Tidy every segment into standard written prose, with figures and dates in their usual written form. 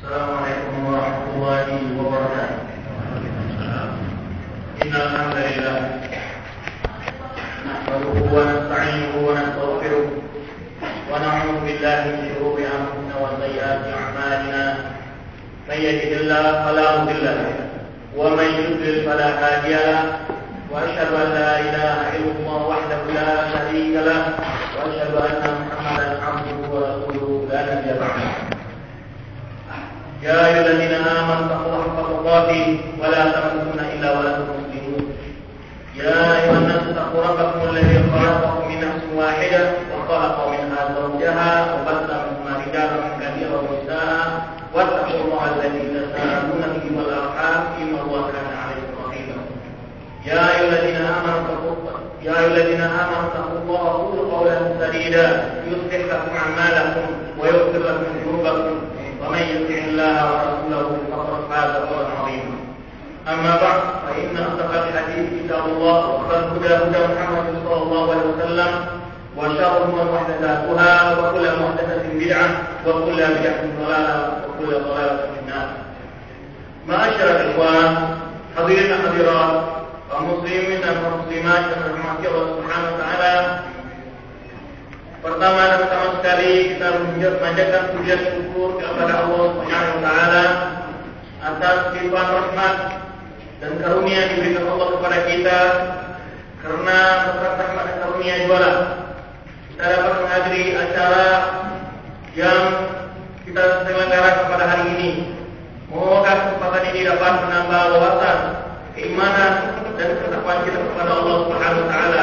Assalamualaikum warahmatullahi wabarakatuh. Innal hamdalillah nahmaduhu wa nasta'inuhu wa nastaghfiruh wa na'udzu billahi min shururi anfusina wa sayyiati a'malina. May yahdihillahu fala mudilla lahu wa may yudlil fala hadiya lahu. Wa asyhadu an la ilaha illallah wahdahu la syarika lahu wa asyhadu anna Muhammadan 'abduhu wa rasuluhu la nabiyya ba'dahu. يا أيها الذين آمنوا اتقوا الله حق تقاته ولا تموتن إلا وأنتم مسلمون. يا أيها الناس اتقوا ربكم الذي خلقكم من نفس واحدة وخلق منها زوجها وبث منهما رجالا كثيرا ونساء واتقوا الله الذي تساءلون به والأرحام إن الله كان عليكم رقيبا. يا أيها الذين آمنوا اتقوا الله وقولوا قولا سديدا يصلح لكم أعمالكم ويغفر لكم ذنوبكم ومن يطع الله ورسوله فقد فاز فوزا عظيما. أما بعد فإن أصدق الحديث كتاب الله وخير الهدى هدى محمد صلى الله عليه وسلم وشر الأمور محدثاتها وكل محدثة بدعة وكل بدعة ضلالة وكل ضلالة في النار. معاشر الإخوان hadirin dan hadirat, kaum muslimin dan kaum muslimat yang dirahmati Allah Subhanahu wa taala. Pertama dan utama sekali kita memanjatkan puji dan syukur kepada Allah Subhanahu wa taala atas limpahan rahmat dan karunia yang diberikan Allah kepada kita. Karena berkat rahmat dan karunia jualah kita dapat menghadiri acara yang kita selenggarakan pada hari ini. Semoga kesempatan ini dapat menambah wawasan, keimanan dan ketakwaan kita kepada Allah Subhanahu wa taala.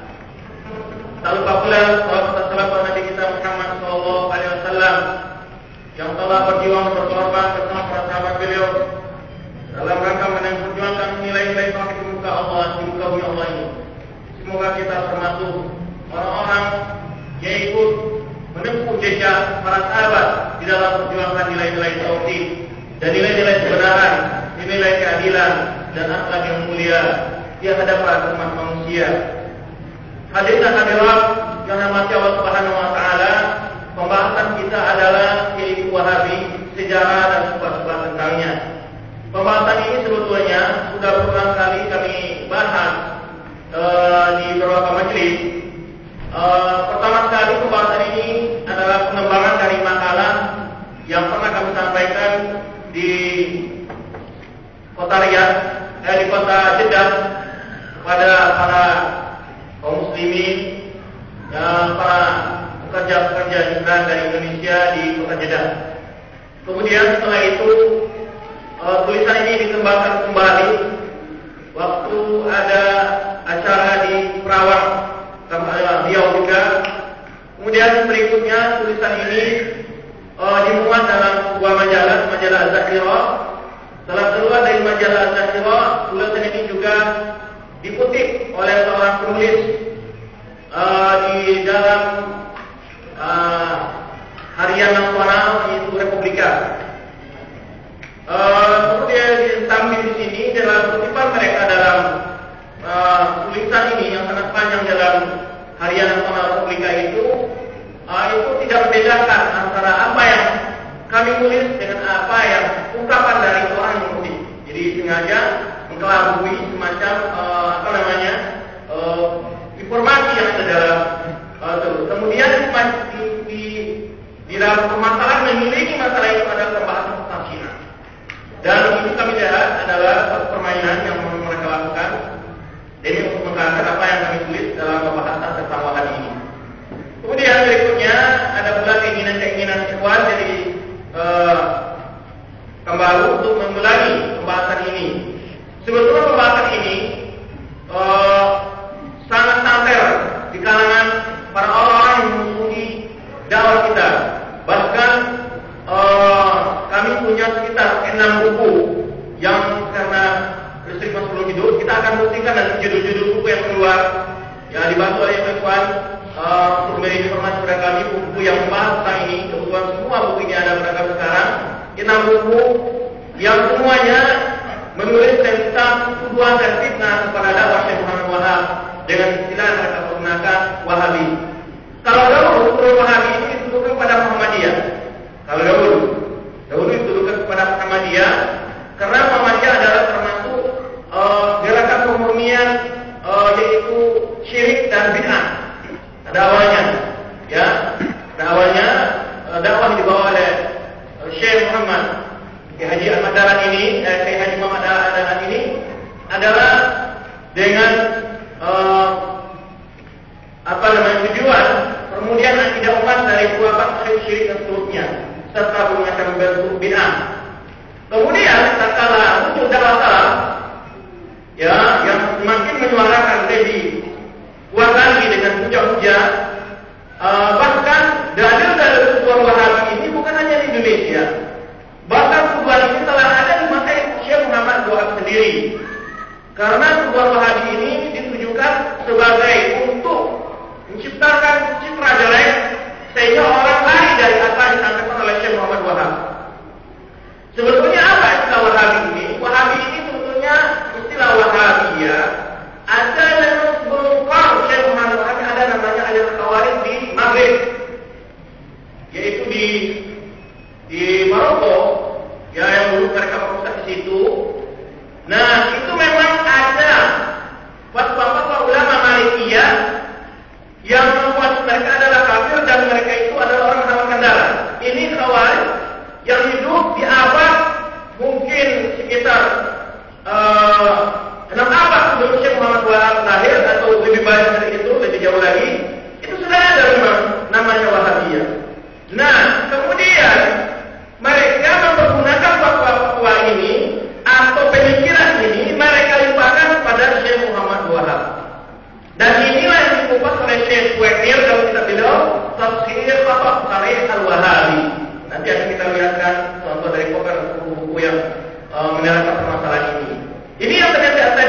Tak lupa pula salam Nabi kita Muhammad sallallahu alaihi wasallam yang telah berjuang berkorban bersama para sahabat beliau dalam rangka memperjuangkan nilai-nilai tauhid di muka Allah, di muka bumi Allah ini. Semoga kita termasuk orang-orang yang ikut menempuh jejak para sahabat di dalam perjuangan nilai-nilai tauhid dan nilai-nilai kebenaran, nilai keadilan dan akhlak yang mulia di hadapan umat manusia. Hadirin dan hadirat yang dirahmati Allah Subhanahu wa taala, pembahasan kita adalah yaitu Wahabi, sejarah dan sebab-sebab tentangnya. Pembahasan ini sebetulnya sudah berulang kali kami bahas di beberapa majelis. Pertama sekali pembahasan ini adalah pengembangan dari makalah yang pernah kami sampaikan di kota Riyadh, di kota Jeddah kepada para kaum muslimin dan para pekerja-pekerja migran dari Indonesia di kota Jeddah. Kemudian setelah itu tulisan ini dikembangkan kembali waktu ada acara di Perawang, Riau juga. Kemudian berikutnya tulisan ini dimuat dalam sebuah majalah Zahirah. Setelah keluar dari majalah Zahirah, tulisan ini juga dikutip oleh seorang penulis di dalam harian nasional yaitu Republika. Kemudian disamping di sini dalam kutipan mereka dalam tulisan ini yang sangat panjang dalam harian nasional Republika itu tidak membedakan antara apa yang kami tulis dengan apa yang ungkapan dari orang yang menulis. Jadi sengaja mengkelabui semacam informasi yang ada dalam kemudian di dalam permasalahan memiliki masalah itu adalah pembahasan tentang Cina. Dan itu kami lihat adalah satu permainan yang mereka lakukan. Jadi untuk mengangkat apa yang kami tulis dalam pembahasan tentang Wahabi ini. Kemudian berikutnya ada pula keinginan ikhwan jadi kembali untuk mengulangi pembahasan ini. Sebetulnya pembahasan ini sangat santer di kalangan para orang yang memusuhi dakwah kita. Bahkan kami punya sekitar 6 buku yang karena listrik masih belum hidup, kita akan buktikan dan judul-judul buku yang keluar yang dibantu oleh ikhwan untuk memberi informasi kepada kami buku yang membahas tentang ini. Kebetulan semua buku ini ada pada kami sekarang. 6 buku yang semuanya menulis tentang tuduhan dan fitnah kepada dakwah Syekh Muhammad Wahab dengan istilah yang mereka gunakan Wahabi. Kalau dahulu Wahabi ini dituduhkan pada Muhammadiyah. Kalau dahulu dituduhkan Syekh Muhammad Haji Ahmad Dahlan ini, Syekh Haji Muhammad Dahlan ini adalah dengan tujuan kemudian akidah umat dari perbuatan syirik dan seterusnya serta bermacam bentuk bid'ah. Kemudian tatkala muncul dakwah ya yang semakin menyuarakan lebih kuat lagi dengan hujah-hujah, bahkan dalil-dalil tuduhan Wahabi ini bukan hanya di Indonesia, bahkan tuduhan ini telah ada di masa Syekh Muhammad Wahab sendiri. Karena tuduhan Wahabi ini ditujukan sebagai untuk menciptakan citra jelek sehingga orang lari dari apa yang disampaikan oleh Syekh Muhammad Wahab. Sebetulnya apa istilah Wahabi ini? Wahabi ini sebetulnya istilah Wahabiyah ada yang membongkar Syekh Muhammad Wahab, ada namanya aliran Khawarij di Maghrib, yaitu di Maroko, ya yang dulu mereka berpusat di situ. Nah, itu memang ada fatwa-fatwa ulama Malikiyah yang membuat mereka adalah kafir dan mereka itu adalah orang halalkan darah. Ini Khawarij yang hidup di abad mungkin sekitar 6 abad sebelum Syekh Muhammad Wahab lahir atau lebih banyak dari itu, lebih jauh lagi. Itu sudah ada memang namanya Wahabiyah. Nah, kemudian mereka mempergunakan fatwa-fatwa ini atau pemikiran ini mereka limpahkan kepada Syekh Muhammad Wahab. Dan inilah yang dikupas oleh Syekh Suwaikir dalam kitab beliau Tafsir Khatab Sharih Al-Wahabi. Nanti akan kita lihatkan contoh dari cover buku-buku yang menerangkan permasalahan ini. Ini yang ternyata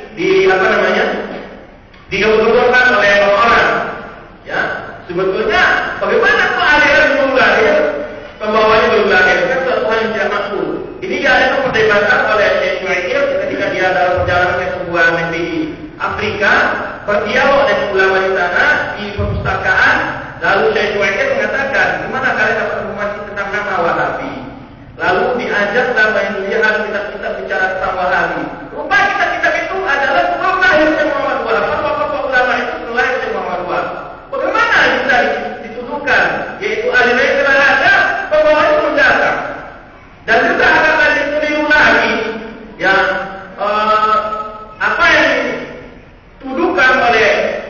digelontorkan oleh orang-orang. Ya, sebetulnya bagaimana kok aliran belum lahir, pembawanya belum lahir, kan suatu hal yang tidak makbul. Ini diadakan perdebatan oleh Syekh Suwaikir ketika dia dalam perjalanan ke sebuah negeri di Afrika, berdialog dengan ulama di sana di perpustakaan. Lalu Syekh Suwaikir mengatakan, gimana kalian dapat informasi tentang nama Wahabi? Lalu diajaklah melihat kitab-kitab bicara tentang Wahabi. Rupanya kitab-kitab itu adalah sebelum lahir Syekh Muhammad Wahab. Fatwa-fatwa ulama itu sebelum lahir Syekh Muhammad Wahab. Bagaimana bisa dituduhkan? Yaitu aliran yang telah ada, pembawanya belum datang. Dan juga ada lagi keliru lagi, ya apa yang dituduhkan oleh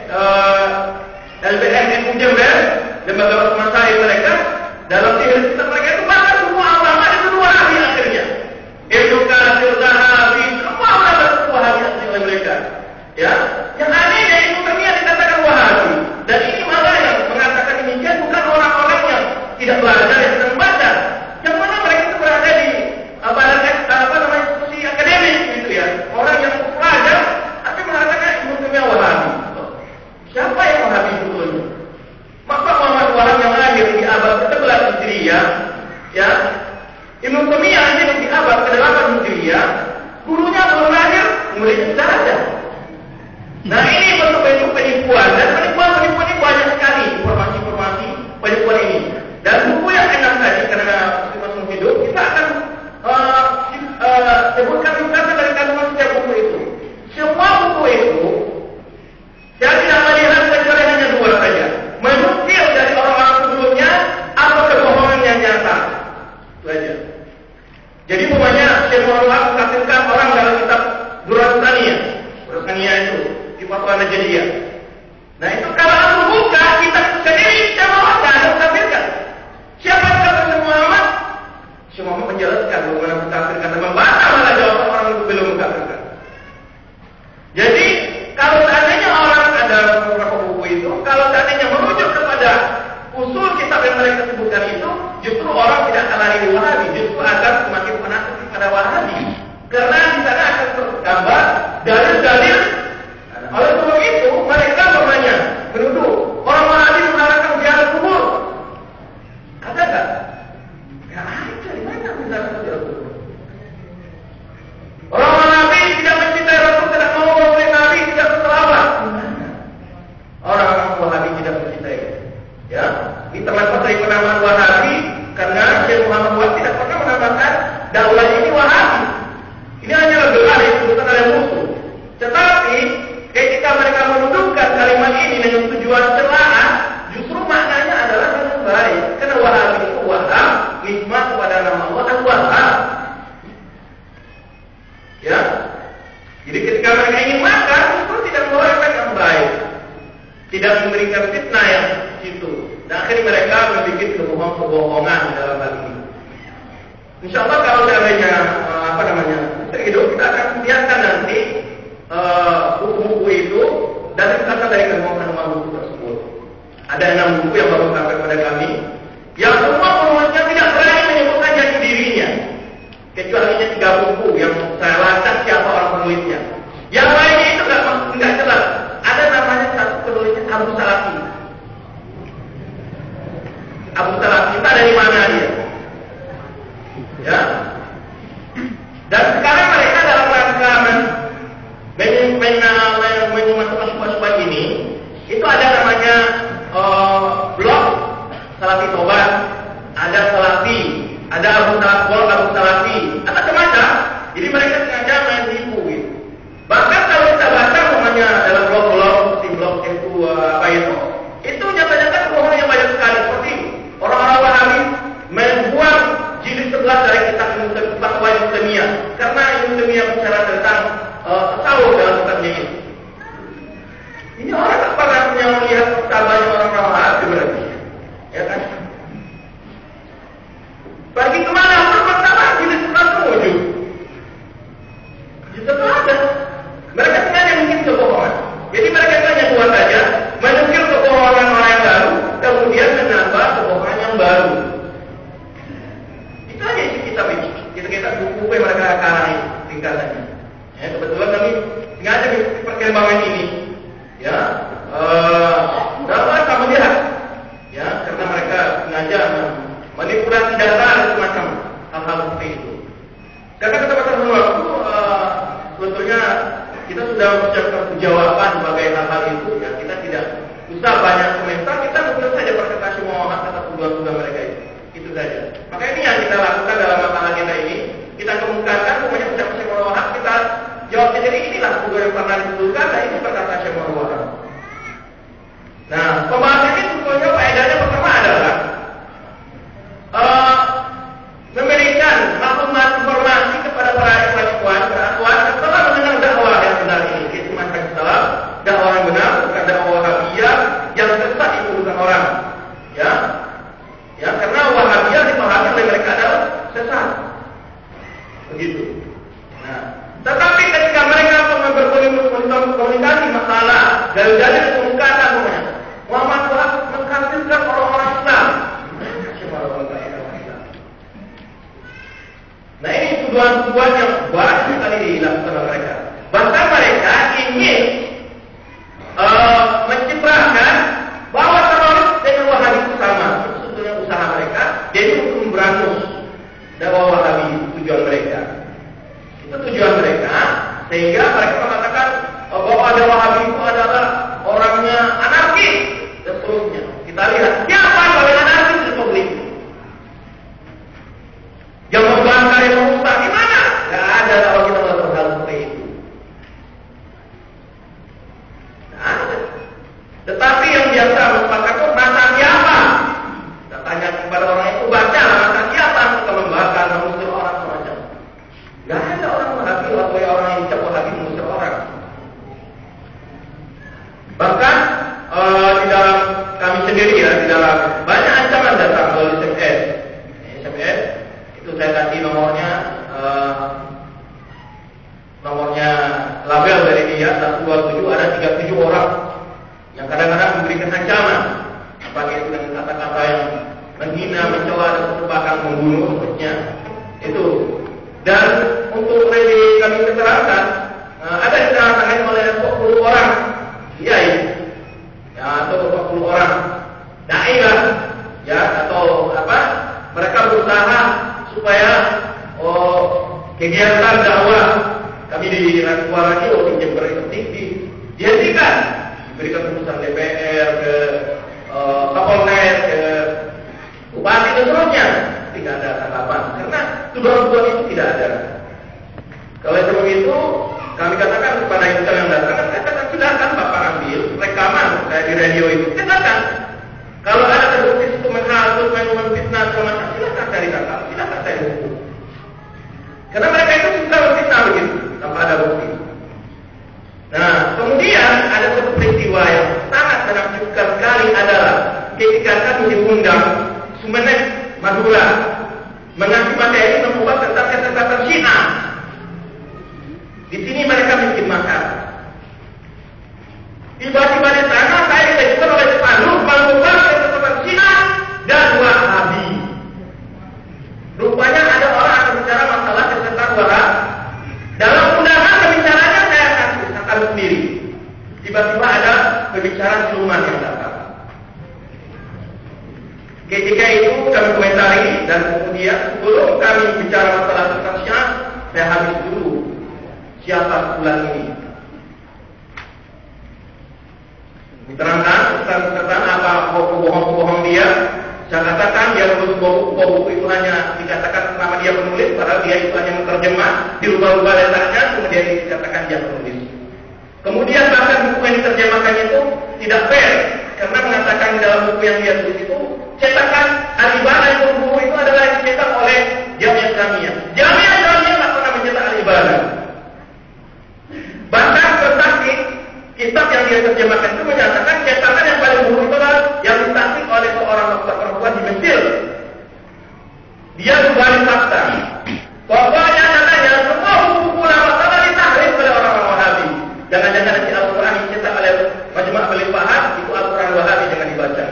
LBM MUI Jember, lembaga permasalahan mereka dalam sihir kita mereka itu bahkan semua ulama itu Wahabi akhirnya. Ibnu Katsir, Zahabi, semua ulama itu Wahabi oleh mereka. Ya, yang anehnya itu ternyata dikatakan Wahabi. Dan ini malah yang mengatakan demikian bukan orang-orang yang tidak belajar, yang sedang membaca. Yang mana mereka itu berada di institusi akademik gitu ya. Orang yang pelajar tapi mengatakan Ibnu Taimiyah Wahabi. Siapa yang Wahabi sebetulnya? Maka Muhammad Wahab yang lahir di abad ke-11 Hijriah, ya, Ibnu Taimiyah hidup di abad ke-8 Hijriah, gurunya belum lahir, muridnya sudah ada. Nah, ini bentuk-bentuk penipuan, dan penipuan ini banyak sekali informasi-informasi penipuan ini. Dan buku yang enak tadi karena masih hidup, kita akan sebutkan misalnya dari kandungan setiap buku itu. Semua buku itu saya tidak melihat kecuali hanya dua saja, menukil dari orang-orang sebelumnya atau kebohongan yang nyata. Itu aja. Jadi umpamanya Syekh Muhammad mengkafirkan orang dalam kitab Durrassaniyah itu di Fatwa Najadiyah. Nah itu kalau aku buka kitab sendiri, Syekh Muhammad tidak ada mengkafirkan. Siapa yang kafir Syekh Muhammad? Syekh Muhammad menjelaskan bagaimana mengkafirkan dan membantah malah jawaban orang itu belum mengkafirkan. Jadi kalau seandainya orang ada beberapa buku itu, kalau seandainya merujuk kepada usul kitab yang mereka sebutkan itu, justru orang tidak akan lari di Wahabi, justru akan semakin fanatik kepada Wahabi. Karena di sana akan tergambar dalil-dalil. Oleh sebab itu, mereka bertanya, menuduh orang Wahabi mengharapkan ziarah kubur. Ada tak? Ya ada, di mana misalnya ziarah kubur? Orang Wahabi tidak mencintai Rasul, tidak mau oleh Nabi, tidak berselawat. Orang-orang Wahabi tidak mencintai. Ya, ini terlepas dari penamaan Wahabi karena Syekh Muhammad Wahab tidak pernah menamakan daulah ini Wahabi. Ini hanya kebohongan dalam hal ini. Insya Allah kalau seandainya hidup, kita akan lihatkan nanti buku-buku itu dan kita dari kandungan buku tersebut. Ada 6 buku yang baru sampai pada kami, yang semua penulisnya tidak berani menyebutkan jati dirinya, kecuali 3 buku yang saya lacak siapa orang penulisnya. Yang lainnya itu nggak jelas. Ada namanya satu penulisnya Abu Salafi. Abu Salafi kita dari mana dia? Ya. Dan sekarang mereka dalam rangka memasukkan subah-subah ini, itu ada namanya blog Salafi Tobat, ada Salafi, ada Abu Salafi, ada macam. Jadi mereka sengaja main tipu gitu. Bahkan kalau kita baca namanya dalam blog-blog seperti blog itu nyata-nyata kebohongan yang banyak sekali, seperti orang-orang Wahabi membuang jilid 11 dari kitab Fatwa Ibnu Taimiyah karena Ibnu Taimiyah bicara tentang tasawuf dalam kitabnya ini. Ini orang tak pernah melihat kitabnya orang-orang Wahabi berarti, ya kan? Pergi kemana? Pertama jilid 11 wujud. Jilid 11 ada. Mereka sengaja bikin kebohongan. Jadi mereka hanya buat saja menukil kebohongan orang yang lalu, kemudian menambah kebohongan yang baru. Itu aja isi kitab ini. Kita buku yang mereka karangi tingkatannya. Ya, kebetulan kami sengaja di perkembangan ini, ya, dapat kamu lihat, ya, karena mereka sengaja manipulasi data dan semacam hal-hal seperti itu. Karena kesempatan waktu, sebetulnya kita sudah mengucapkan jawaban sebagai hal-hal itu, ya, kita tidak usah banyak komentar, kita bukan saja perkatakan semua atas tuduhan-tuduhan mereka itu saja. Maka ini yang kita lakukan dalam masalah kita ini, kita kemukakan semuanya ucapan Syekh Wahab, kita jawab sendiri, inilah tuduhan yang pernah dituduhkan, dan ini perkataan Syekh Wahab. Nah, pembahasan ini sebetulnya faedahnya pertama adalah memberikan maklumat informasi kepada para ikhwan setelah mendengar dakwah yang benar ini, yaitu manhaj salaf, dakwah yang benar, bukan dakwah Wahabiyah yang sesat itu bukan orang, ya, karena Wahabiyah dipahami oleh mereka adalah sesat, begitu. Nah, tetapi ketika mereka berkomunikasi masalah dalil-dalil kemukakan, Muhammad Wahab mengkafirkan orang-orang Islam. Nah, ini tuduhan-tuduhan yang banyak sekali dilakukan oleh mereka. Bahkan mereka ingin mencitrakan bahwa teroris dengan Wahabi itu sama. Itu sebetulnya usaha mereka. Jadi untuk memberangus dakwah Wahabi, tujuan mereka. Itu tujuan mereka, sehingga mereka mengatakan bahwa ada Wahabi itu adalah orangnya anarkis dan seterusnya. Kita lihat siapa yang paling anarkis di publik. Yang membangkang, yang merusak, gimana? Gak ada kalau kita melakukan hal seperti itu. Gak ada. Tetapi yang biasa membangkang itu mata siapa? Kita tanya kepada orang itu, baca mata siapa kita membangkang, mengusir orang semacam. Gak ada orang Wahabi atau orang yang dicap Wahabi mengusir orang. Bahkan di dalam kami sendiri, ya, di dalam banyak ancaman datang melalui SMS. Itu saya kasih nomornya label dari dia 127, ada 37 orang yang kadang-kadang memberikan ancaman, apakah itu dengan kata-kata yang menghina, mencela, dan bahkan membunuh sepertinya itu. Dan untuk lebih kami keterangkan, ada diterangkan oleh 40 orang kiai, ya, atau 40 orang dai lah, ya, atau apa, mereka berusaha supaya kegiatan dakwah kami di radio di Jember itu dihentikan, diberikan keputusan DPR ke Kapolres, ke Bupati dan seterusnya. Tidak ada tanggapan karena tuduhan-tuduhan itu tidak ada. Kalau sebab itu kami katakan kepada intel yang datang, katakan silakan Bapak ambil rekaman di radio itu, silakan. Kalau ada terbukti itu menghasut, memfitnah, silakan cari data, silakan cari hukum. Karena mereka itu suka berfitnah begitu, tanpa ada bukti. Nah, kemudian ada satu peristiwa yang sangat menakjubkan sekali adalah ketika kami diundang Sumeneb mengasih materi membuat tentang kesesatan Syiah. Di sini mereka bikin makar. Tiba-tiba di sana saya dikejutkan oleh spanduk membuat kesesatan Syiah dan Wahabi. Rupanya ada orang akan bicara masalah kesesatan Wahabi. Dalam undangan pembicaranya saya akan sendiri. Tiba-tiba ada pembicara siluman yang datang. Ketika itu kami komentari dan kemudian sebelum kami bicara masalah tentang Syiah, saya habis dulu siapa bulan ini. Diterangkan tentang apa bohong-bohong dia. Saya katakan dia menulis buku itu hanya dikatakan nama dia penulis, padahal dia itu hanya menerjemah, dirubah-rubah letaknya, kemudian dikatakan dia penulis. Kemudian bahkan buku yang diterjemahkan itu tidak fair, karena mengatakan di dalam buku yang dia tulis itu cetakan Al-Ibanah yang buku itu adalah dicetak oleh Jamiah Islamiyah. Jamiah Islamiyah tak pernah mencetak Al-Ibanah. Bahkan bersaksi kitab yang dia terjemahkan itu menyatakan cetakan yang paling buruk itu adalah yang ditasik oleh seorang dokter perempuan di Mesir. Dia berbalik fakta. Pokoknya katanya semua buku-buku ulama telah ditahrif oleh orang-orang Wahabi. Jangan-jangan nanti Al-Quran dicetak oleh Majma' Al-Fahad itu Al-Quran Wahabi, jangan dibaca.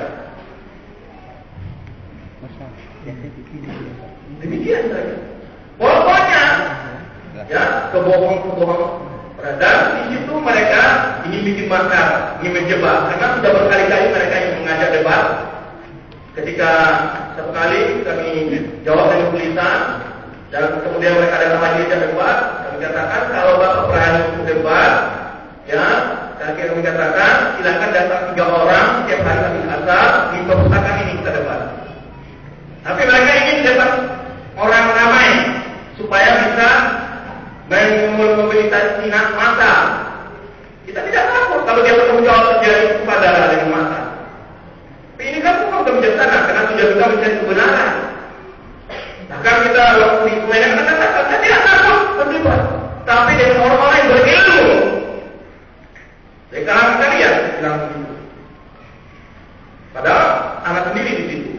Demikian saja. Pokoknya ya kebohongan. Dan di situ mereka ingin bikin makar, ingin menjebak. Karena sudah berkali-kali mereka ingin mengajak debat. Ketika satu kali kami jawab dengan tulisan dan kemudian mereka ada majelis debat, kami katakan kalau Bapak berani untuk debat, ya, kami katakan silakan datang 3 orang setiap hari habis asar di perpustakaan ini kita debat. Tapi mereka ingin debat orang ramai supaya bisa memobilisasi minat massa. Kita tidak takut kalau dia bertanggung jawab terjadi kepada dengan massa. Tapi ini kan bukan kebijaksanaan karena sudah kita mencari kebenaran. Bahkan kita waktu di Medan katakan saya tidak takut terlibat, tapi dengan orang-orang yang berilmu. Dari kalangan kalian bilang begitu. Padahal anak sendiri di situ.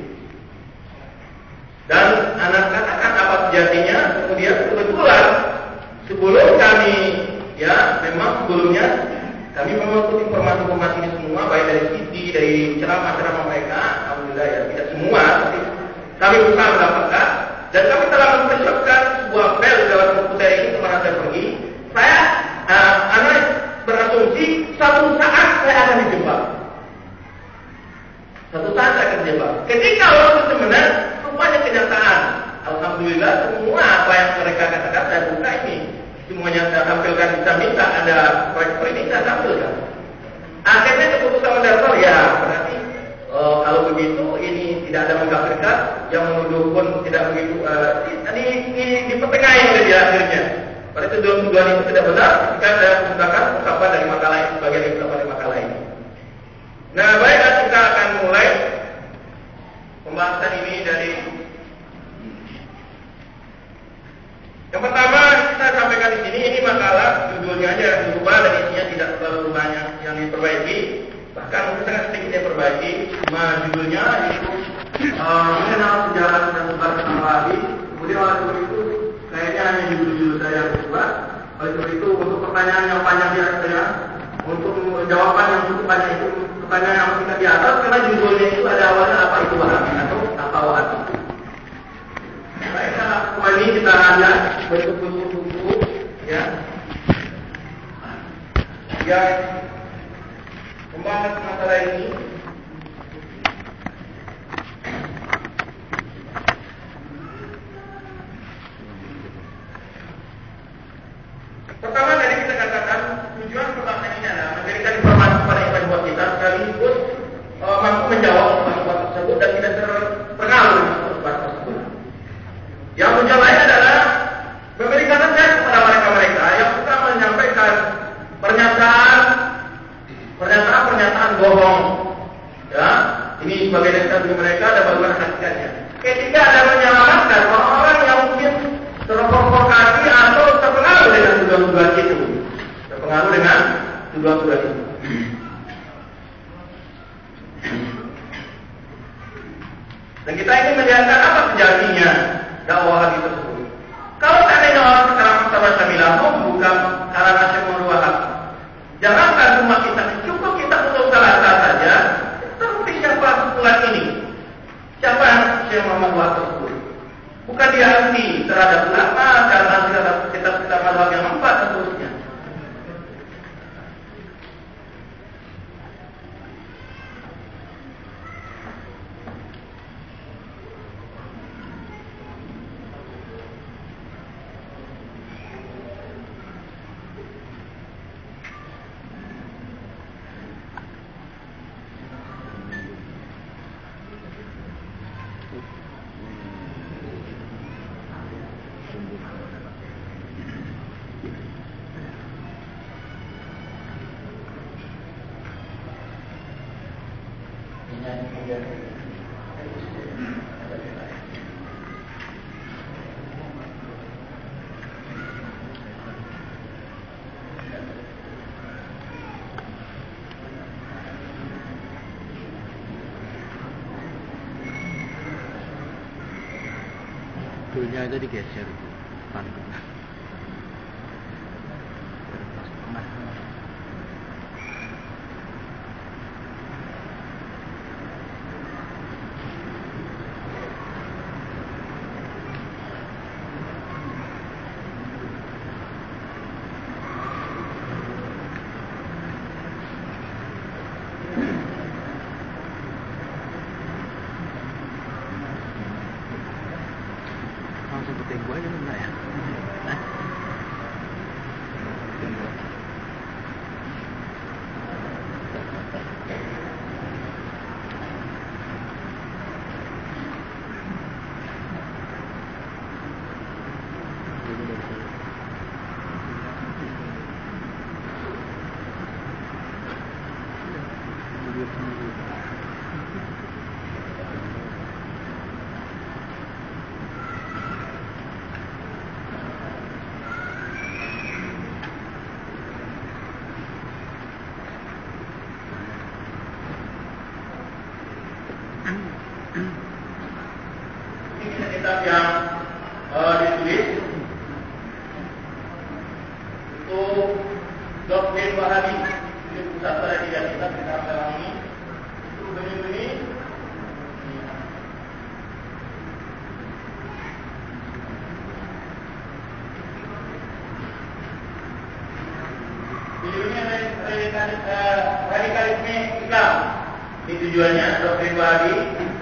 Dan anak katakan apa sejatinya, kemudian kebetulan sebelum kami, ya memang sebelumnya kami mengikuti informasi-informasi ini semua, baik dari CD, dari ceramah-ceramah mereka, alhamdulillah ya tidak semua, tapi kami berusaha mendapatkan, dan kami telah mempersiapkan sebuah file dalam komputer ini kemana saya pergi. Saya, anak berasumsi satu saat saya akan dijebak. Satu saat saya akan dijebak. Ketika waktu sebenarnya rupanya kenyataan. Alhamdulillah semua apa yang mereka katakan saya buka ini. Semuanya saya tampilkan, bisa minta ada proyek ini saya tampilkan. Akhirnya keputusan mendasar ya berarti kalau begitu ini tidak ada mengkafirkan, yang menuduh pun tidak begitu. Di pertengahan oleh dia akhirnya. Pada tuduhan itu tidak benar ketika saya menggunakan ungkapan dari makalah ini sebagai ungkapan dari makalah ini. Nah baiklah kita akan mulai pembahasan ini dari yang pertama kita sampaikan di sini, ini makalah judulnya aja yang berubah dan isinya tidak terlalu banyak yang diperbaiki, bahkan mungkin sangat sedikit diperbaiki. Cuma judulnya itu mengenal sejarah dan sebar Wahabi. Kemudian oleh sebab itu kayaknya hanya judul-judul saya yang berubah. Oleh sebab itu untuk pertanyaan yang panjang saya, untuk jawaban yang cukup banyak itu pertanyaan yang kita di atas, karena judulnya itu ada awalnya apa itu Wahabi atau apa Wahabi. Baiklah, kembali kita lihat bentuk buku ya yang membahas masalah ini. Pertama tadi kita katakan tujuan pembahasan ini adalah memberikan informasi kepada ikhwan kita sekaligus mampu menjawab soal tersebut dan tidak terpengaruh dengan soal tersebut. Yang tujuan lain adalah memberikan nasihat kepada mereka-mereka yang suka menyampaikan pernyataan bohong. Ya, ini sebagai nasihat bagi mereka dan bagaimana hakikannya. Ketika ada menyelamatkan orang-orang yang mungkin terprovokasi atau terpengaruh dengan tuduhan-tuduhan itu. Terpengaruh dengan tuduhan-tuduhan itu. Dan kita ingin melihatkan apa sejatinya. dakwah Wahabi tersebut. Kalau seandainya orang sekarang Maktabah Syamilah mau membuka karangan Syekh Muhammad Wahab, jangankan cuma kita, cukup kita untuk salah saja, terbukti siapa sepulan ini, siapa Syekh Muhammad Wahab tersebut. Bukan dia anti terhadap ulama, karena terhadap kitab-kitab mazhab yang 4 dan seterusnya. Dulunya itu digeser panggung. Langsung ke tembok aja enggak ya? Ini kitab yang ditulis itu Doktrin Wahabi. Ini pusat pada 3 kitab sekarang ini. Itu benih-benih radikalisme Islam. Ini tujuannya Doktrin Wahabi,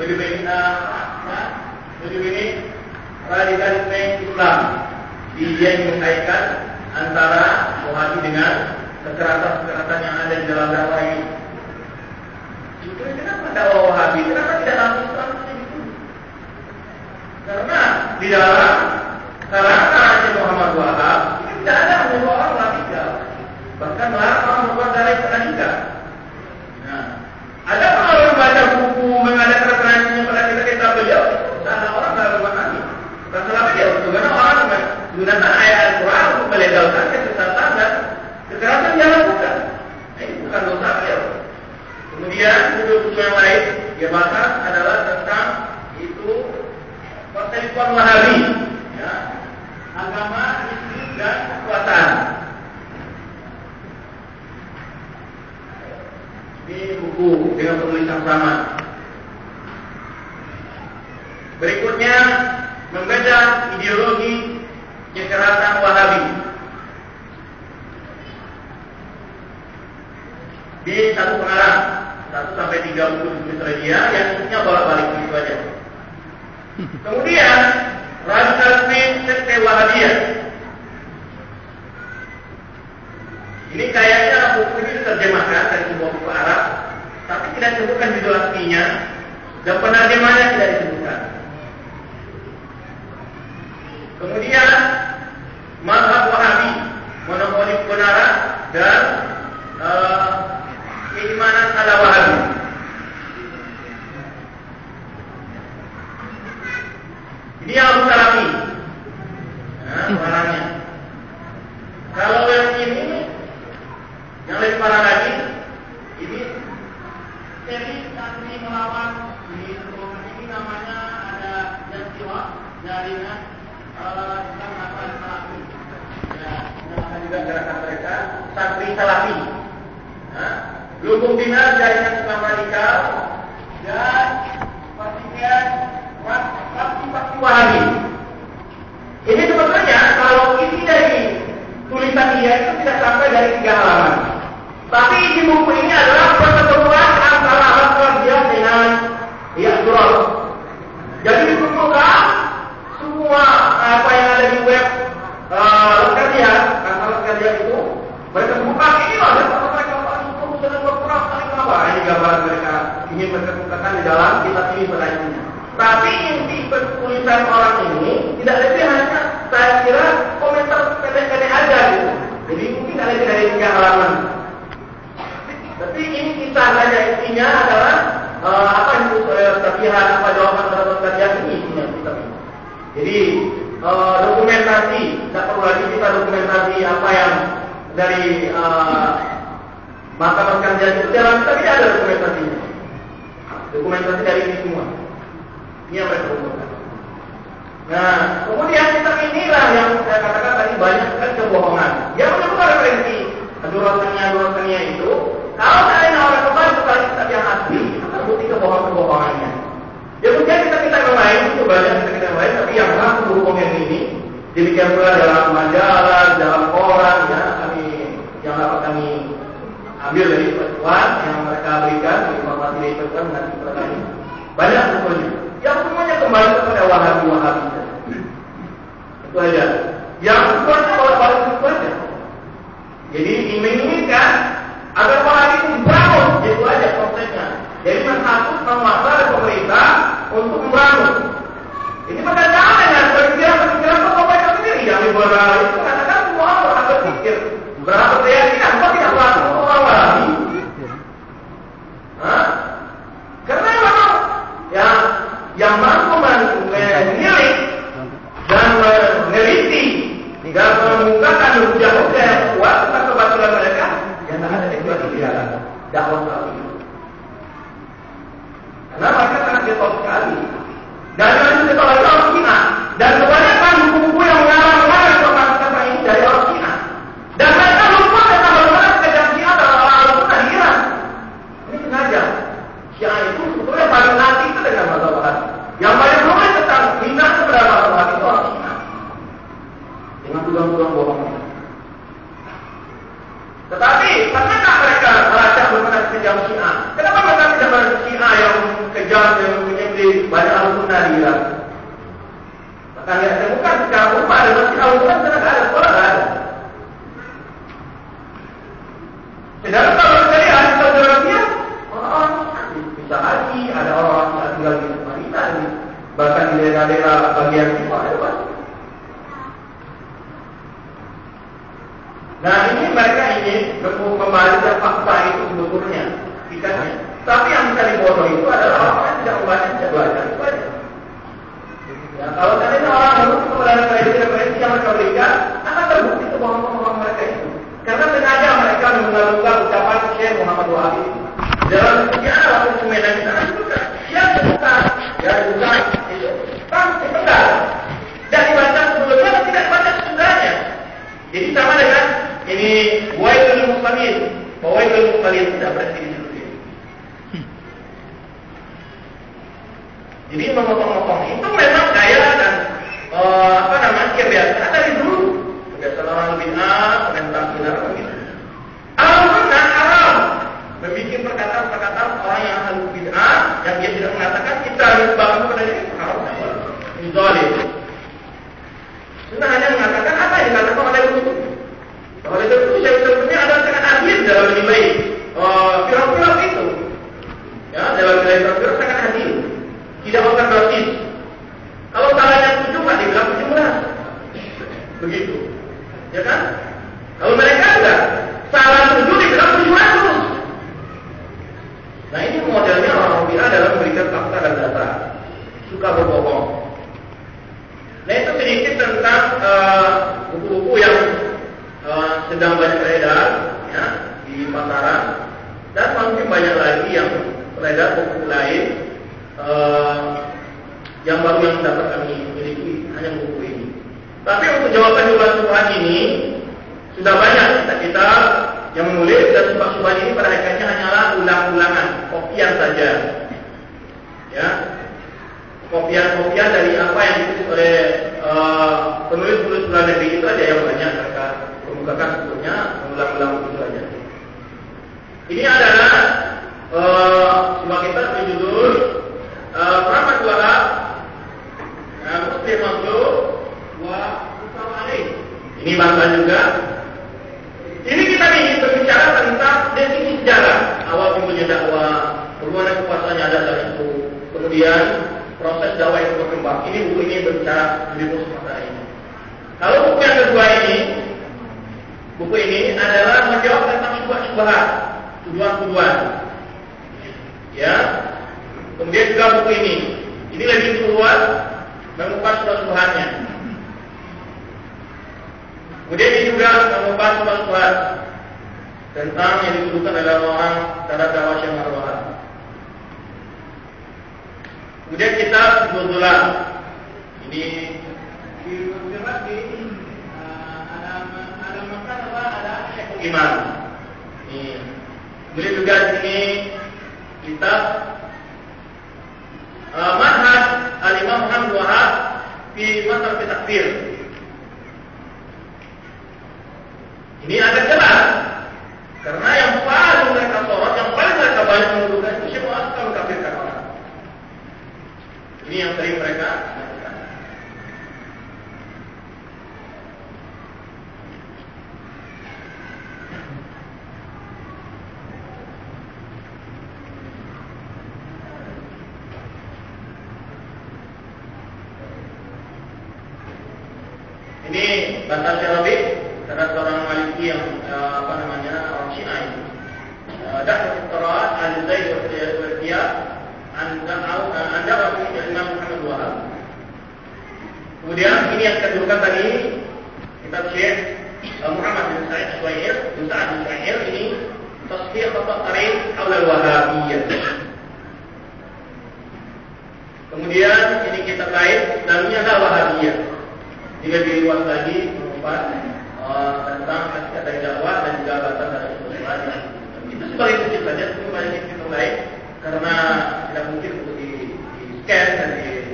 benih-benih radikalisme Islam. Dia mengaitkan antara Wahabi dengan kekerasan-kekerasan yang ada di dalam dakwah ini. Sebetulnya kenapa dakwah Wahabi? Kenapa tidak langsung Islam itu? Karena di dalam karangan Syekh Muhammad Wahab ini tidak ada menyuruh orang radikal, bahkan melarang orang berbuat radikal. Nah, ada orang membaca buku, mengadakan referensinya pada kitab beliau, sana orang tidak berbuat radikal. Bukan salah beliau, karena orang menggunakan ayat Al-Quran untuk melegalkan kesesatan dan kekerasan yang lakukan. Nah, ini bukan dosa beliau. Kemudian buku-buku yang lain dia bahas adalah tentang itu persekutuan Wahabi, ya, agama, Islam dan kekuasaan. Ini buku dengan penulisan sama. Berikutnya membaca ideologi kekerasan Wahabi. Di satu pengarang 1 sampai 3 buku ditulis oleh dia, yang isinya bolak-balik begitu aja. Kemudian radikalisme sekte Wahabiyah. Ini kayaknya buku ini diterjemahkan dari sebuah buku Arab, tapi tidak disebutkan judul aslinya dan penerjemahnya tidak disebutkan. Kemudian mazhab Wahabi, monopoli kebenaran dan keimanan ala Wahabi. Ini yang Abu Salafi. Nah, pengarangnya. Kalau yang ini, yang lebih parah lagi, ini seri santri melawan di sekolah ini namanya ada Jasiwa dari juga gerakan mereka santri salafi, dukung bina jaringan Islam radikal dan pastinya pasti Wahabi. Ini sebetulnya kalau isi dari tulisan dia itu tidak sampai dari 3 halaman. Tapi isi buku ini adalah pertemuan antara Al-Quran dengan Ya'surah. Jadi dikumpulkan semua apa yang ada di web Al-Qadiyah, Al-Qadiyah itu mereka buka ini loh, dan mereka suku dengan berperang saling apa? Ini gambaran mereka ingin mereka bukakan di dalam kitab ini selanjutnya. Tapi inti tulisan orang ini tidak lebih hanya saya kira komentar pendek-pendek aja gitu. Jadi mungkin ada lebih dari 3 halaman. Tapi ini kisah saja, intinya adalah apa itu tabihan apa jawaban terhadap kajian ini isinya kitab ini. Jadi dokumentasi, tidak perlu lagi kita dokumentasi apa yang dari mahkamah kajian itu dalam kitab ini ada dokumentasinya. Dokumentasi dari ini semua. Ini yang mereka kumpulkan. Nah, kemudian kitab inilah yang saya katakan tadi banyak sekali kebohongan. Yang menemukan referensi durasinya itu, kalau seandainya orang kembali kepada kitab yang asli, itu terbukti kebohongannya. Ya mungkin kita yang lain itu banyak kita yang lain, tapi yang langsung berhubung yang ini, demikian pula dalam majalah, dalam koran, ya yang dapat kami ambil dari petuan yang mereka berikan, informasi dari petuan mengenai kepada kami, banyak bukunya. Yang semuanya kembali kepada Wahabi. Itu aja. Yang semuanya balik itu aja. Jadi menginginkan agar Wahabi itu dibangun, itu aja prosesnya. Jadi menghapus menguasai pemerintah untuk membangun. Ini berkaitan dengan pemikiran mereka sendiri yang liberal itu katakan semua orang berhak berpikir, berhak berkeyakinan, kok tidak berlaku orang Wahabi? Karena memang yang mampu menilik dan meneliti dan mengungkapkan hujah-hujah yang kuat tentang kebatilan mereka, yang tak ada kecuali dia dakwah kali. Karena mereka sangat getol sekali. Dan yang itu getol lagi orang Cina. Dan kebanyakan buku-buku yang mengarang tentang ini dari orang Cina. Dan mereka lupa tentang bagaimana kerjaan Cina dan orang Sunnah di Iran. Ini sengaja. Syiah itu sebetulnya paling nanti itu dengan mazhab Wahabi. Yang paling rumit tentang minat kepada mazhab Wahabi itu orang Cina. Dengan tuduhan-tuduhan bohong. Tetapi pernahkah mereka melacak bagaimana kejam Syiah? Kenapa mereka tidak melacak Syiah yang kejam yang menyembelih banyak al-sunnah di Irak? Maka lihat temukan secara umum ada masjid al-sunnah tidak ada, sekolah tidak ada. Sedangkan kalau kita lihat di Saudi Arabia, orang-orang bisa haji, ada orang-orang yang tinggal di Madinah, bahkan di daerah-daerah bagian timur ada banyak. Nah ini mereka ingin membaca fakta itu sebetulnya, ikannya. Tapi yang bisa dibodoh itu adalah orang yang tidak membaca, tidak belajar itu aja. Ya, kalau seandainya orang menurut kepada referensi yang mereka berikan, akan terbukti kebohongan mereka itu. Karena sengaja mereka menggabungkan ucapan Syekh Muhammad Wahabi. Dalam sejarah waktu Sumedan di sana juga, yang bukan, itu kan sepenggal. Dan dibaca sebelumnya tidak dibaca sesudahnya. Jadi sama dengan ini Wailul Mustaqim. Wailul Mustaqim tidak berarti di situ. Jadi memotong-motong itu memang gaya dan kebiasaan dari dulu. Kebiasaan orang bid'ah, komentar benar begitu. Al-Sunnah haram membuat perkataan-perkataan orang yang ahli bid'ah yang dia tidak mengatakan kita harus bangun kepada ini haram. Ini zalim. Sunnah hanya mengatakan apa yang dikatakan oleh itu. Oleh itu sebetulnya ada sangat adil dalam menilai film-film itu. Ya, dalam menilai film sangat adil. Tidak overdosis. Kalau salahnya 7 nggak dibilang 17. Begitu. Ya kan? Kalau mereka enggak salah 7 dibilang 700. Nah ini modelnya orang bid'ah dalam memberikan fakta dan data. Suka berbohong. Nah itu sedikit tentang buku-buku yang sedang banyak beredar ya, di pasaran, dan mungkin banyak lagi yang beredar buku lain yang baru yang dapat kami miliki. hanya buku ini. Tapi untuk jawaban-jawaban subhan ini sudah banyak kita yang menulis, dan subhan ini pada hakikatnya hanyalah ulang-ulangan, kopian saja. Ya, kopian dari apa yang ditulis oleh penulis-penulis luar negeri itu aja yang banyak mereka kemukakan, sebetulnya mengulang-ulang itu aja. Ini adalah sebuah kitab berjudul Muhammad Wahab Muslim Mansur wa Mustafa Alaih. Ini bahasa juga. Ini kita ingin berbicara tentang definisi sejarah awal timbulnya dakwah, bagaimana kekuasaannya ada dari itu, kemudian proses dakwah itu berkembang. Ini buku ini berbicara lebih khusus masalah ini. Kalau buku yang kedua ini, buku ini adalah menjawab tentang syubhat-syubhat, tuduhan-tuduhan. Ya. Kemudian juga buku ini lebih luas mengupas syubhat-syubhatnya. Kemudian ini juga mengupas syubhat-syubhat tentang yang dituduhkan oleh orang terhadap dakwah Syekh Muhammad Wahab. Kemudian kitab Zuzulah. Ini diucapkan di ada makan apa ada Syekh Imam. Ini. Kemudian juga di sini kitab Manhaj Al-Imam Muhammad Wahab fi Masalah Takfir. Ini agak jelas karena yang paling mereka sorot, yang paling mereka banyak menuduhkan itu Syekh Wahab akan mengkafirkan orang. Ini yang sering mereka lakukan. Ini bahasa Syarabi, salah seorang Maliki yang orang Syiah itu. Dakwah Istirahat Al-Zaid wa Qiyas Anda waktu Imam Muhammad Wahab. Kemudian ini yang kita dulukan tadi, kitab Syekh Muhammad bin Sa'id Al-Shu'air, ini Tasfiyah Khatak Tarikh Haul Al-Wahabiyyah. Kemudian ini kitab lain, namanya adalah Wahabiyyah. Ini lebih luas lagi mengupas tentang hakikat dari dakwah dan juga batas dari Islam. Itu sebagai kecil saja, itu banyak kitab lain. Karena tidak mungkin untuk di scan dan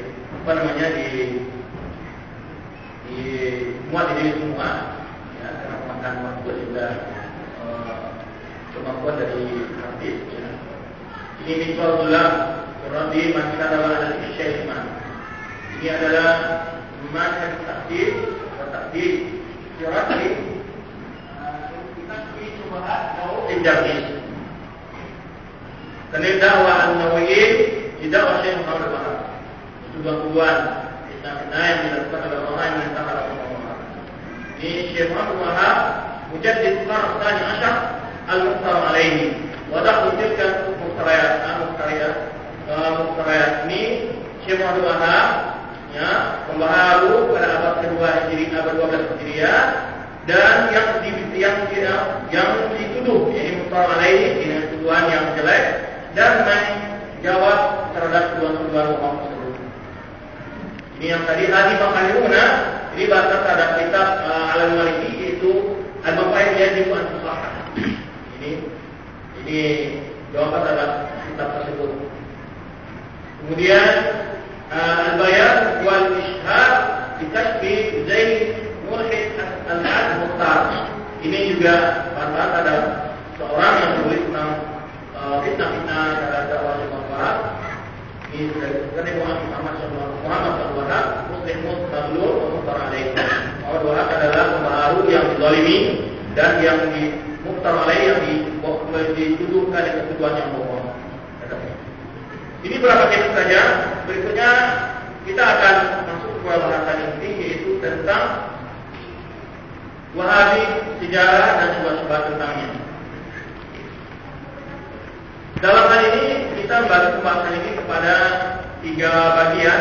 muat di diri semua, ya, karena memakan waktu juga kemampuan dari artis. Ya. Ini Mitwal Zulam, Rabi Masyarakat adalah Syekh Imam. Ini adalah manhaj takdir, Syirati, kita syubhat atau injabis. Dan dakwah An-Nawawi tidak Syekh Muhammad Wahab. Itu tuduhan fitnah yang dilakukan oleh orang yang menentang Rasulullah. Ini Syekh Muhammad Wahab mujaddid qarn tsani asyar al-muqtar alaihi. Wadah tilka muqtariyat ini Syekh Muhammad Wahab, ya, pembaharu pada abad kedua Hijriah, abad 12 Hijriah, dan yang dituduh, yakni muqtar alaihi, ini tuduhan yang jelek, dan menjawab terhadap tuduhan-tuduhan orang tersebut. Ini yang tadi Hadi Makaluna, ini bahasa terhadap kitab Al-Maliki, yaitu Al-Mafaid Yajibu An-Tusahah. Ini jawaban terhadap kitab tersebut. Kemudian Al-Bayan wal Ishhar di Kashfi Zaid Murhid Al-Mukhtar. Ini juga bahasa terhadap seorang yang menulis tentang fitnah-fitnah terhadap dakwah Syekh Wahab. Ini dari Muhammad Wahab, Muslim Maglul, Mukhtar Alaih. Muhammad Wahab adalah pembaharu yang dizalimi dan yang di Mukhtar Alaih yang dituduhkan dengan tuduhan yang bohong. Ini berapa kitab saja. Berikutnya kita akan masuk ke bahasan inti, yaitu tentang Wahabi, sejarah dan syubhat-syubhat tentangnya. Dalam hal ini kita bagi pembahasan ini kepada 3 bagian,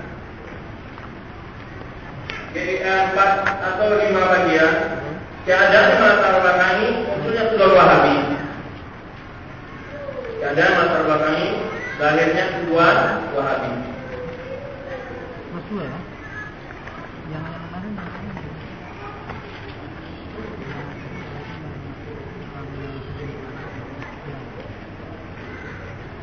4 atau 5 bagian. Keadaan melatar belakangi munculnya tuduhan Wahabi. Keadaan melatar belakangi lahirnya tuduhan Wahabi.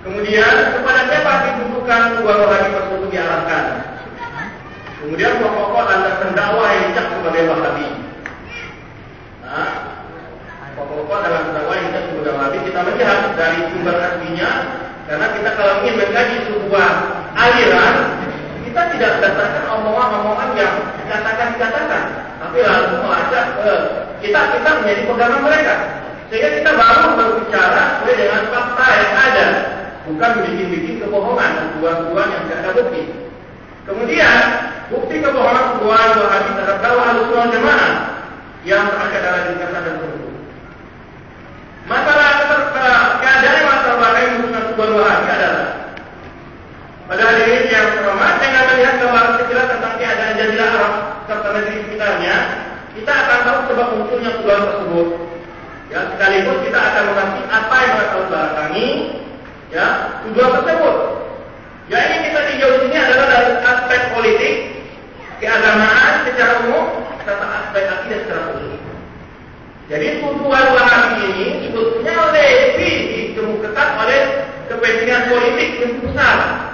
Kemudian kepada siapa dibutuhkan dua wahabi tersebut diarahkan. Kemudian pokok-pokok landasan dakwah yang dicap sebagai wahabi. Nah, pokok-pokok dalam dakwah yang dicap sebagai wahabi kita melihat dari sumber aslinya, karena kita kalau ingin mengkaji sebuah aliran, kita tidak berdasarkan omongan-omongan yang dikatakan, tapi langsung melacak kita menjadi pegangan mereka, sehingga kita baru berbicara sesuai dengan fakta yang ada, bukan bikin-bikin kebohongan, tuduhan-tuduhan yang tidak ada bukti. Kemudian bukti kebohongan tuduhan wahabi terhadap dakwah Ahlussunnah wal Jamaah yang terangkat dalam ringkasan dan tersebut. Masalah keadaan masalah yang menggunakan tuduhan wahabi adalah pada hari ini yang terhormat, dengan melihat gambaran sekilas tentang keadaan Jazirah Arab serta negeri sekitarnya, kita akan tahu sebab munculnya tuduhan tersebut. Ya, sekaligus kita akan mengerti apa yang melatar belakangi ya tuduhan tersebut. Ya, ini kita tinjau di sini adalah dari aspek politik, keagamaan secara umum, serta aspek akidah secara khusus. Jadi tuduhan wahabi ini sebetulnya lebih dikemukakan oleh kepentingan politik yang besar.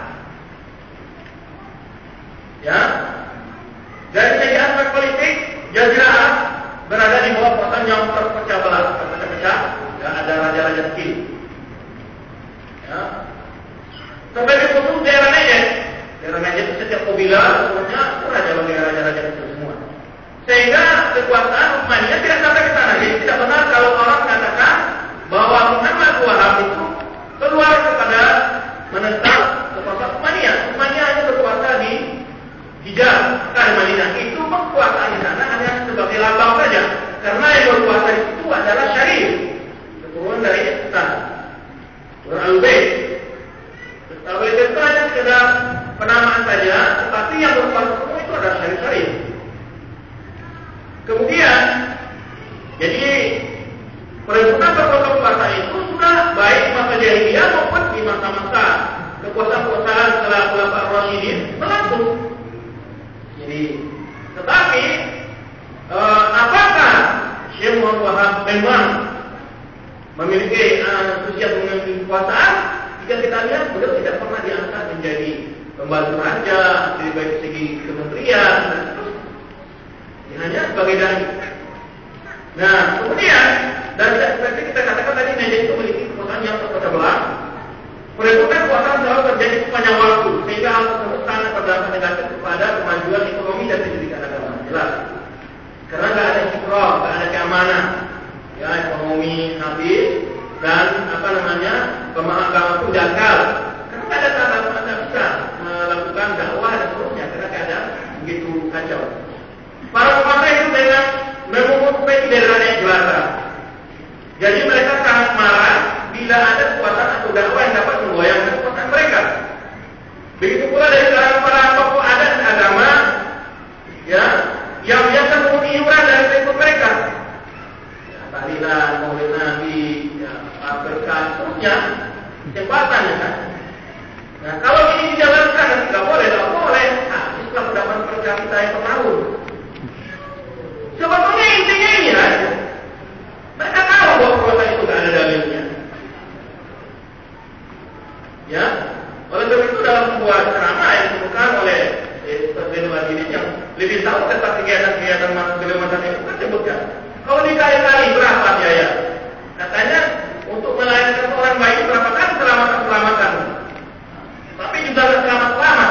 Ya, dari segi aspek politik, Jazirah Arab berada di bawah kekuasaan yang terpecah belah, ya, ada raja-raja kecil. Ya, sampai di khusus daerah Najd itu setiap kabilah semuanya raja bagi raja-raja kecil semua. Sehingga kekuasaan Utsmaniyah tidak sampai ke sana. Jadi tidak benar kalau orang mengatakan bahwa Muhammad Wahab itu keluar kepada menentang kekuasaan Utsmaniyah. Utsmaniyah hanya berkuasa di Hijaz, Madinah. Itu kekuasaan di sana hanya sebagai lambang saja. Karena yang berkuasa di situ adalah Syarif, keturunan dari Islam, Al-Bait. Al-Bait itu hanya sekedar penamaan saja, tetapi yang berkuasa semua itu adalah Syarif. Kemudian, jadi perebutan kekuasaan itu sudah baik masa jahiliyah maupun di masa-masa kekuasaan setelah Khulafaur Rasyidin berlangsung. Jadi, tetapi apakah Syekh Muhammad Wahab memang memiliki antusias mengambil kekuasaan? Jika kita lihat, beliau tidak pernah diangkat menjadi pembantu raja, dari baik segi kementerian, dan seterusnya. Hanya sebagai dai. Nah, kemudian dari seperti kita katakan tadi, Najd itu memiliki kekuasaan yang terpecah belah. Perebutan kekuasaan selalu terjadi sepanjang waktu, sehingga hal tersebut sangat berdampak negatif kepada kemajuan ekonomi dan pendidikan agama. Jelas. Karena nggak ada istiqrar, nggak ada keamanan, ya ekonomi habis dan pemahaman agama itu dangkal. Karena nggak ada cara Anda bisa melakukan dakwah dan seterusnya, karena keadaan begitu kacau. Para penguasa itu dengan memungut peti dari rakyat jelata. Jadi mereka sangat marah bila ada kekuatan atau dakwah yang dapat menggoyangkan kekuatan mereka. Begitu pula dari kalangan para tokoh adat dan agama, ya, yang biasa mengundi iuran dari pengikut mereka. Ya, tahlilan, maulid Nabi, ya, berkah, seterusnya, kesempatannya kan. Nah, kalau ini dijalankan, nggak boleh. Habislah pendapatan per kapita yang per tahun. Sebetulnya intinya ini aja. Mereka tahu bahwa kekuatan itu nggak ada dalilnya. Ya, oleh sebab itu dalam sebuah ceramah yang ditemukan oleh Ustaz Zainul Abidin yang lebih tahu tentang kegiatan-kegiatan beliau masa itu kan sebutkan. Kalau dikali-kali berapa biaya? Katanya untuk melayani orang baik berapa kali selamatan. Tapi juga nggak selamat.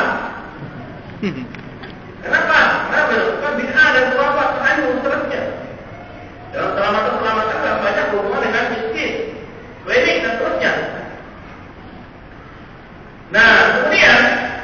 Kenapa? Karena melakukan bid'ah dan khurafat hanya seterusnya. Dalam selamatan nggak banyak hubungan dengan miskin, klinik dan seterusnya. Nah, kemudian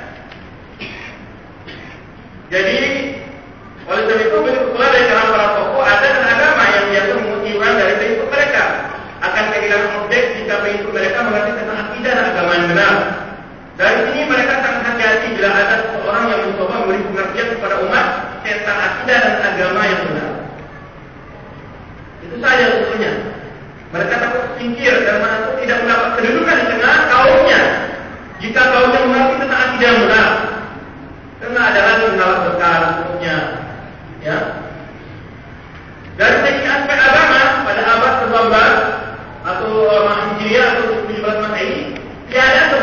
jadi oleh sebab itu begitu pula dari kalangan para tokoh adat dan agama yang biasa menguti iuran dari pengikut mereka akan kehilangan objek jika pengikut mereka mengerti tentang akidah dan agama yang benar. Dari sini mereka sangat hati-hati bila ada seseorang yang mencoba memberi pengertian kepada umat tentang akidah dan agama yang benar. Itu saja sebetulnya. Mereka takut singkir dan mereka tidak mendapat kedudukan di tengah kaumnya. Jika kaumnya mengerti tentang akidah yang benar, karena ada lagi menolak berkah sebetulnya. Ya. Dari segi aspek agama pada abad ke-12 atau Hijriah atau 17 Masehi, tiada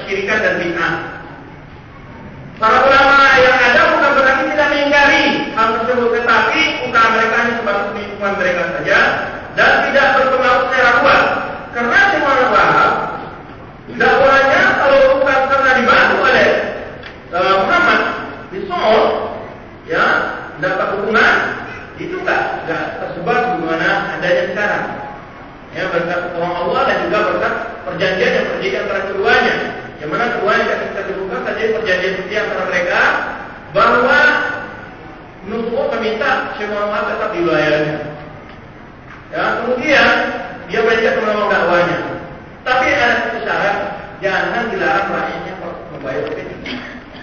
kesyirikan dan bid'ah. Para ulama yang ada bukan berarti tidak mengingkari hal tersebut, tetapi usaha mereka hanya sebatas lingkungan mereka saja dan tidak berpengaruh secara luas. Karena semua ulama dakwahnya kalau bukan karena dibantu oleh Muhammad bin Saul, ya, dapat dukungan, itu nggak tersebar sebagaimana adanya sekarang. Ya, berkat tolong Allah dan juga berkat perjanjian yang terjadi antara keduanya. Yang mana keduanya tidak bisa dibuka saja perjanjian seperti antara mereka bahwa Nubuwah meminta Syekh Muhammad tetap di wilayahnya. Ya, kemudian dia berjanji menolong dakwanya. Tapi ada satu syarat, jangan dilarang rakyatnya membayar pajak.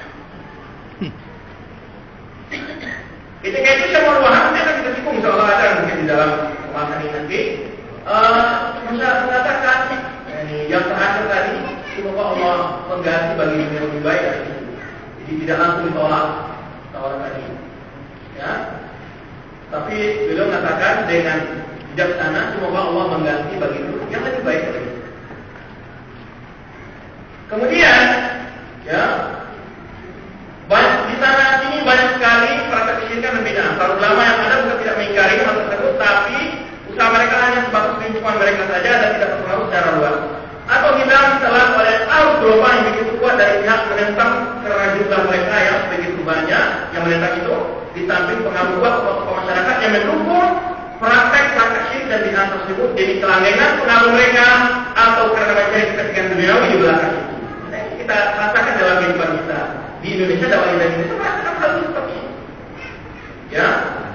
Ketika itu Syekh Muhammad akan kita singgung, seolah ada mungkin di dalam pembahasan ini nanti. Mengatakan yang terakhir tadi, semoga Allah mengganti bagi yang lebih baik dari itu. Jadi tidak langsung ditolak tawaran tadi, ya. Tapi beliau mengatakan dengan bijaksana, semoga Allah mengganti bagi itu yang lebih baik dari itu. Kemudian, ya, di sana sini banyak sekali praktek kesyirikan dan bid'ah. Para ulama yang ada bukan tidak mengingkari hal tersebut, tapi usaha mereka hanya sebatas lingkungan mereka saja dan tidak berpengaruh secara luas. Atau hilang ditelan oleh arus gelombang yang begitu kuat dari pihak menentang karena jumlah mereka yang begitu banyak yang menentang itu, di samping pengaruh kuat tokoh masyarakat yang mendukung praktek syirik dan bid'ah tersebut demi kelanggengan pengaruh mereka atau karena mencari kepentingan duniawi di belakang itu. Nah, ini kita rasakan dalam kehidupan kita di Indonesia, dakwah kita ini merasakan hal seperti ini. Ya,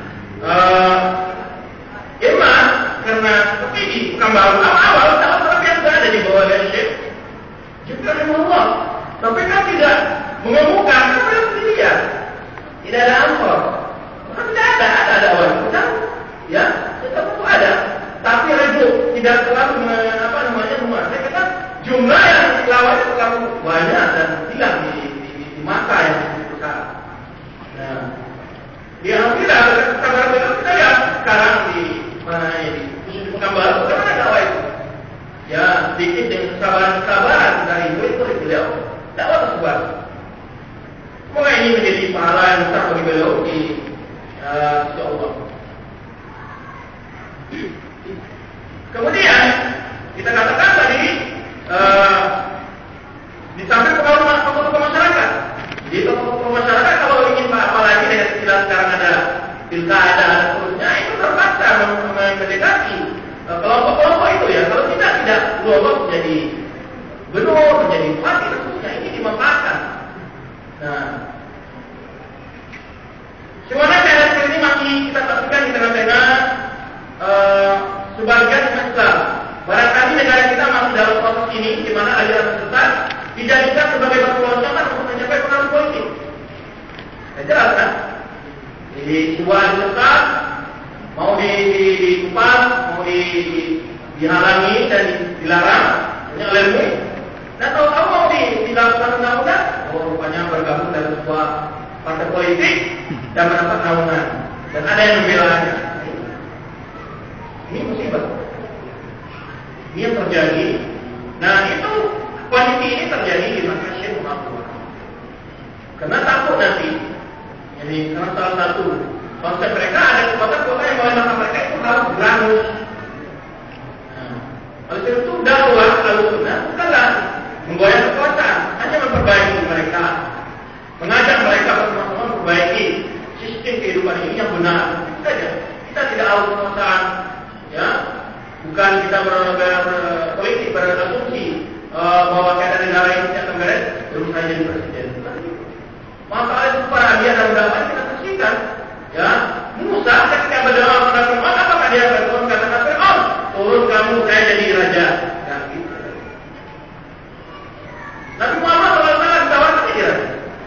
emang karena seperti di Pekanbaru awal-awal salah yang ada di bawah leadership juga Allah, tapi kan tidak mengemukakan kepada pendidikan, tidak ada ampor, maka tidak ada dakwah, kan? Ya, tetap itu ada, tapi redup, tidak terlalu menguasai karena jumlah yang lawan itu terlalu banyak dan hilang di masa yang begitu sekarang. Nah, di Alhamdulillah kabar itu kita lihat sekarang di mana ini, khusus di Pekanbaru, karena ada dakwah itu. Ya, sedikit dengan kesabaran dari murid beliau, dakwah tersebar. Semoga ini menjadi pahala yang besar bagi beliau di sisi Allah. Kemudian kita katakan tadi di samping pengaruh tokoh-tokoh masyarakat. Di tokoh-tokoh masyarakat kalau ingin apalagi dengan istilah sekarang ada pilkada dan seterusnya, itu terpaksa mendekati kelompok-kelompok itu, ya. Kalau tidak lolos menjadi gubernur, menjadi bupati, seterusnya, ini dimanfaatkan. Nah, sebenarnya daerah ini masih kita saksikan di tengah-tengah sebagian Islam. Barangkali negara kita masih dalam proses ini, di mana aliran sesat dijadikan sebagai batu loncatan untuk mencapai pengaruh politik. Jelas kan? Jadi sebuah sesat mau dikupas, mau dihalangi dan dilarang oleh MUI. Dan tahu-tahu mau dilakukan undang-undang, rupanya bergabung dalam sebuah partai politik dan mendapat naungan. Dan ada yang membelanya. Ini musibah. Ini yang terjadi. Nah, itu kondisi ini terjadi di masa Syekh Muhammad. Karena takut nanti. Jadi karena salah satu konsep mereka ada kekuatan-kekuatan yang oleh mata mereka itu harus berangus. Nah, oleh itu dakwah al-sunnah bukanlah menggoyang kekuatan, hanya memperbaiki mereka, mengajak mereka bersama-sama memperbaiki sistem kehidupan ini yang benar. Itu saja. Kita tidak harus kekuasaan, ya. Bukan kita berpolitik berasumsi bahwa keadaan negara ini tidak akan beres belum saya jadi presiden. Masalah itu para dia dan ulama kita saksikan, ya. Musa ketika berdoa kepada Tuhan, apakah dia berdoa katakan Fir'aun, turun kamu saya jadi raja. Ya, gitu. Nabi Muhammad SAW ditawarkan jadi raja.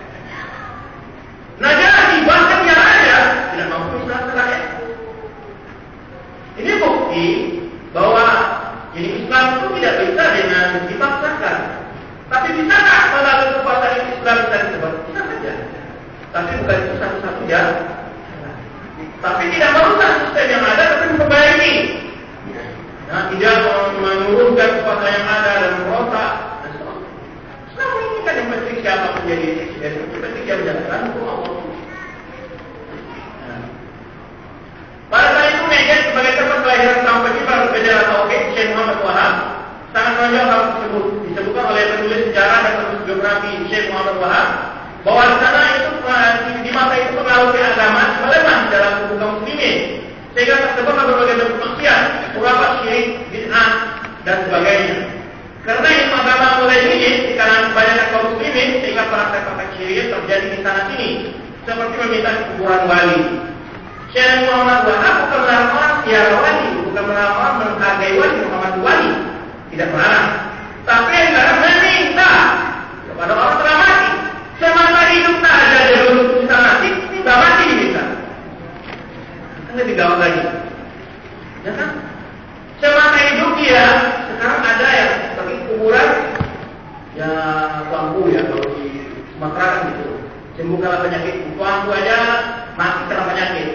Nah, jadi bahkan dia raja tidak mampu Islam rakyat. Ini bukti bahwa ini Islam itu tidak bisa dengan dipaksakan. Tapi bisakah melalui kekuatan Islam bisa disebut? Bisa saja. Tapi bukan itu satu-satunya. Tapi tidak merusak sistem yang ada, tapi memperbaiki. Nah, tidak menurunkan kekuatan yang ada dan merosak. Islam menjadi eksekutif ketika dia menjalankan hukum Allah. Pada saat itu Najd sebagai tempat kelahiran sang penyebar bendera tauhid Syekh Muhammad Wahab sangat menonjol hal tersebut. Disebutkan oleh penulis sejarah dan penulis biografi Syekh Muhammad Wahab bahwa di sana itu di masa itu pengaruh agama melemah dalam tubuh kaum muslimin sehingga tersebarlah berbagai bentuk maksiat, khurafat, syirik, bid'ah dan sebagainya. Karena ilmu agama mulai dingin di kalangan kebanyakan kaum muslimin sehingga praktek-praktek syirik terjadi di sana sini seperti meminta kuburan wali. Syekh Muhammad Wahab bukan melarang orang ziarah wali, bukan melarang orang menghargai wali, menghormati wali, tidak melarang. Tapi yang dilarang meminta kepada orang telah mati. Semasa hidup tak ada dia belum bisa mati, tidak mati diminta. Kan lebih gawat lagi, ya kan? Semasa hidup dia sekarang ada yang seperti kuburan, ya tuanku ya kalau di Sumatera kan gitu, sembuhkanlah penyakit. Tuanku aja mati karena penyakit.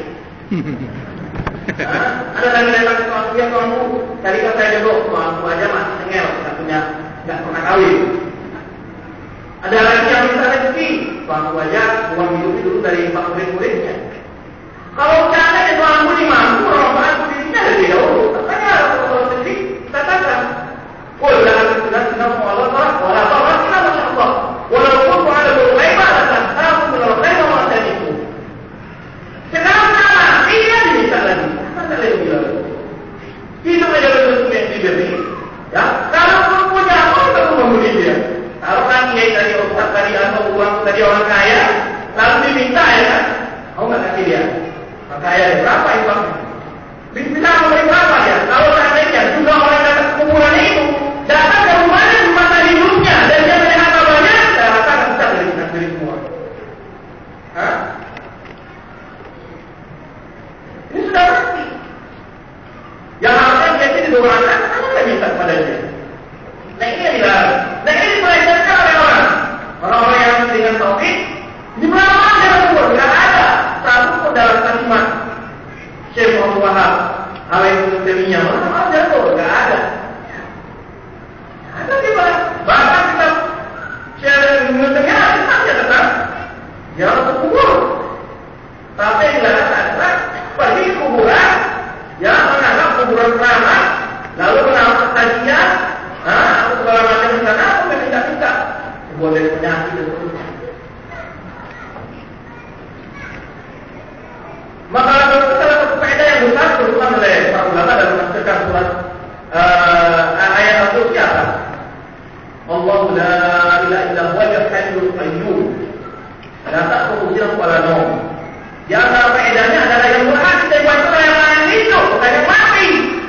Nah, ada lagi datang ke tuanku, ya tuanku, carikan saya jodoh. Tuanku aja masih sengel, nggak pernah kawin. Ada lagi yang minta rezeki, tuanku aja uang hidup itu dari pak murid-muridnya. Kalau seandainya tuanku dimampu, orang tuanku dirinya dari dahulu, katanya kalau rezeki katakan, wala sudah Allah wala tawakkala masya Allah, walaupun ada berubah dan tahu menolong Allah itu. Sekarang sama, ini kan diminta lagi. Apa kalian bilang? Hidup aja betul yang diberi. Ya, kalau pun punya apa kita membeli dia. Kalau kan kiai tadi ustaz tadi atau uang tadi orang kaya, lalu diminta ya kan? Kau nggak kasih dia. Maka kaya berapa infaknya? Bisa memberi berapa ya? Kalau seandainya juga orang datang ke kuburan itu datang ke rumahnya di masa hidupnya dan dia melihat apa banyak, saya rasa nggak bisa beli semua. Hah? Ini sudah pasti. Yang harusnya dia didoakan, hanya nggak minta kepada dia. Nah ini yang dilarang. Nah ini dipelajari oleh orang-orang yang dengan tauhid. Di mana dalam kubur nggak ada satu pun dalam kalimat Syekh Muhammad Wahab, hal yang menjadinya mana jatuh nggak ada. Ada di mana? Bahkan kita Syekh menjadinya ada tetap jangan ke kubur. Tapi yang dilarang adalah pergi ke kuburan, ya menganggap kuburan keramat, lalu menanggap kajian, atau segala macam di sana, aku minta-minta, boleh penyakit dan seterusnya. Maka itu salah satu faedah yang besar disebutkan oleh para ulama dalam menafsirkan surat ayat al-Qur'an apa? Allahu la ilaha illa huwa al-hayyul qayyum. La ta'khudhuhu sinatun wa la nawm. Di antara faedahnya adalah yang Quran kita baca yang lain hidup, bukan yang mati.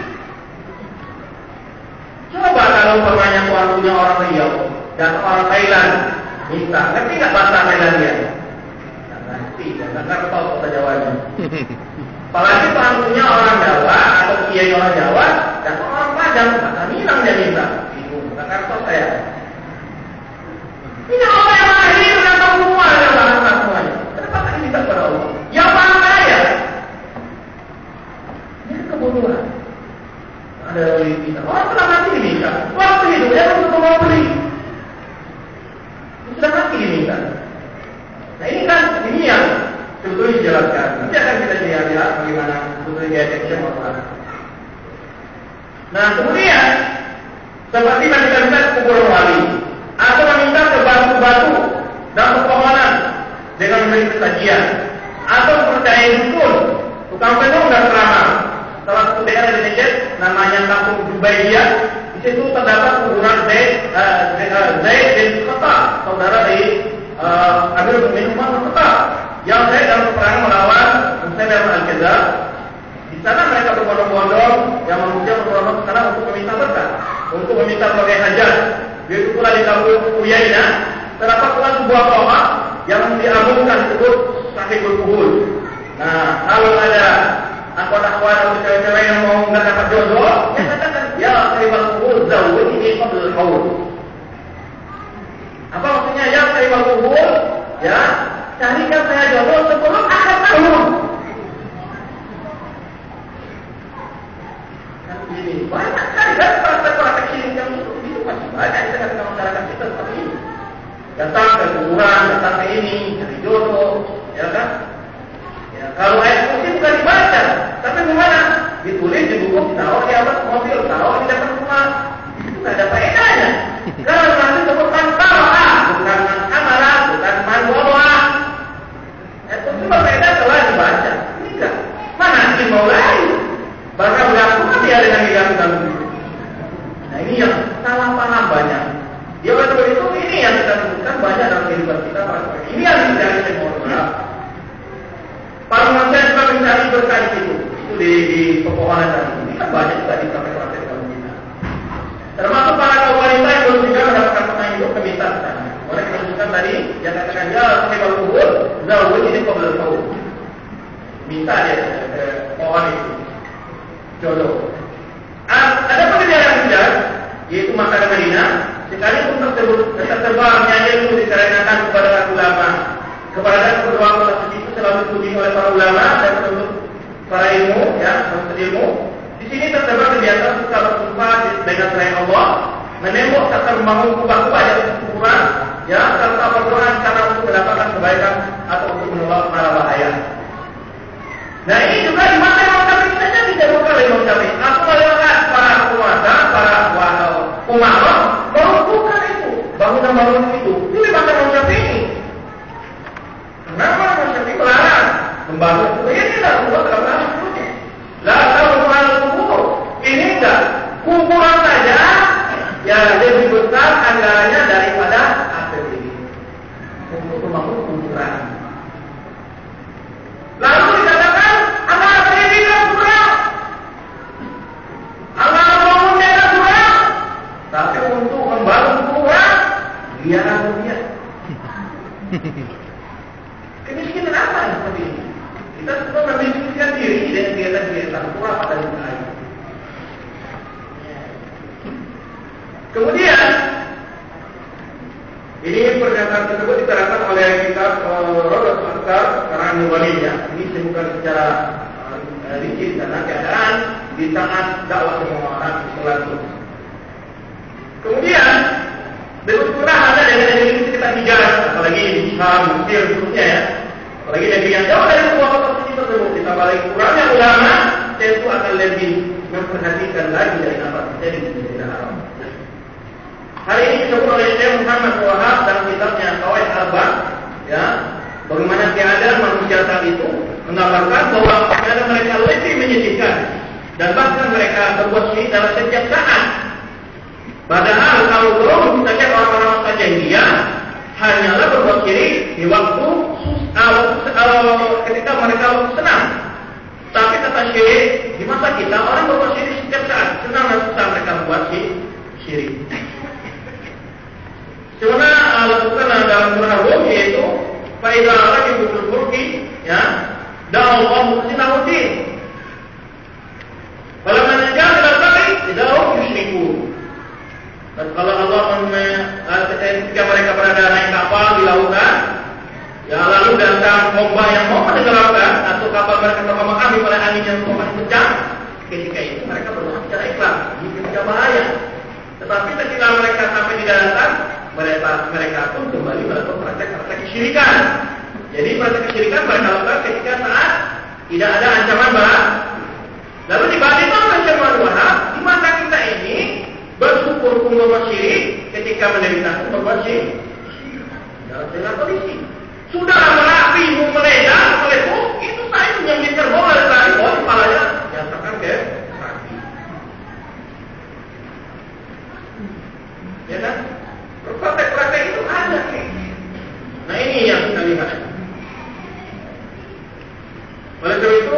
Coba kalau umpamanya Tuhan punya orang Riau dan orang Thailand, minta, ngerti nggak bahasa Thailandia? Nggak ngerti, nggak ngerti bahasa Jawanya. Apalagi Tuhan punya orang Jawa atau kiai orang Jawa dan orang Padang, bahasa Minang dia minta. Bingung, nggak ngerti saya. Ini orang yang lahir dan tahu semua yang bahasa semuanya. Kenapa tadi minta kepada Allah? Yang paling kaya, ini kebodohan. Ada yang diminta. Orang sudah mati diminta. Waktu hidupnya untuk mau beli. Sudah mati diminta. Nah ini kan ini yang sebetulnya dijelaskan. Nanti akan kita lihat bagaimana sebetulnya action orang. Nah kemudian seperti meminta ke kuburan wali atau meminta ke batu-batu dan pepohonan dengan memberi kesajian. Atau percaya dukun, tukang penung dan keramat. Salah satu daerah di Najd namanya Kampung Jubaidiyah. Di situ terdapat kuburan Zaid bin Khattab, saudara dari Amirul Mukminin Umar bin Khattab, yang Zaid dalam peperangan melawan Musailamah al-Kadzdzab. Di sana mereka berbondong-bondong, yang manusia berbondong ke sana untuk meminta berkah, untuk meminta berbagai hajat. Begitu pula di Kampung Uyainah terdapat pula sebuah pohon yang diagungkan disebut Sahibul Kuhul. Nah, kalau ada akhwat-akhwat atau cewek-cewek yang mau nggak dapat jodoh, ya katakan, ya Sahibul Kuhul, zawud ini qabl al-haul. Apa maksudnya ya Sahibul Kuhul? Ya, carikan saya jodoh sebelum akhir tahun. Kan begini, banyak sekali kan praktek-praktek syirik yang itu masih banyak di tengah-tengah masyarakat kita seperti ini. Datang ke kurang, datang ke ini, cari jodoh, ya kan? Ya, kalau ayat kursi bukan dibaca, tapi gimana? Ditulis di buku, ditaruh di atas mobil, taruh di depan rumah. Itu nggak ada faedahnya. Kalau nanti sebutkan qara'a, bukan man hamala, bukan man wada'a. Ayat kursi berbeda setelah dibaca. Ini enggak. Mana sih mau lain? Bahkan berlaku dia dengan diganggu. Nah ini yang salah paham banyak. Ya oleh sebab itu ini yang kita sebutkan banyak dalam kehidupan kita. Ini yang dicari semua. Para manusia juga mencari berkah di situ. Itu di pepohonan tadi. Ini kan banyak juga di praktek-praktek dalam kita. Termasuk para kaum wanita yang belum juga mendapatkan pasangan hidup meminta sana. Mereka menyebutkan tadi yang katakan ya sahibul kubur, zawwaj ini qabla al-maut. Minta dia ke pohon itu jodoh. Ada pekerjaan yang tidak, yaitu Makkah dan Madinah. Sekalipun tersebarnya ilmu dikarenakan kepada ulama, kepada kedua kota suci itu selalu dipuji oleh para ulama dan penuntut para ilmu, ya, penuntut ilmu. Di sini tersebar kebiasaan suka bersumpah dengan selain Allah, menembok serta membangun kubah-kubah di atas kuburan, ya, serta berdoa karena untuk mendapatkan kebaikan atau untuk menolak mara bahaya. Nah ini juga di masa Imam Syafi'i saja tidak bukan oleh Imam Syafi'i. Aku melihat para penguasa, para umarah meruntuhkan itu, bangunan-bangunan itu. Itu di masa Imam Syafi'i. Kenapa Imam Syafi'i melarang membangun itu? Ya tidak, Allah telah melarang sebelumnya. Lah tahu soal kubur, ini enggak. Kuburan saja, ya lebih besar anggarannya daripada APBD untuk membangun kuburan. Lalu dikatakan anggaran pendidikan kurang, anggaran bangunnya kan kurang, tapi untuk membangun kuburan dia. Kemiskinan apa yang seperti ini? Kita semua memmiskinkan diri dengan kegiatan-kegiatan kurang pada dunia ini. Kemudian ini pernyataan tersebut diterangkan oleh kitab Rawdatul Azkar karang Nuwaliyah. Ini disebutkan secara rinci di sana keadaan di saat dakwah semua orang berlangsung. Kemudian berusaha ada dengan negeri sekitar Hijaz, apalagi di Syam, Mesir, khususnya ya. Apalagi negeri yang jauh dari sebuah kota suci tersebut, ditambah lagi kurangnya ulama, tentu akan lebih memperhatikan lagi dari apa terjadi di Masjidil Haram. Hal ini disebut oleh Syekh Muhammad Wahab dalam kitabnya Qawaid Arba, ya, bagaimana keadaan manusia saat itu menggambarkan bahwa keadaan mereka lebih menyedihkan dan bahkan mereka berbuat syirik dalam setiap saat. Padahal kalau belum kita lihat orang-orang masa jahiliyah hanyalah berbuat syirik di waktu ketika mereka senang. Tapi kata Syekh, di masa kita orang berbuat syirik setiap saat, senang dan susah mereka berbuat syirik. Sebenarnya lakukan dalam surah Rum yaitu faida Allah yang berfulki, ya, dan Allah mukhsinahudin. Kalau menjadi terbaik, tidak orang yusyriku. Dan kalau Allah ketika mereka berada naik kapal di lautan, ya lalu datang ombak yang mau menenggelamkan atau kapal mereka terbawa ambil oleh angin yang semakin kencang, ketika itu mereka berdoa secara ikhlas, ini ketika bahaya. Tetapi ketika mereka sampai di daratan, mereka pun kembali melakukan praktek-praktek kesyirikan. Jadi praktek kesyirikan mereka lakukan ketika saat tidak ada ancaman berat. Lalu dibandingkan oleh Syekh Muhammad Wahab, di masa kita ini bersyukur pun berbuat syirik, ketika menderita pun berbuat syirik. Dalam kondisi sudah merapi meledak meletus, itu saya menyembelih kerbau dari tadi, kepalanya diantarkan ke kaki. Ya kan? Praktek-praktek itu ada. Nah ini yang kita lihat. Oleh sebab itu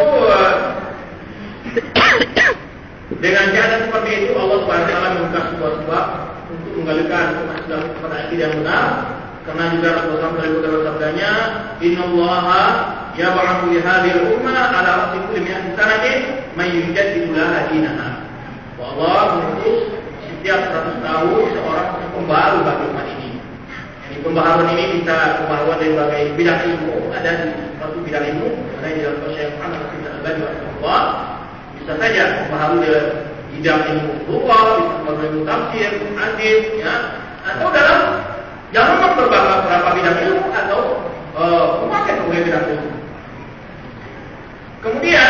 dengan keadaan seperti itu Allah SWT membuka sebuah sebab untuk menggalikan umat Islam kepada akidah yang benar. Karena juga Rasulullah SAW bersabdanya, Innallaha yab'atsu li hadhihi al-ummah ala ra'si kulli mi'ati sanatin man yujaddidu laha dinaha. Allah mengutus setiap 100 tahun seorang pembaharu bagi umat ini. Jadi pembaharuan ini bisa pembaharuan dari berbagai bidang ilmu, ada di suatu bidang ilmu, mana yang dilakukan Syekh Muhammad bin Al-Albani rahimahullah. Bisa saja pembaharu dari bidang ilmu lughah, bisa pembaharu ilmu tafsir, hadis, ya, atau dalam jangan berapa bidang ilmu atau menguasai berbagai bidang ilmu. Kemudian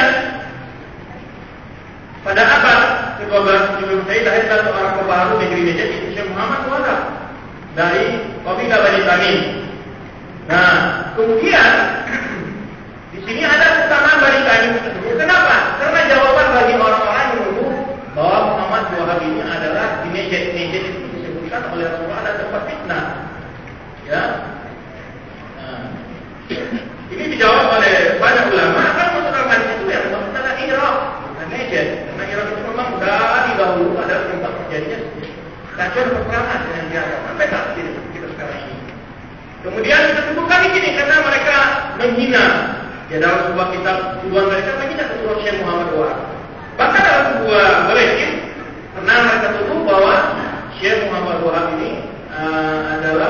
pada abad ke-12 sebelum saya lahirlah seorang pembaharu negeri Najd, itu Syekh Muhammad Wahab dari kabilah Bani Tamim. Nah, kemudian di sini ada keutamaan Bani Tamim tersebut. Kenapa? Karena jawaban bagi orang-orang yang menuduh bahwa Muhammad Wahab ini adalah di Najd. Najd itu disebutkan oleh Rasulullah ada tempat fitnah. Ya. Nah, ini dijawab oleh banyak ulama. Kan maksudnya hadis itu yang maksudnya Irak, bukan Najd. Karena Irak itu memang dari dahulu adalah tempat terjadinya kacauan peperangan dengan biasa sampai saat kita sekarang ini. Kemudian disebutkan di sini karena mereka menghina. Ya, dalam sebuah kitab tuduhan mereka menghina keturunan Syekh Muhammad Wahab. Bahkan dalam sebuah beresin pernah mereka tuduh bahwa Syekh Muhammad Wahab ini adalah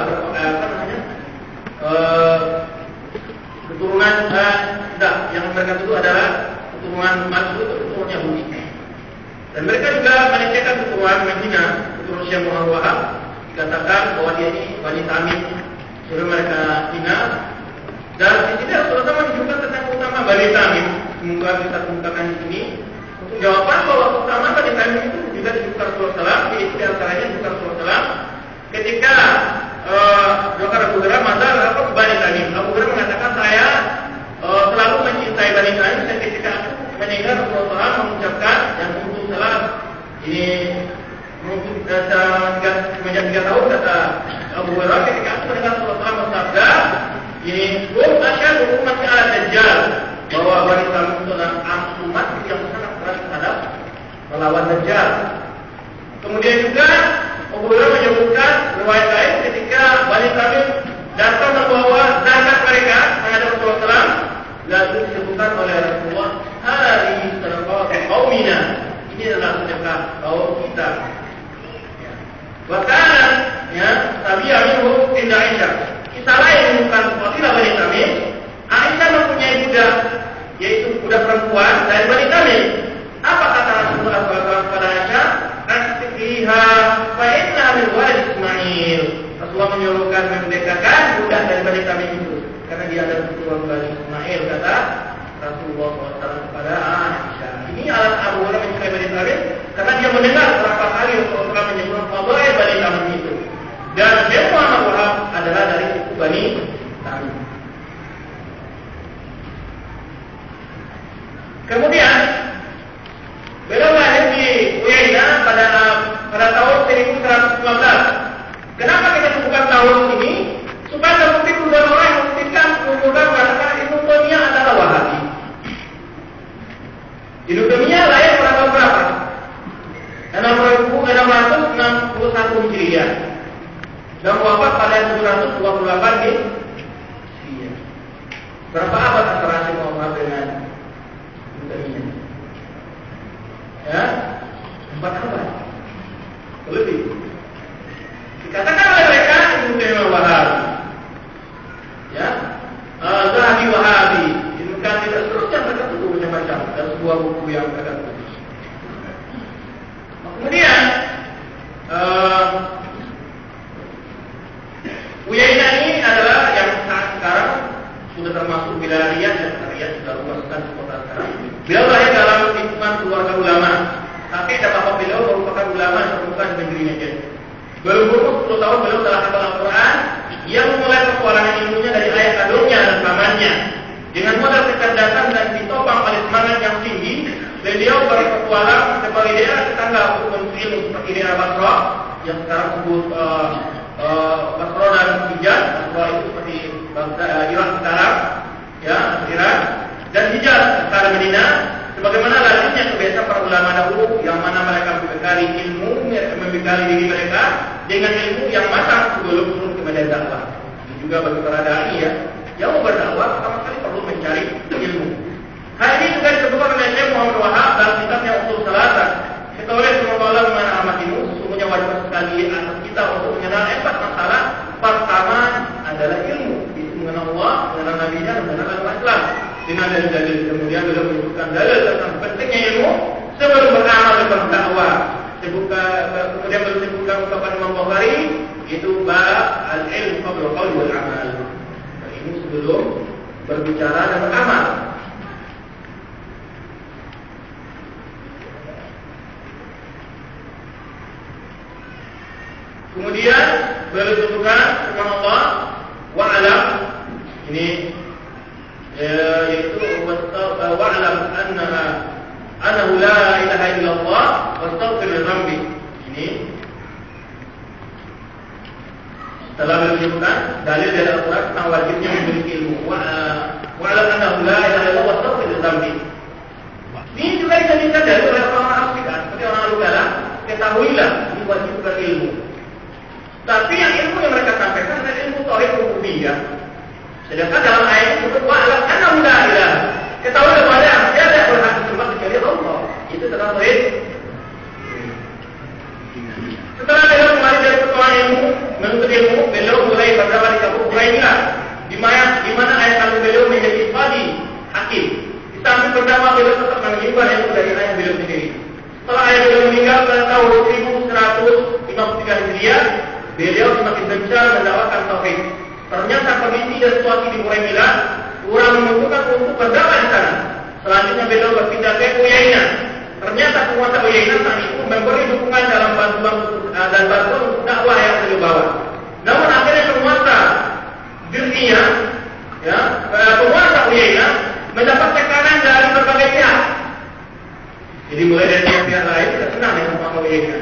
keturunan yang mereka tuduh adalah keturunan Mansur, keturunan Yahudi. Dan mereka juga melecehkan keturunan menghina keturunan Syekh Muhammad Wahab, dikatakan bahwa dia ini Bani Tamim, sudah mereka hina. Dan di sini Rasulullah menunjukkan tentang utama Bani Tamim. Semoga kita temukan di sini untuk jawaban bahwa utama Bani Tamim itu juga disebutkan Rasulullah, yaitu di antaranya disebutkan Rasulullah ketika Dokter Abu Hurairah mazal apa Bani Tamim. Abu Hurairah mengatakan saya selalu mencintai Bani Tamim dan ketika aku mendengar Rasulullah mengucapkan yang untuk salam ini mungkin semenjak 3 tahun kata Abu Hurairah ketika aku mendengar Rasulullah bersabda ini asyhadu ummati ala dajjal, bahwa Bani Tamim itu adalah umat yang sangat keras terhadap melawan Dajjal. Kemudian juga Abu Hurairah menyebutkan riwayat lain ketika Bani Tamim datang membawa zakat mereka menghadap Rasulullah, lalu disebutkan oleh Rasulullah, "Hadhihi sadaqatu qaumina." Ini adalah sedekah kaum kita. Bahkan ya, tabi'ah minhu inda Aisyah. Kisah lain bukan fadilah Bani Tamim. Aisyah mempunyai budak, yaitu budak perempuan dari Bani Tamim. Apa kata Rasulullah SAW kepada Aisyah? Asfiha fa inna min walid Ismail. Rasulullah menyuruhkan memerdekakan budak dari Bani Tamim itu karena dia adalah keturunan Bani Ismail, kata Rasulullah SAW kepada Aisyah. Ini alat Abu Hurairah mencintai Bani Tamim karena dia mendengar berapa kali Rasulullah menyebut fadail Bani Tamim itu. Dan Syekh Muhammad Wahab adalah dari suku Bani Tamim. Kemudian beliau lahir di Uyainah pada tahun 1115. Kenapa kita sebutkan tahun ini? Supaya terbukti beberapa orang yang membuktikan bahwa Ibnu Taimiyah adalah Wahabi. Ibnu Taimiyah lahir pada tahun berapa? 661 Hijriah. Dan wafat pada 728 Hijriah. Berapa abad antara Syekh Muhammad dengan Ibnu Taimiyah? Ya, 4 abad lebih. Dikatakan oleh mereka Ibnu Taimiyah Wahabi, ya, Zahabi Wahabi, Ibnu Katsir dan seterusnya mereka tuduh macam-macam dalam sebuah buku yang mereka tulis. Kemudian Uyainah ini adalah yang saat sekarang sudah termasuk wilayah Riyadh, dan Riyadh sudah merupakan kota sekarang. Beliau lahir dalam lingkungan keluarga ulama. Kakek dan bapak beliau merupakan ulama yang terbuka di negeri Najd. Belum berumur 10 tahun beliau telah hafal Al-Quran yang memulai petualangan ilmunya dari ayah kandungnya dan pamannya. Dengan modal kecerdasan dan ditopang oleh semangat yang tinggi, beliau berpetualang ke daerah tetangga untuk menuntut ilmu seperti daerah Basra yang sekarang disebut Basra dan Hijaz. Basra itu seperti Irak sekarang, ya, Irak, dan Hijaz sekarang Madinah. Sebagaimana lazimnya kebiasaan para ulama dahulu, yang mana mereka membekali ilmu, membekali diri mereka dengan ilmu yang matang sebelum turun ke medan dakwah. Ini juga bagi para dai, ya, yang mau berdakwah pertama sekali perlu mencari ilmu. Hal ini juga disebutkan oleh Syekh Muhammad Wahab dalam kitabnya Ushul Thalatha. Kata oleh semoga Allah mengenal amatimu, sesungguhnya wajib sekali atas kita untuk mengenal 4 masalah. Pertama adalah ilmu, itu mengenal Allah, mengenal Nabi-Nya, dan mengenal agama Islam. Dengan dalil-dalil, kemudian beliau menyebutkan dalil tentang pentingnya ilmu sebelum beramal dan berdakwah. Kemudian beliau sebutkan ungkapan Imam Bukhari, itu bab al-ilm qabla wal qauli wal amal. Nah, ini sebelum berbicara dan beramal. Kemudian beliau sebutkan firman Allah wa'lam, ini yaitu wa'lam annahu la ilaha illallah wastaghfir li dzambi. Ini setelah beliau menyebutkan dalil dari Al-Quran tentang wajibnya memiliki ilmu. Wa'lam annahu la ilaha illallah wastaghfir li dzambi. Ini juga dijadikan dalil oleh orang Afrika, seperti orang Lugala, ketahuilah ini wajib berilmu. Tapi yang ilmu yang mereka sampaikan adalah ilmu tauhid rububiyah. Sedangkan dalam ayat ini disebut wa'lam annahu la ilaha. Ketahuilah bahwa tiada yang berhak disembah kecuali Allah. Itu tentang tauhid. Setelah beliau kembali dari pertemuan ilmu, menuntut ilmu, beliau mulai berdakwah di kampung Quraisy, di mana ayat kami beliau menjadi qadi, hakim. Di samping berdakwah beliau tetap mengibar ilmu dari ayah beliau sendiri. Setelah ayah beliau meninggal pada tahun 1153 Hijriah, beliau semakin gencar mendakwakan tauhid. Ternyata kondisi dan situasi di Quraisy kurang memungkinkan untuk berdakwah di sana. Selanjutnya beliau berpindah ke Uyainah. Ternyata penguasa Uyainah saat itu memberi dukungan dalam bantuan untuk dakwah yang beliau bawa. Namun akhirnya penguasa Diriyah, penguasa Uyainah mendapat tekanan dari berbagai pihak. Jadi mulai dari pihak lain tidak senang dengan penguasa Uyainah.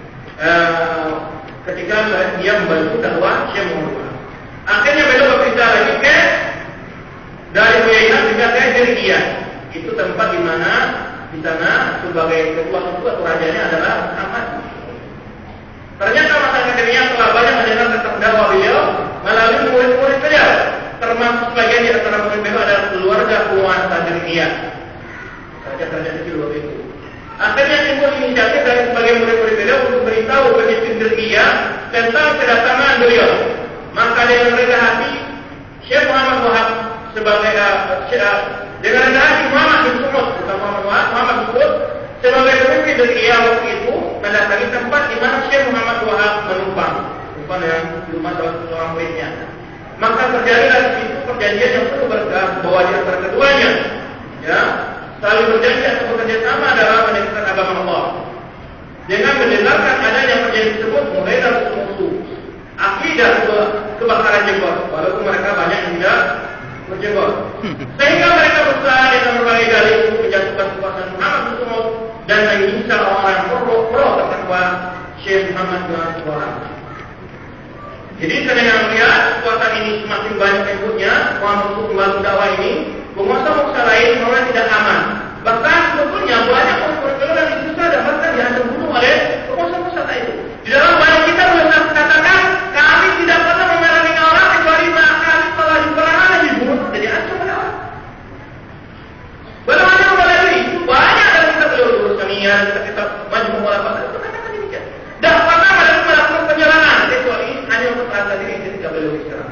Ketika dia membantu dakwah Syekh Muhammad. Akhirnya beliau berpindah lagi ke dari Uyainah pindah ke Diriyah. Itu tempat di mana di sana sebagai ketua atau rajanya adalah Muhammad. Ternyata masyarakat Diriyah telah banyak mendengar tentang dakwah beliau melalui murid-murid beliau, termasuk sebagian di antara murid beliau adalah keluarga penguasa Diriyah. Kerja kecil waktu itu. Akhirnya timbul inisiatif dari sebagian murid-murid beliau untuk beritahu pemimpin Diriyah tentang kedatangan beliau. Maka dengan rendah hati Syekh Muhammad Wahab sebagai dengan rendah hati Muhammad bin Sumud, bukan Muhammad bin Sumud sebagai pemimpin Diriyah waktu itu mendatangi tempat di mana Syekh Muhammad Wahab menumpang yang di rumah salah seorang muridnya. Maka terjadilah di situ perjanjian yang perlu bahwa di antara keduanya, ya, saling berjanji atau bekerja sama dalam menegakkan agama Allah. Dengan mendengarkan adanya perjanjian tersebut, mulai dari musuh akidah kebakaran jenggot, walaupun mereka banyak yang tidak berjenggot. Sehingga mereka berusaha dengan berbagai dalih untuk menjatuhkan kekuasaan Muhammad bin Sumud dan mengincar orang pro terdakwa Syekh Muhammad bin Wahab. Jadi saya melihat kekuatan ini semakin banyak pengikutnya, untuk membantu dakwah ini, penguasa lain mulai tidak aman. Bahkan sebetulnya banyak orang-orang yang disusah dan bahkan dihancur bunuh oleh penguasa itu. Di dalam banyak kita boleh katakan kami tidak pernah memerangi orang kecuali kami setelah diperangan dan dibunuh dan dihancur oleh orang. Bagaimana memerangi itu banyak dalam kitab beliau Samiyah, kitab Majmu' Mu'allafat itu katakan demikian. Dan pernah melakukan penyerangan kecuali hanya untuk harga diri ketika beliau diserang.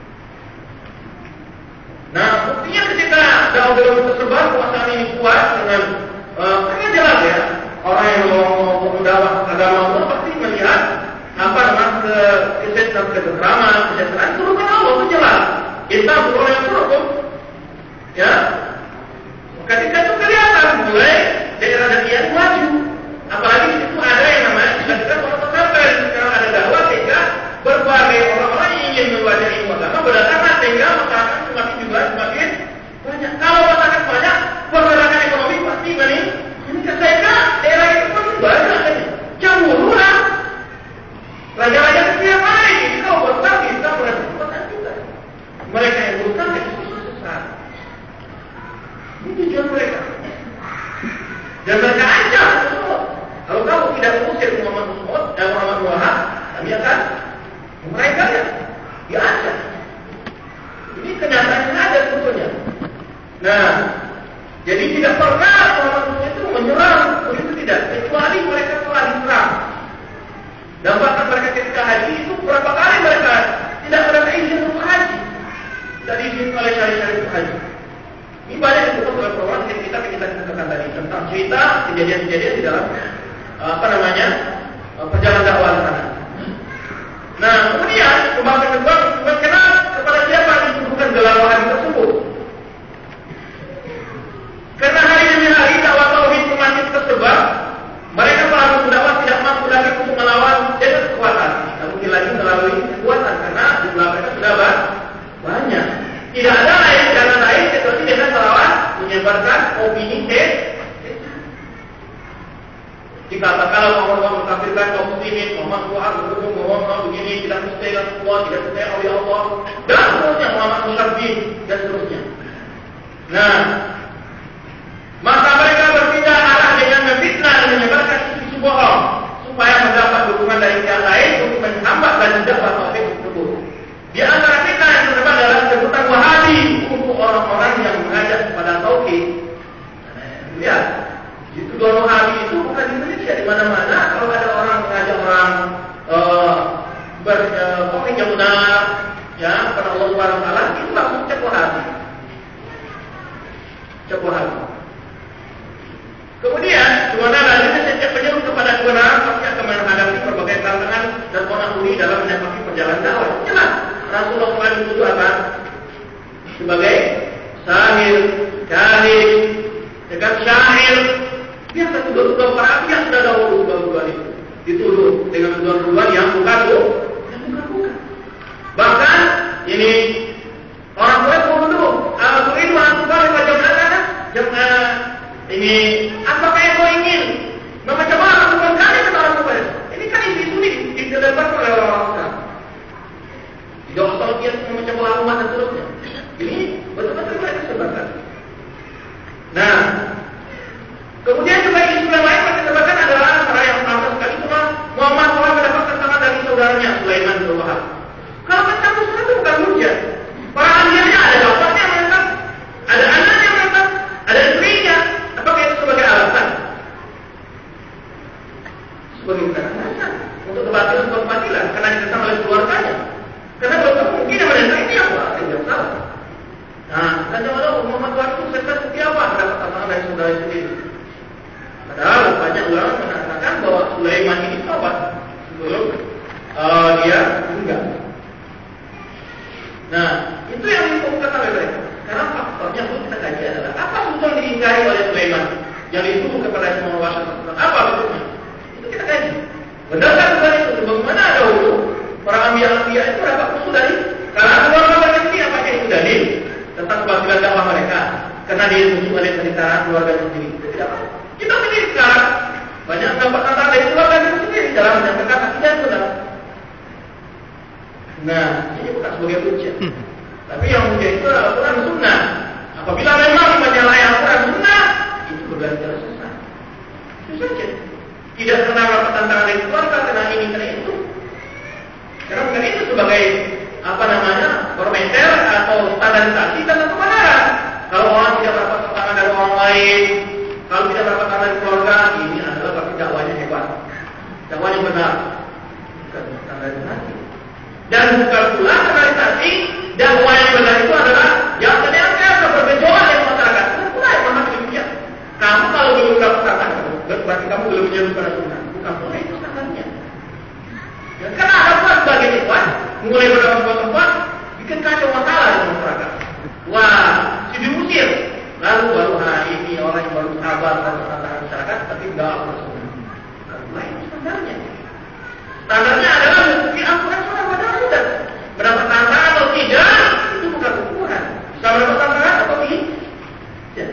Nah, buktinya ketika dakwah beliau tersebar, kekuasaan ini kuat dengan karena jelas ya, orang yang mau mendakwah agama Allah pasti melihat ketentraman, kesejahteraan itu bukan Allah, itu jelas. Kita beroleh yang suruh, ya. Ketika itu kelihatan mulai daerah Diriyah maju, apalagi di situ ada yang namanya kita orang pesantren. Sekarang ada dakwah sehingga berbagai orang-orang yang ingin membaca ilmu agama berdatangan sehingga masyarakat semakin banyak. Kalau masyarakat banyak, pergerakan ekonomi pasti meningkat. Sehingga daerah itu pasti banyak. Cemburulah. Raja-raja setiap hari ini kalau berutang bisa berhutang juga. Mereka yang berutang itu susah. Ini tujuan mereka. Dan mereka ancam Sumud. Kalau kamu tidak mengusir Muhammad Sumud dan Muhammad Wahab, kami akan mereka ya diancam. Ini kenyataan yang ada sebetulnya. Nah, jadi tidak pernah Muhammad Sumud itu menyerang, begitu tidak, kecuali mereka telah diserang. Dan bahkan mereka ketika haji itu berapa kali mereka tidak mendapat izin untuk haji, tidak diizinkan oleh syariat untuk haji. Ini banyak disebut oleh program kita katakan tadi tentang cerita kejadian-kejadian di dalam perjalanan dakwah di sana. Nah, kemudian pembahasan kedua, kenapa menghancurkan kaum muslimin, Muhammad Tuhan mendukung Muhammad begini, tidak percaya Allah, tidak percaya oleh Allah, dan seterusnya, Muhammad Musyabih dan seterusnya. Nah, maka mereka berpindah arah dengan memfitnah dan menyebarkan isu-isu bohong supaya mendapat dukungan dari pihak lain untuk menghambat dan dakwah tauhid tersebut. Di antara fitnah yang terdapat adalah sebutan Wahabi untuk orang-orang yang mengajak kepada tauhid. Lihat, tuduhan Wahabi itu bukan di Indonesia, di mana-mana kalau ada orang mengajak orang bertauhid yang benar, ya kepada Allah Subhanahu Wa Taala, itu langsung cek Wahabi. Cek Wahabi. Kemudian, dimana lanjutnya setiap penyeru kepada kebenaran pasti akan menghadapi berbagai tantangan dan konflik dalam menyikapi perjalanan dakwah. Jelas, Rasulullah SAW itu apa? Sebagai sahir, kahin, dengan syair. Dia tuduh-tuduh para nabi yang sudah dahulu itu dituduh dengan tuduhan yang bukan. Bahkan ini orang tua dulu, itu antukan jamaah ini apakah yang kau ingin membaca malam bukan kali kata orang tua. Ini kan isu ini dilebar oleh orang-orang. Tidak usah dia membaca malam dan seterusnya. Ini betul-betul mereka sebarkan. Nah, kemudian juga isu yang lain yang disebutkan adalah antara yang pertama sekali cuma Muhammad SAW mendapatkan tangan dari saudaranya Sulaiman bin Wahab. Kalau kata Musa itu bukan hujah. Para ahlinya ada bapaknya yang menentang, ada anaknya yang menentang, ada istrinya. Apakah itu sebagai alasan? Sebagai alasan untuk kebatilan karena ditentang oleh keluarganya. Karena belum mungkin yang menentang ini apa? Tidak salah. Nah, tanya Allah Muhammad SAW itu seperti apa mendapat tangan dari saudara sendiri? Padahal banyak ulama mengatakan bahwa Sulaiman ini sahabat sebelum dia meninggal. Nah, itu yang dikemukakan oleh mereka. Karena faktornya pun kita kaji adalah apa betul diingkari oleh Sulaiman yang dituduh kepada semua masyarakat. Apa betulnya? Itu kita kaji. Benarkah bukan itu? Bagaimana ada hukum para ambiya itu dapat usul dari karena keluarga mereka ini apakah itu dalil tentang kebatilan dakwah mereka? Karena dia musuh oleh perintah keluarga sendiri. Itu tidak apa. Kita sendiri sekarang banyak mendapat tantangan dari keluarga kita sendiri dalam menyampaikan akidah yang benar. Nah, ini bukan sebagai hujah. Tapi yang hujah itu adalah Al-Quran Sunnah. Apabila memang menyalahi Al-Quran Sunnah, itu berarti adalah sesat. Itu saja. Tidak pernah dapat tantangan dari keluarga karena ini karena itu. Karena bukan itu sebagai bermeter atau standarisasi tentang kebenaran. Kalau orang tidak dapat tantangan dari orang lain, kalau tidak dapat tantangan dari keluarga, ini adalah berarti dakwanya hebat, dakwanya benar, bukan standarisasi. Dan bukan pula standarisasi dakwah yang benar itu adalah yang ternyata bergejolak dari masyarakat. Bukan pula yang memang demikian. Kamu kalau belum dapat tantangan, berarti kamu belum menyeru pada sunnah. Bukan pula itu standarnya. Ya, karena ada pula sebagai ikhwan, mulai berdakwah sebuah tempat, bikin kacau masalah di masyarakat. Wah, si diusir. Lalu baru hari ini orang yang baru sabar pada tantangan masyarakat, tapi enggak Al-Quran. Bukan pula itu standarnya. Standarnya adalah bukti Al-Quran sudah berapa tantangan atau tidak, itu bukan ukuran. Bisa berapa tantangan atau tidak.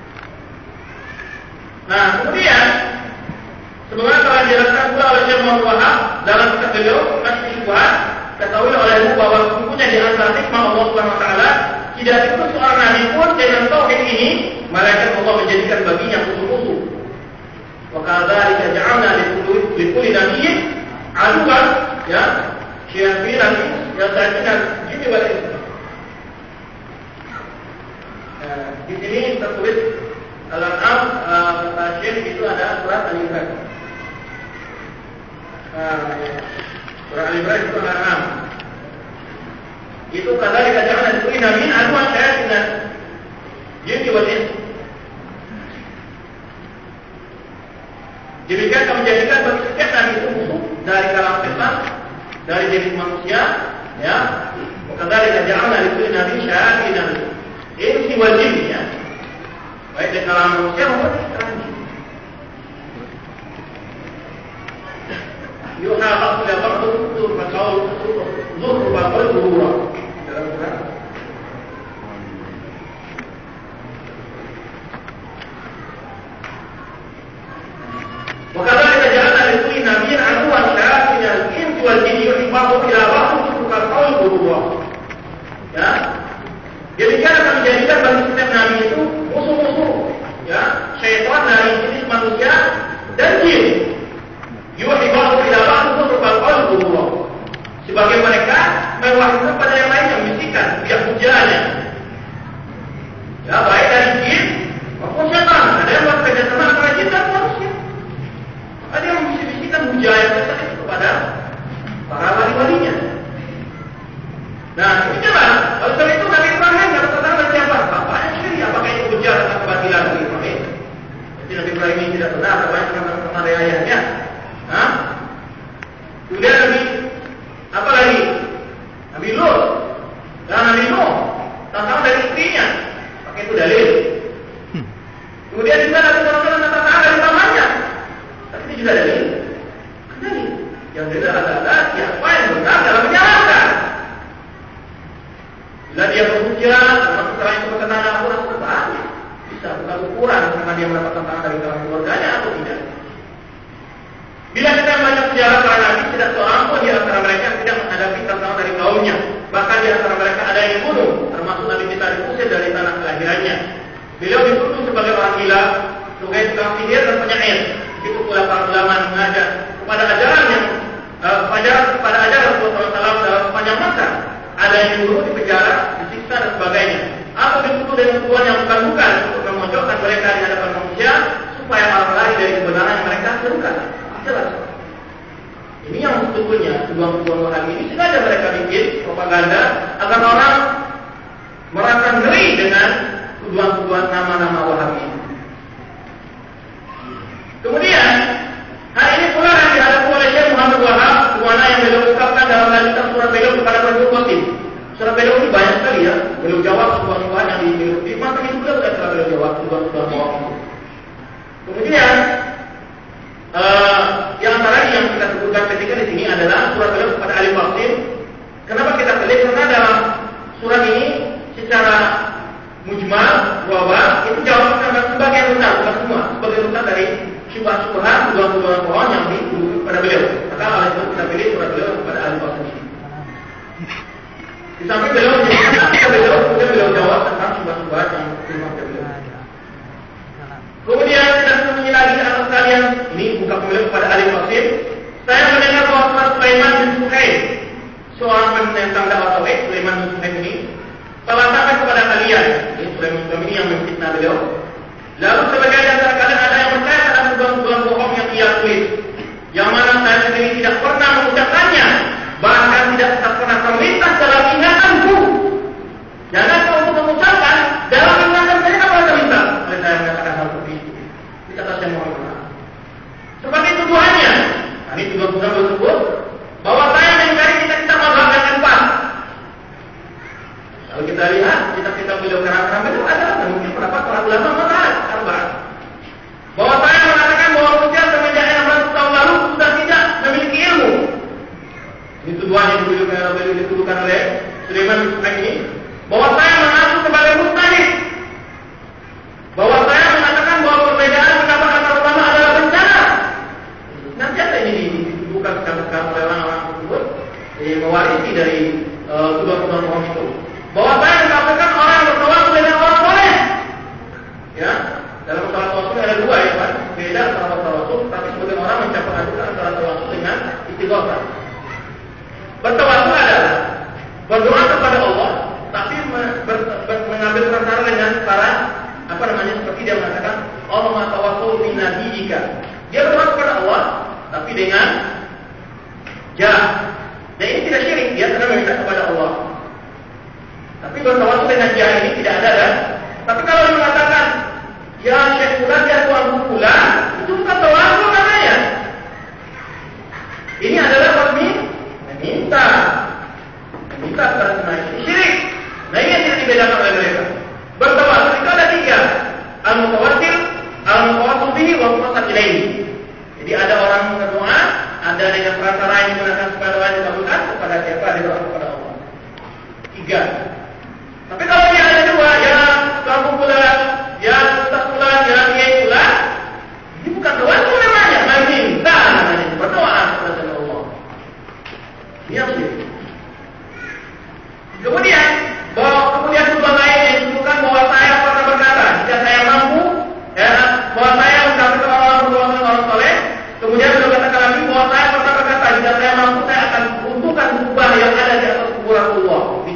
Nah, kemudian sebagaimana telah dijelaskan pula oleh Syekh Muhammad Wahab dalam kitab beliau Kasyfus Syubhat, ketahui olehmu bahwa sesungguhnya di antara hikmah Allah Subhanahu wa taala tidak diutus seorang nabi pun dengan tauhid ini, malaikat Allah menjadikan baginya musuh-musuh. Wa kadzalika ja'alna li kulli nabiyyin aduwwan, ya, syafiran yang tadinya gini balik. Di sini tertulis Al-An'am, kata Syekh itu ada surat Al-Imran. Surat Al-Imran itu Al-An'am. Itu kata dikatakan itu inamin aduan syaitan. Jadi wajib. Demikian kami menjadikan bagi setiap nabi itu musuh dari kalangan setan, dari jenis manusia, ya. Kata dikatakan itu inamin syaitan. Ini si wajib, ya. Baik di kalangan manusia maupun di kalangan jin. Yuha ba'du ba'du tur maqaul zur ba'du zuhura. Dalam Quran. Wa kadzalika ja'alna li kulli nabiyyin Demikian akan menjadikan bagi setiap nabi itu musuh-musuh, ya, syaitan dari jenis manusia dan jin. Yuhi ba'dhum ila ba'dhin zukhrufal qawli ghurura. Sebagai mereka mewahyukan pada yang lain yang bisikan, biar hujannya. Ya, baik dari jin maupun syaitan. Ada yang buat kerjasama antara jin dan manusia. Ada yang membisik-bisikkan hujayah setan itu kepada para wali-walinya. Nah, ini jelas. Oleh sebab itu Nabi Ibrahim kata tentang siapa? Bapaknya sendiri. Apakah itu hujah tentang kebatilan Nabi Ibrahim? Jadi Nabi Ibrahim ini tidak benar. Bapaknya tentang ayahnya. Hah? Kemudian apa lagi? Nabi Lut dan Nabi Nuh tentang dari istrinya. Pakai itu dalil. Kemudian juga Nabi Muhammad tentang dari pamannya. Tapi itu juga dalil. Dalil. Yang dalil adalah siapa yang benar dalam menyalahkan. Bila dia berhujjah, setelah itu bertentangan Al-Quran, itu banyak. Bisa bukan ukuran karena dia mendapat tentangan dari kalangan keluarganya atau tidak. Bila kita membaca sejarah para nabi, tidak seorang pun di antara mereka yang tidak menghadapi tantangan dari kaumnya. Bahkan di antara mereka ada yang dibunuh, termasuk nabi kita diusir dari tanah kelahirannya. Beliau dituduh sebagai orang gila, sebagai tukang sihir dan penyair. Begitu pula para ulama yang mengajar kepada ajaran Rasulullah SAW dalam sepanjang masa. Ada yang dibunuh, dipenjara, disiksa dan sebagainya. Atau dituduh dengan tuduhan yang bukan-bukan untuk memojokkan mereka di hadapan manusia supaya orang lari dari kebenaran yang mereka serukan. Jelas. Ini yang sebetulnya tuduhan-tuduhan Wahabi ini sengaja mereka bikin propaganda agar orang merasa ngeri dengan tuduhan-tuduhan nama-nama Wahabi. Kemudian hari ini pula yang dihadapi oleh Syekh Muhammad Wahab, mana yang beliau ungkapkan dalam lanjutan surat beliau kepada Rasul Qasim. Surat beliau ini banyak sekali ya. Beliau jawab tuduhan-tuduhan yang di masa itu beliau sudah beliau jawab tuduhan-tuduhan Wahabi. Kemudian yang antara yang kita sebutkan ketika di sini adalah surat beliau kepada Ali Qasim. Kenapa kita pilih? Karena dalam surat ini secara mujmal, global, itu jawaban sebagian besar, bukan semua, sebagian besar dari syubhat-syubhat, tuduhan-tuduhan pohon yang dituduhkan kepada beliau. Maka oleh sebab kita pilih surat beliau kepada Ali Qasim ini. Di samping beliau kemudian beliau jawab tentang syubhat-syubhat yang dituduhkan kepada beliau. Kemudian tidak semuanya lagi anak sekalian, ini buka pemilik kepada Ali Qasim. Saya mendengar bahwa Sulaiman bin Suhaib, seorang penentang dakwah tauhid, Sulaiman bin Suhaib ini telah sampai kepada kalian. Ini Sulaiman ini yang memfitnah beliau. Lalu sebagai antara kalian ada yang percaya pada tuduhan-tuduhan bohong yang ia tulis, yang mana saya sendiri tidak pernah mengucapkannya, bahkan tidak pernah terlintas dalam ingatanku. Jangan kau untuk mengucapkan dalam ingatan saya apa terlintas. Oleh saya mengatakan hal seperti itu. Ini kata saya mohon maaf. Seperti tuduhannya. Nah, ini tuduhan-tuduhan tersebut bahwa saya mengingkari kita mazhab yang empat. Kalau kita lihat kita beliau kerang-kerang itu ada mungkin pendapat para ulama mazhab arba'ah. Bahwa saya mengatakan bahwa manusia semenjak 600 tahun lalu sudah tidak memiliki ilmu. Ini tuduhan yang dituduhkan oleh Sulaiman bin Suhaib ini. Bahwa saya mengaku sebagai mustahil. Bahwa saya mengatakan bahwa perbedaan pendapat antara ulama adalah bencana. Nanti ada ini dituduhkan sekarang oleh orang-orang tersebut mewarisi dari tuduhan-tuduhan bohong itu. Bahwa saya mengatakan orang yang bertawassul dengan orang soleh. Ya, dalam masalah tawassul ada dua ya Pak. Beda antara tawassul, tapi sebagian orang mencampur adukan antara tawassul dengan istighosah. Bertawassul adalah berdoa kepada Allah, tapi mengambil perantara dengan para seperti dia mengatakan Allah tawassul bi nabiyika. Dia berdoa kepada Allah, tapi dengan jah. Dan ini tidak syirik, dia sedang meminta kepada Allah. Tapi bertawassul dengan jah ini tidak ada kan? Tapi kalau dia mengatakan ya Syekh Fulan, ya Tuan Fulan, itu bukan tawassul namanya. Ini adalah meminta kepada semua syirik. Nah ini yang tidak dibedakan oleh mereka. Bertawassul itu ada tiga. Al-mutawassil bihi wa mutasal ilaihi. Jadi ada orang berdoa, ada dengan perantara yang digunakan supaya doa dikabulkan kepada siapa? Doa kepada Allah. Tiga. Tapi kalau dia ada dua, ya Tuan Fulan, ya Ustaz Fulan, ya Kiai Fulan, ini bukan tawassul namanya, meminta namanya, berdoa kepada Allah. Ini yang syirik. Kemudian tujuan lain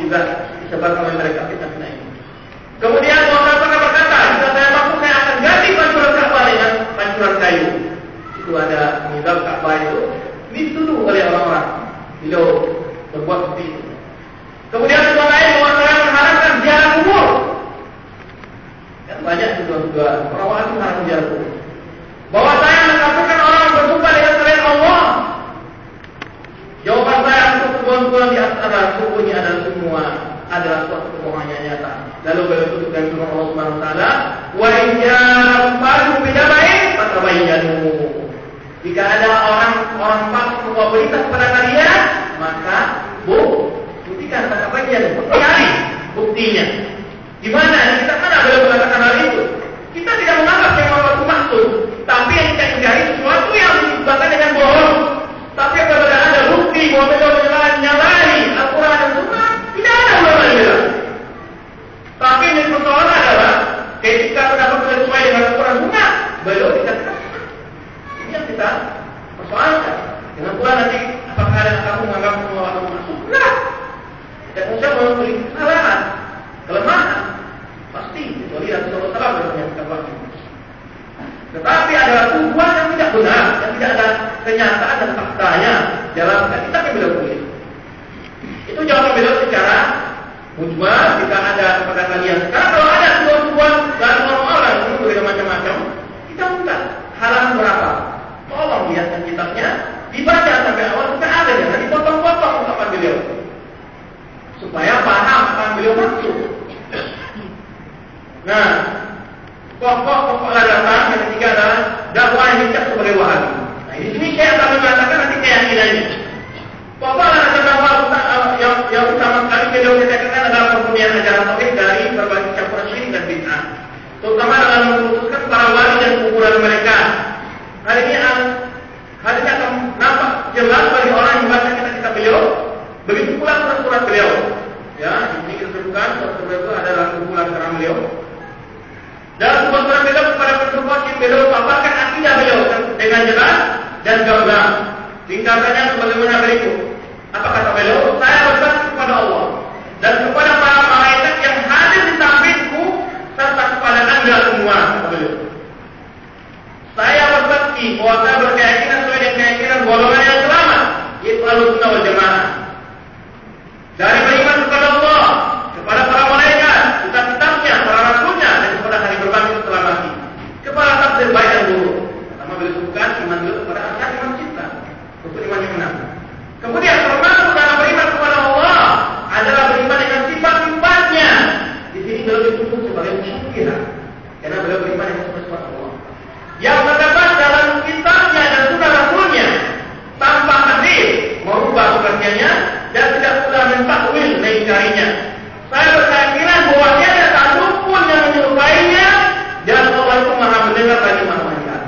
juga disebabkan oleh mereka fitnah ini. Kemudian Allah pernah berkata, jika saya mampu saya akan ganti pancuran Ka'bah dengan pancuran kayu. Itu ada meninggal Ka'bah itu dituduh oleh orang-orang. Beliau berbuat seperti itu. Kemudian tuduhan lain bahwa saya mengharapkan ziarah kubur. Kan banyak tuduhan-tuduhan orang-orang itu mengharapkan ziarah kubur. Bahwa saya mengkafirkan orang yang bersumpah dengan selain Allah. Jawaban saya untuk tuduhan-tuduhan di atas adalah sungguhnya adalah semua adalah suatu kebohongan yang nyata. Lalu beliau tutup dengan firman Allah Subhanahu wa taala, "Wa in ja'akum bidabain fatabayyanu." Jika ada orang palsu membawa berita kepada kalian, maka buktikan, fatabayyanu, cari buktinya. Di mana? Kita mana beliau mengatakan hal itu? Kita tidak menganggap yang Allah itu maksud, tapi yang kita ingkari sesuatu yang disebabkan dengan bohong. Tapi apabila ada bukti bahwa beliau menyalahi Al-Quran dan Sunnah, tidak ada ulama yang bilang. Tapi yang persoalan adalah ketika pendapat sesuai dengan Al-Quran Sunnah, beliau dikatakan. Ini yang kita persoalkan. Dengan pula nanti apakah ada kamu menganggap semua orang masuk? Enggak. Dan usaha memberi kesalahan, kelemahan, pasti. Kecuali Rasulullah SAW bermenyatakan wahyu. Tetapi ada tuduhan yang tidak benar, yang tidak ada kenyataan dan faktanya dalam kita yang beliau tulis. Itu jawaban beliau secara mujmal. Jika ada kepada kalian sekarang, kalau ada tuduhan dari orang-orang yang berbeda macam-macam, kita minta halaman berapa? Tolong lihatkan kitabnya, dibaca sampai awal sampai akhir, jangan dipotong-potong ungkapan beliau, supaya paham apa yang beliau maksud. Nah, pokok landasan yang ketiga adalah dakwah yang dicap sebagai wahabi. Nah, di sini saya akan mengatakan nanti keyakinannya. Pokok landasan dakwah yang utama sekali beliau katakan adalah pemurnian ajaran tauhid dari berbagai campuran syirik dan bid'ah, terutama dalam memutuskan para wali dan kuburan mereka. Hal ini akan nampak jelas bagi orang yang membaca kitab-kitab beliau. Begitu pula surat-surat beliau. Ya, ini kita sebutkan surat-surat itu adalah kumpulan karam beliau. Dalam surat-surat beliau kepada penduduk yang beliau paparkan akidah beliau dengan jelas dan gamblang. Ringkasannya sebagaimana berikut. Apa kata beliau? Saya bersaksi kepada Allah dan kepada para malaikat yang hadir di sampingku serta kepada anda semua, kata beliau. Saya bersaksi bahwa saya berkeyakinan sesuai dengan keyakinan golongan yang selamat, yaitu Ahlussunnah wal Jamaah. Dari beriman kepada Allah, kepada para malaikat, kitab-kitabnya, para rasulnya, dan kepada hari berbangkit setelah mati. Kepada takdir baik dan buruk. Pertama beliau sebutkan iman beliau kepada Allah, iman cinta, rukun iman yang enam. Kemudian termasuk dalam beriman kepada Allah adalah beriman dengan sifat-sifatnya. Di sini beliau disebut sebagai musyrikin, karena beliau beriman dengan sifat-sifat Allah yang terdapat dalam kitabnya dan sunnah rasulnya, tanpa hadis merubah pengertiannya dan tidak pula mentakwil mengingkarinya. Saya berkeyakinan bahwa tiada satu pun yang menyerupainya dan Allah itu Maha mendengar lagi Maha melihat.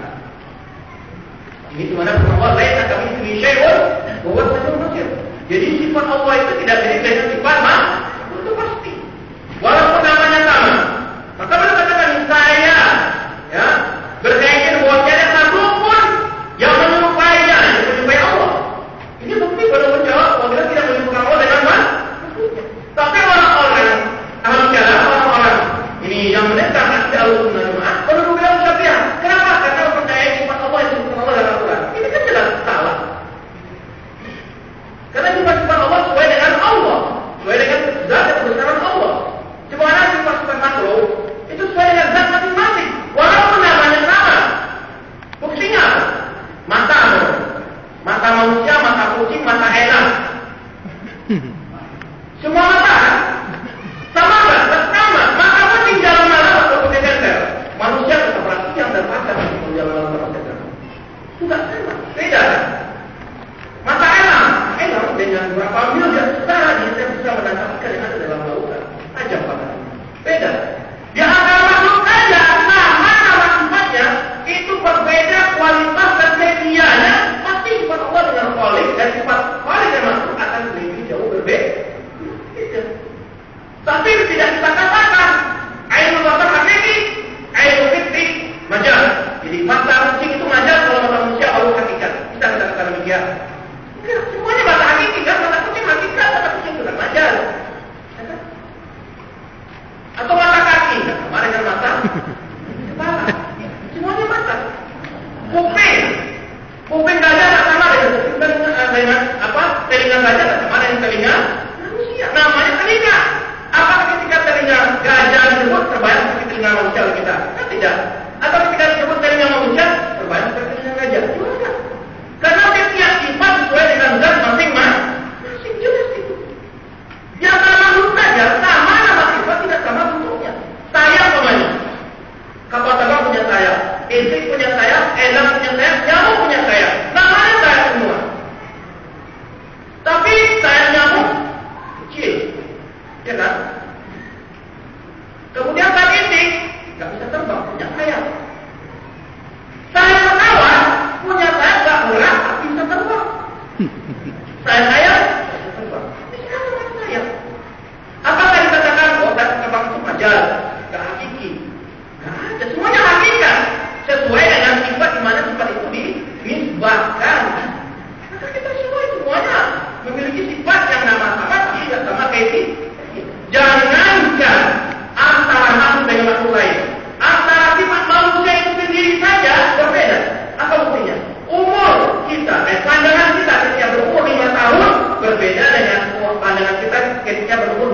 Ini di mana Allah lain akan memiliki syai'un bahwa satu masjid. Jadi sifat Allah itu tidak mirip dengan sifat makhluk, itu pasti. Walaupun namanya sama. Maka beliau katakan saya ya berkeyakinan bahwa tiada satu pun yang menyerupainya, yang menyerupai Allah. Ini bukti pada menjawab bahwa kita tidak menyebutkan Allah dengan makhluknya. Tapi orang-orang ahli kalam, orang-orang ini yang menentang akidah Ahlussunnah wal Jamaah, kalau bilang Syafi'iyah, kenapa? Karena percaya sifat Allah yang disebutkan Allah dalam Al-Quran. Ini kan jelas salah. Karena sifat-sifat Allah sesuai dengan Allah, sesuai dengan zat dan kebesaran Allah. Sebenarnya sifat-sifat makhluk itu sesuai dengan zat masing-masing, walaupun namanya sama. Buktinya mata manusia, mata kucing, mata elang. Semua mata sama kan? Sama. Mata kucing jalan malam atau pakai senter. Manusia kita perhatikan dan mata kucing jalan malam atau pakai senter. Tidak sama. Beda. Mata elang dengan berapa mil dia setara dia bisa menangkap ikan yang ada dalam lautan. Tajam pandangan. Beda. Di antara makhluk saja sama sifatnya itu berbeda kualitas dan medianya. Pasti sifat Allah dengan khalik dan sifat khalik dan makhluk akan lebih jauh berbeda.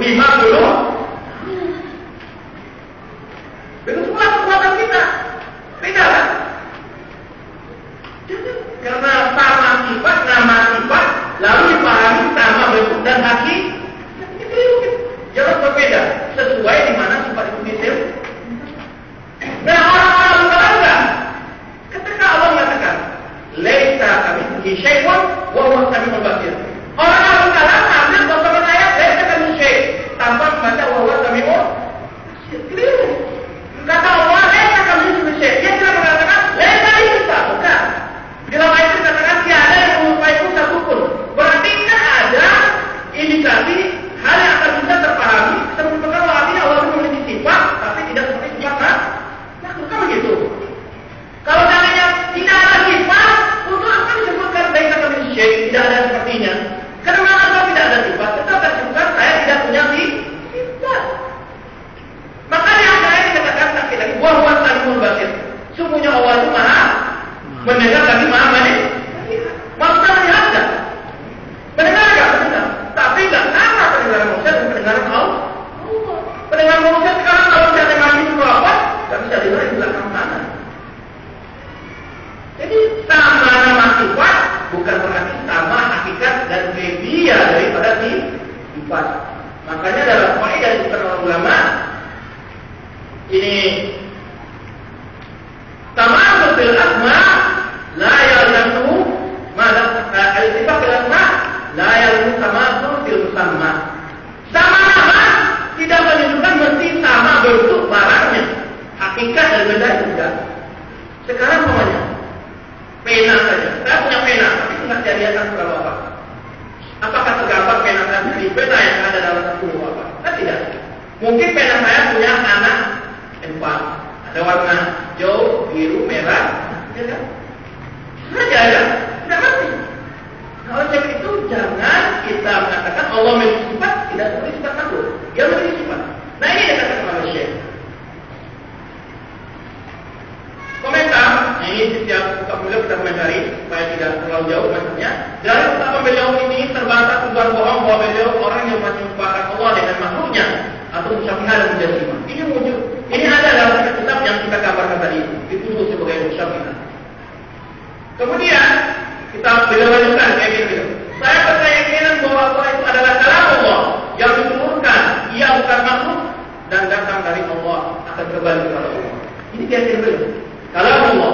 Begitu pula kekuatan kita. Beda kan? Karena sama sifat, nama sifat, lalu dipahami sama bentuk dan hakikat. Ini keliru. Jangan berbeda. Sesuai di mana sifat itu disimpulkan. Nah, orang-orang enggak. Ketika Allah mengatakan, "Laisa kamitslihi syai'un wa huwa as-sami'ul basir." Orang-orang kalam ambil potongan ayat "Laisa kamitslihi syai'" tanpa membaca "wa huwa as-sami'ul basir." Keliru. Kata Allah, "Laisa kamitslihi syai'." Dia tidak mengatakan "Laisa bisa", bukan. Dalam ayat itu dikatakan tiada yang menyerupai satupun. Berarti kan ada indikasi hal yang akan bisa terpahami seperti artinya Allah itu memiliki sifat tapi tidak seperti sifat kan begitu. Kalau seandainya tidak ada sifat, untuk apa disebutkan laisa kamitslihi syai'? Tidak ada sepertinya. Karena kalau tidak ada sifat, itu akan disebutkan saya tidak punya sifat. Makanya saya dikatakan sakit lagi wa huwa as-sami'ul basir. Sungguhnya Allah itu Maha mendengar lagi Maha melihat. Maksudnya melihat enggak? Mendengar enggak? Mendengar. Tapi enggak sama pendengaran manusia dan pendengaran Allah. Pendengaran manusia sekarang kalau saya mati itu apa? Enggak bisa dengar di belakang sana. Jadi sama nama sifat bukan berarti sama hakikat dan media daripada sifat. Makanya dalam kaidah disebutkan oleh ulama ini tamam bil asma la yalzamu madza al-sifat bil asma la yalzamu tamasul bil musamma. Sama nama tidak menunjukkan mesti sama bentuk barangnya. Hakikat dan benda itu enggak. Sekarang namanya pena saja. Saya punya pena, tapi tidak jadikan berapa apa. Apakah tergambar pena saya di pena yang ada dalam satu apa? Kan tidak. Mungkin pena saya punya anak 4. Ada warna hijau, biru, merah, ya kan? Saja ya, tidak mesti. Nah, oleh sebab itu jangan kita mengatakan Allah memiliki sifat tidak seperti sifat makhluk. Dia memiliki sifat. Nah ini dikatakan oleh Syekh. Komentar, nah ini setiap buka beliau kita komentari supaya tidak terlalu jauh maksudnya. Dari ucapan beliau ini terbantah tuduhan bohong bahwa beliau orang yang menyembahkan Allah dengan makhluknya atau musyabbihah dan mujassimah. Ini wujud. Ini ada dalam kitab yang kita kabarkan tadi, dituduh sebagai musyabbihah. Kemudian kita beliau lanjutkan kayak gini. Saya berkeyakinan bahwa Allah itu adalah kalam Allah yang diturunkan. Ia bukan makhluk dan datang dari Allah akan kembali kepada Allah. Ini keyakinan beliau. Kalam Allah.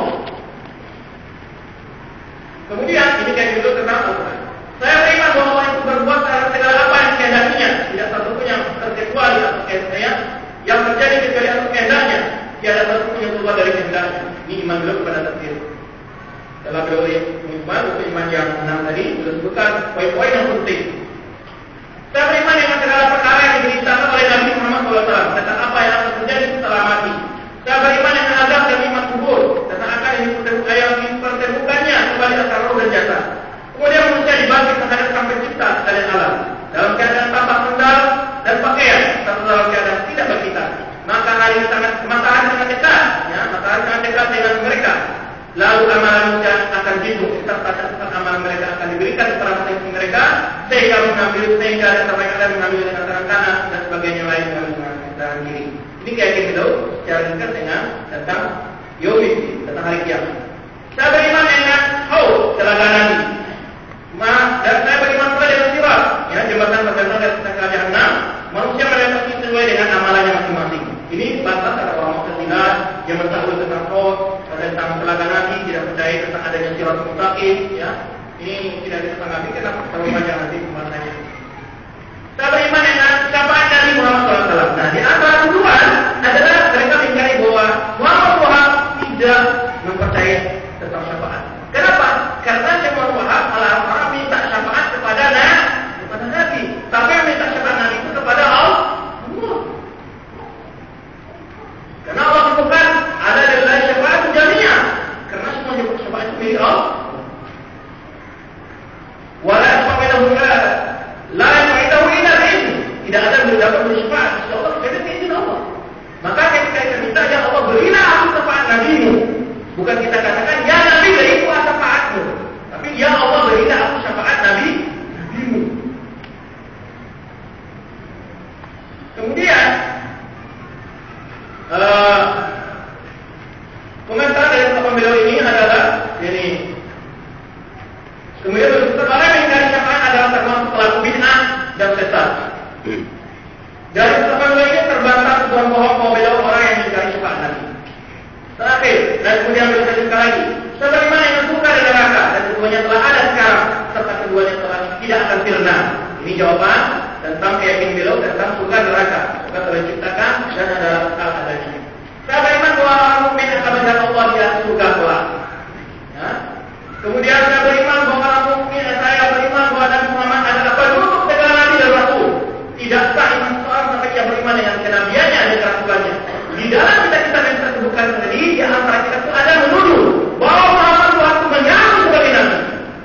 Kemudian ini kayak gitu tentang Al-Quran. Saya beriman bahwa Allah itu berbuat terhadap segala apa yang kehendaknya, tidak satu pun yang terkecuali atas kehendaknya, yang terjadi kecuali atas kehendaknya, tiada satu pun yang keluar dari kehendaknya. Ini iman beliau kepada takdir. Dalam beliau iman yang 6 tadi beliau sebutkan poin-poin yang penting. Saya beriman dengan segala perkara yang diberitakan oleh Nabi Muhammad SAW tentang apa yang akan terjadi setelah mati. Saya beriman dengan azab dan nikmat kubur, tentang akan yang dipertemukannya kembali antara roh dan jasad. Kemudian manusia dibangkit menghadap sang pencipta sekalian alam dalam keadaan tanpa sendal dan pakaian, serta dalam keadaan tidak berkitab. Matahari sangat dekat, ya, matahari sangat dekat dengan mereka. Lalu amalan manusia akan dihitung serta catatan amalan mereka akan diberikan kepada masing-masing mereka sehingga mereka akan mengambil dengan tangan kanan dan sebagainya lain dengan tangan kiri. Ini keyakinan beliau secara ringkas dengan tentang yaumid, tentang hari kiamat. Saya beriman dengan haud, telaga Nabi. Dan saya beriman pula dengan sirat, ya, jembatan bergantung dari neraka jahanam. Manusia melewati sesuai dengan amalannya masing-masing. Ini batas ada orang Mu'tazilah yang mentakwil tentang haud, tentang telaga Nabi, tidak percaya tentang adanya sirat mustaqim, ya. Ini tidak ditanggapi karena terlalu panjang nanti pembahasannya. Saya beriman dengan syafaat Nabi Muhammad SAW. Nah, di antara tuduhan adalah mereka mengingkari bahwa Muhammad Wahab tidak mempercayai tentang syafaat. Kenapa? Karena Syekh Muhammad Wahab orang minta syafaat kepada Nabi, tapi yang minta syafaat Nabi itu kepada Allah. Karena Allah sebutkan ada lillahi syafaat jami'ah. Karena semua syafaat itu milik Allah. Wala yasma'u la yasma'u illa bi'izni. Tidak ada yang dapat bersyafaat insyaallah kecuali izin Allah. Maka ketika kita minta ya Allah berilah aku syafaat Nabi-Mu. Bukan kita katakan ya Nabi beriku syafaatmu, tapi ya Allah berilah aku syafaat Nabi-Mu. Kemudian komentar dari tokoh beliau ini adalah ini. Kemudian orang yang mencari syafaat adalah termasuk pelaku bid'ah dan sesat. Dari tokoh beliau ini terbantah tuduhan bohong bahwa beliau orang yang mencari syafaat Nabi. Terakhir, dan kemudian beliau lanjutkan lagi, sebagaimana yang suka di neraka dan keduanya telah ada sekarang, serta keduanya telah tidak akan sirna. Ini jawaban tentang keyakinan beliau tentang surga neraka. Surga telah diciptakan dan ada hal adanya. Saya beriman bahwa orang mukmin akan melihat Allah di surga kelak. Ya. Kemudian saya beriman bahwa orang mukmin, saya beriman bahwa Nabi Muhammad adalah penutup segala nabi dan rasul. Tidak sah iman seorang sampai dia beriman dengan kenabiannya dan kerasulannya. Di dalam kita yang tersebutkan tadi, di antara kita itu ada menuduh bahwa Muhammad waktu mengaku sebagai nabi.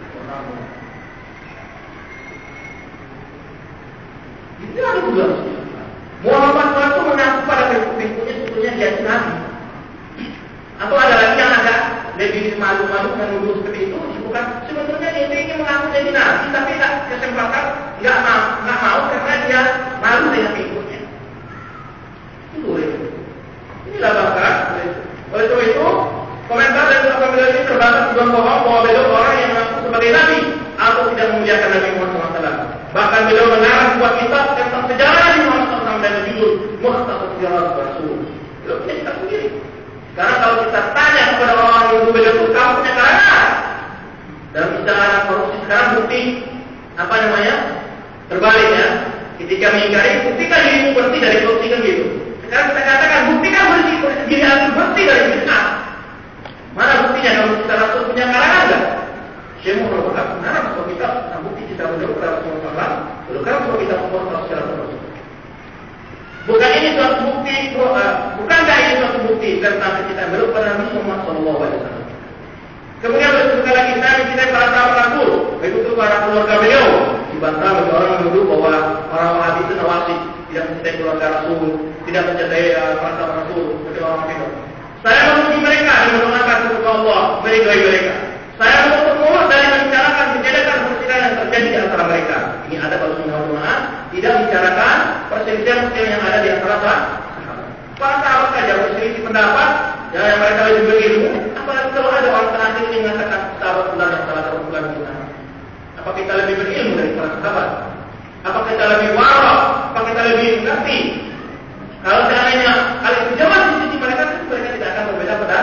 Itu ada juga. Muhammad waktu mengaku pada pengikutnya sebetulnya dia itu nabi. Atau ada lagi yang agak lebih malu-malu menuduh seperti itu, bukan sebetulnya dia ingin mengaku jadi nabi, tapi tak kesempatan, nggak mau karena dia malu dengan pengikutnya. Itu inilah bahkan. Oleh sebab itu, komentar dari tokoh beliau ini terbatas tuduhan bohong bahwa beliau orang yang mengaku sebagai nabi atau tidak memuliakan Nabi Muhammad SAW. Bahkan beliau mengarang sebuah kitab tentang sejarah Nabi Muhammad SAW dan berjudul Mukhtasar Sirah Rasul. Beliau punya kitab sendiri. Karena kalau kita tanya kepada orang yang beliau itu, kamu punya karangan. Dalam istilah korupsi sekarang bukti apa namanya? Terbalik ya. Ketika mengingkari, buktikan dirimu bersih dari korupsi kan gitu. Sekarang kita katakan buktikan diri aku bersih dari bid'ah. Mana buktinya? Kalau kita Rasul punya karangan enggak? Syekh Muhammad Wahab mengarang sebuah kitab tentang bukti kita beliau kepada Rasulullah. Lalu kan sebuah kitab Mukhtasar Sirah Rasul. Bukan ini suatu bukti, bukankah ini suatu bukti tentang kita beliau kepada Nabi Muhammad SAW. Kemudian berikutnya lagi saya mencintai para sahabat Rasul, begitu para keluarga beliau. Dibantah bagi orang yang menuduh bahwa orang Wahabi itu nawasib, tidak mencintai keluarga Rasul, tidak mencintai para sahabat Rasul, seperti orang Wahabi. Saya memuji mereka dan mendoakan kepada Allah, meridhai mereka. Saya menutup mulut dari membicarakan kejadian perselisihan yang terjadi di antara mereka. Ini ada pada sunnah Jamaah, tidak membicarakan perselisihan yang ada di antara sahabat. Para sahabat saja berselisih pendapat, yang mereka lebih berilmu. Apalagi kalau ada orang terakhir yang mengatakan sahabat bulan yang salah satu bulan bulan. Apa kita lebih berilmu dari para sahabat? Apa kita lebih warok? Apa kita lebih mengerti? Kalau seandainya hal itu jelas di sisi mereka, mereka tidak akan berbeda pendapat.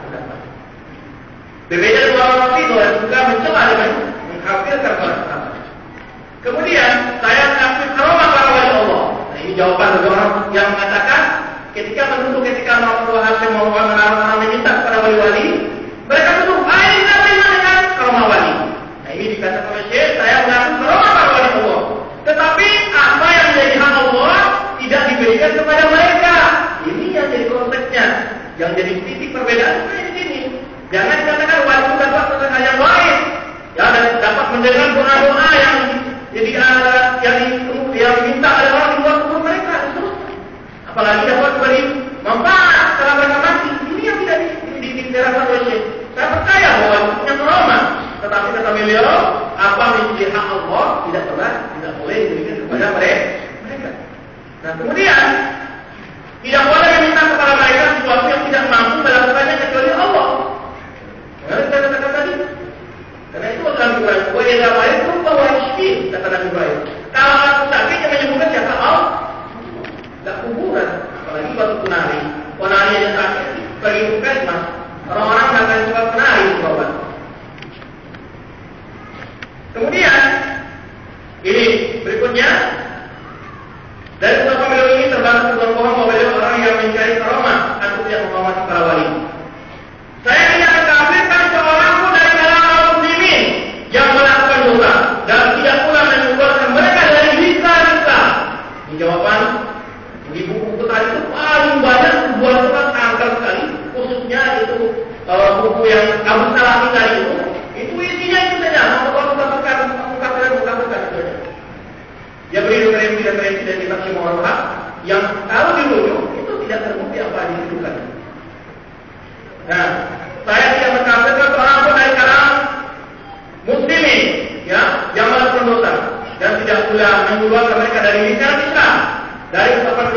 Berbeda dengan orang itu yang juga mencela dengan mengkafirkan para sahabat. Kemudian saya mengakui karomah para wali Allah. Nah, ini jawaban dari orang yang mengatakan ketika Rasulullah Hashim menaruh meminta kepada wali-wali, mereka tuduh, ini tidak beriman dengan karomah wali. Nah, ini dikatakan oleh Syekh, saya mengakui karomah para wali Allah. Tetapi apa yang menjadi hak Allah tidak diberikan kepada mereka. Ini yang jadi konteksnya, yang jadi titik perbedaan di sini. Jangan dikatakan wali itu dapat sesuatu yang lain, ya, dan dapat mendengar doa-doa yang jadi yang diminta oleh orang di luar kubur mereka. Apalagi dapat beri manfaat setelah mereka mati. Ini yang tidak diterapkan oleh Syekh. Saya percaya bahwa itu punya karomah. Tetapi kata beliau, apa menjadi hak Allah tidak boleh diberikan kepada mereka. Nah, kemudian tidak boleh meminta kepada mereka sesuatu yang tidak mampu melakukannya kecuali Allah. Karena kita katakan tadi. Karena itu Nabi Ibrahim, wa idza maridtu fa huwa yashfin, kata Nabi Ibrahim. Kalau aku sakit yang menyembuhkan siapa? Allah. Tidak kuburan, apalagi batu penari. Penari yang sakit bagi puskesmas. Orang-orang akan suka penari berobat. Kemudian ini berikutnya dari beberapa beliau ini terbatas tuduhan bohong bahwa beliau orang yang mencari karomah atau tidak menghormati para wali. Saya tidak mengkafirkan seorang pun dari kalangan kaum muslimin yang melakukan dosa dan tidak pula mengeluarkan mereka dari Islam. Ini jawaban. Di buku tadi itu paling banyak buat surat angka sekali, khususnya itu buku yang Abu Salami tadi itu isinya itu saja, mengkafirkan saja. Dia beri referensi dari kitab Syekh Muhammad Wahab yang kalau dirujuk itu tidak terbukti apa yang dituduhkan. Nah, saya tidak mengkafirkan seorang pun dari kalangan muslimin, ya, yang melakukan dosa dan tidak pula mengeluarkan mereka dari lingkaran Islam. Dari ucapan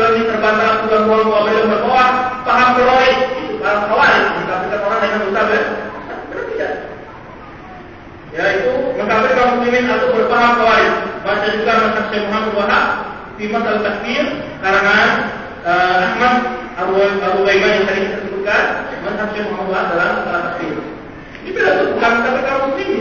orang Khawarij. Baca juga mazhab Syekh Muhammad Wahab di masalah takfir karangan Ahmad Abu Ghaiman yang tadi kita sebutkan, mazhab Syekh Muhammad Wahab dalam masalah takfir. Ini beda tuh, bukan kata kaum muslimin.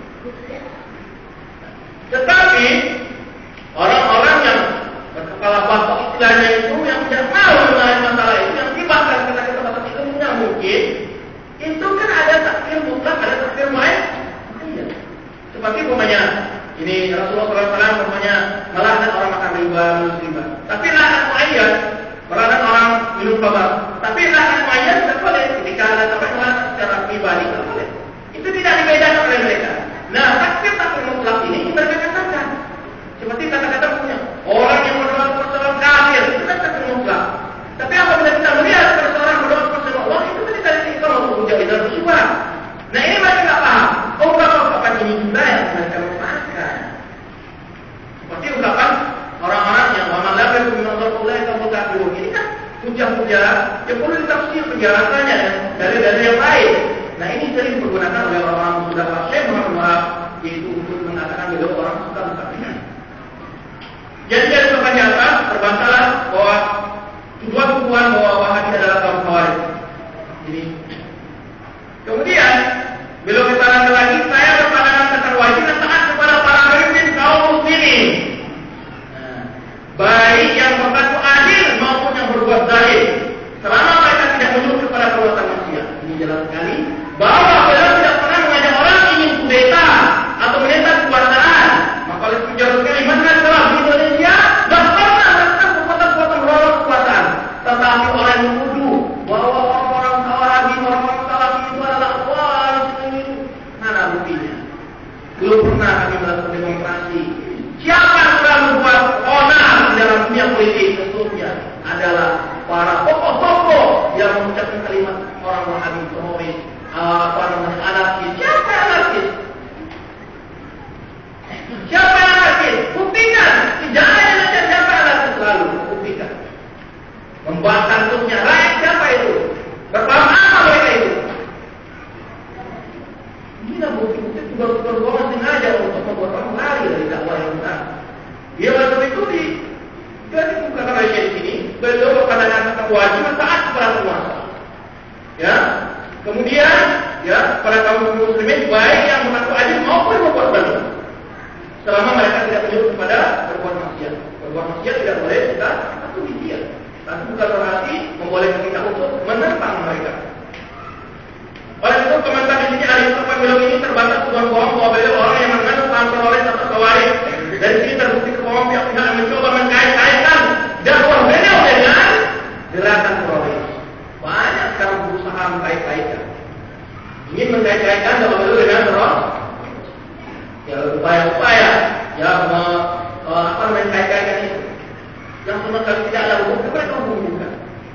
Tetapi orang-orang yang berkepala batok istilahnya itu yang tidak mau mengenai masalah itu, yang dibahas kata-kata batok ilmunya mungkin, itu kan ada takfir mutlak, ada takfir mu'ayyad. Seperti umpamanya ini Rasulullah SAW umpamanya melaknat orang makan riba, minum riba. Tapi laknat mu'ayyad, melaknat orang minum khamar. Tapi laknat mu'ayyad tidak boleh. Ketika ada sampai melaknat secara pribadi tidak boleh. Itu tidak dibedakan oleh mereka. Nah, takfir mutlak ini mereka katakan seperti kata-kata punya orang yang menolak persoalan kafir itu kan takfir mutlak. Tapi apabila kita melihat persoalan menolak persoalan Allah itu kan tidak diikat untuk menjadi dalam musibah. Nah ini mereka tidak paham. Ungkapan ini juga yang mereka lupakan. Seperti ungkapan orang-orang yang wamalah berkuminallah kamu kafirun. Ini kan hujah-hujah yang perlu ditafsir penjelasannya dari yang lain. Nah ini sering digunakan oleh orang-orang yang sudah fasih Muhammad, yaitu untuk mengatakan beliau orang suka berkafir. Jadi dari pertanyaan terbantahlah bahwa tuduhan bahwa Wahabi adalah kaum Khawarij. Ini. Kemudian beliau katakan lagi, saya berpandangan tentang wajib dan taat kepada para pemimpin kaum muslimin, baik yang berlaku adil maupun yang berbuat zalim, selama mereka tidak menyuruh kepada perbuatan maksiat. Ini jelas sekali bahwa beliau tidak pernah mengajak orang ingin kudeta atau menentang kekuasaan. Maka oleh sejarah sekali manhaj salaf di Indonesia tidak pernah melakukan perbuatan-perbuatan melawan kekuasaan. Tetapi orang yang menuduh bahwa orang-orang Wahabi, orang-orang salaf itu adalah mana buktinya? Belum pernah kami melakukan demonstrasi. Siapa yang telah membuat onar di dalam dunia politik? Sesungguhnya adalah para tokoh-tokoh yang mengucapkan kalimat orang Wahabi, teroris, anarkis. Siapa yang anarkis? Siapa yang anarkis? Buktikan. Tidak ada yang siapa yang anarkis selalu. Buktikan. Membakar tubuhnya rakyat siapa itu? Berpaham apa mereka itu? Inilah bukti-bukti tugas-tugas sengaja untuk membuat orang lari dari dakwah yang benar. Dia waktu itu bukan oleh di sini, beliau berpandangan tentang wajib taat kepada penguasa. Ya, kemudian ya pada kaum muslimin baik yang mengaku adil maupun membuat zalim, selama mereka tidak menyuruh kepada berbuat maksiat. Berbuat maksiat tidak boleh kita patuhi dia. Tapi bukan berarti membolehkan kita untuk menentang mereka. Oleh itu komentar di sini ahli fatwa beliau ini terbatas tuduhan bohong bahwa beliau orang yang mengandung paham teroris atau khawarij. Dari sini terbukti kebohongan pihak-pihak yang mencoba mengkait-kaitkan dakwah beliau dengan gerakan teroris. Banyak sekarang berusaha mengkait-kaitkan, ingin mengkait-kaitkan dakwah beliau dengan teroris. Ya upaya-upaya ya mengkait-kaitkan itu yang sama sekali tidak ada hubungan, mereka menghubungkan.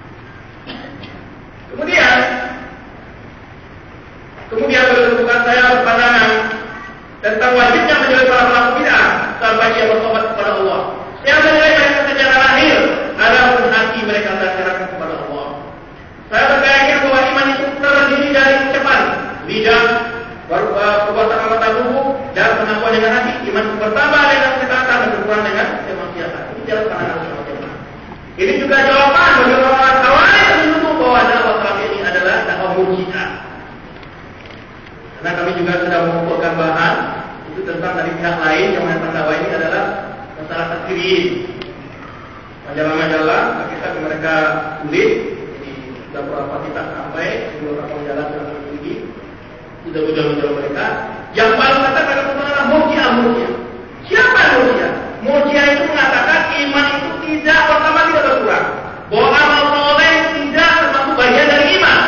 Kemudian berkesimpulan saya berpandangan tentang wajibnya menjauhi para pelaku bid'ah sampai dia bertobat kepada Allah. Saya menilai mereka secara lahir, adapun hati mereka terserahkan kepada Allah. Saya berkeyakinan bahwa iman itu terdiri dari ucapan lidah, perbuatan anggota tubuh, dan pengakuan dengan hati. Iman itu bertambah dengan ketaatan dan berkurang dengan kemaksiatan. Ini jelas pandangan ulama. Ini juga jawaban bagi orang-orang Khawarij yang menuduh bahwa dakwah kami ini adalah dakwah murji'ah. Karena kami juga sudah mengumpulkan bahan itu tentang dari pihak lain yang menentang dakwah ini adalah masalah takfirin. Majalah-majalah kita mereka tulis, ini sudah berapa kita sampai beberapa majalah yang memiliki sudah mudah-mudah mereka yang paling katakan itu adalah murji'ah. Siapa murji'ah? Murji'ah itu mengatakan iman itu tidak pertama tidak berkurang, bahwa amal soleh tidak termasuk bagian dari iman.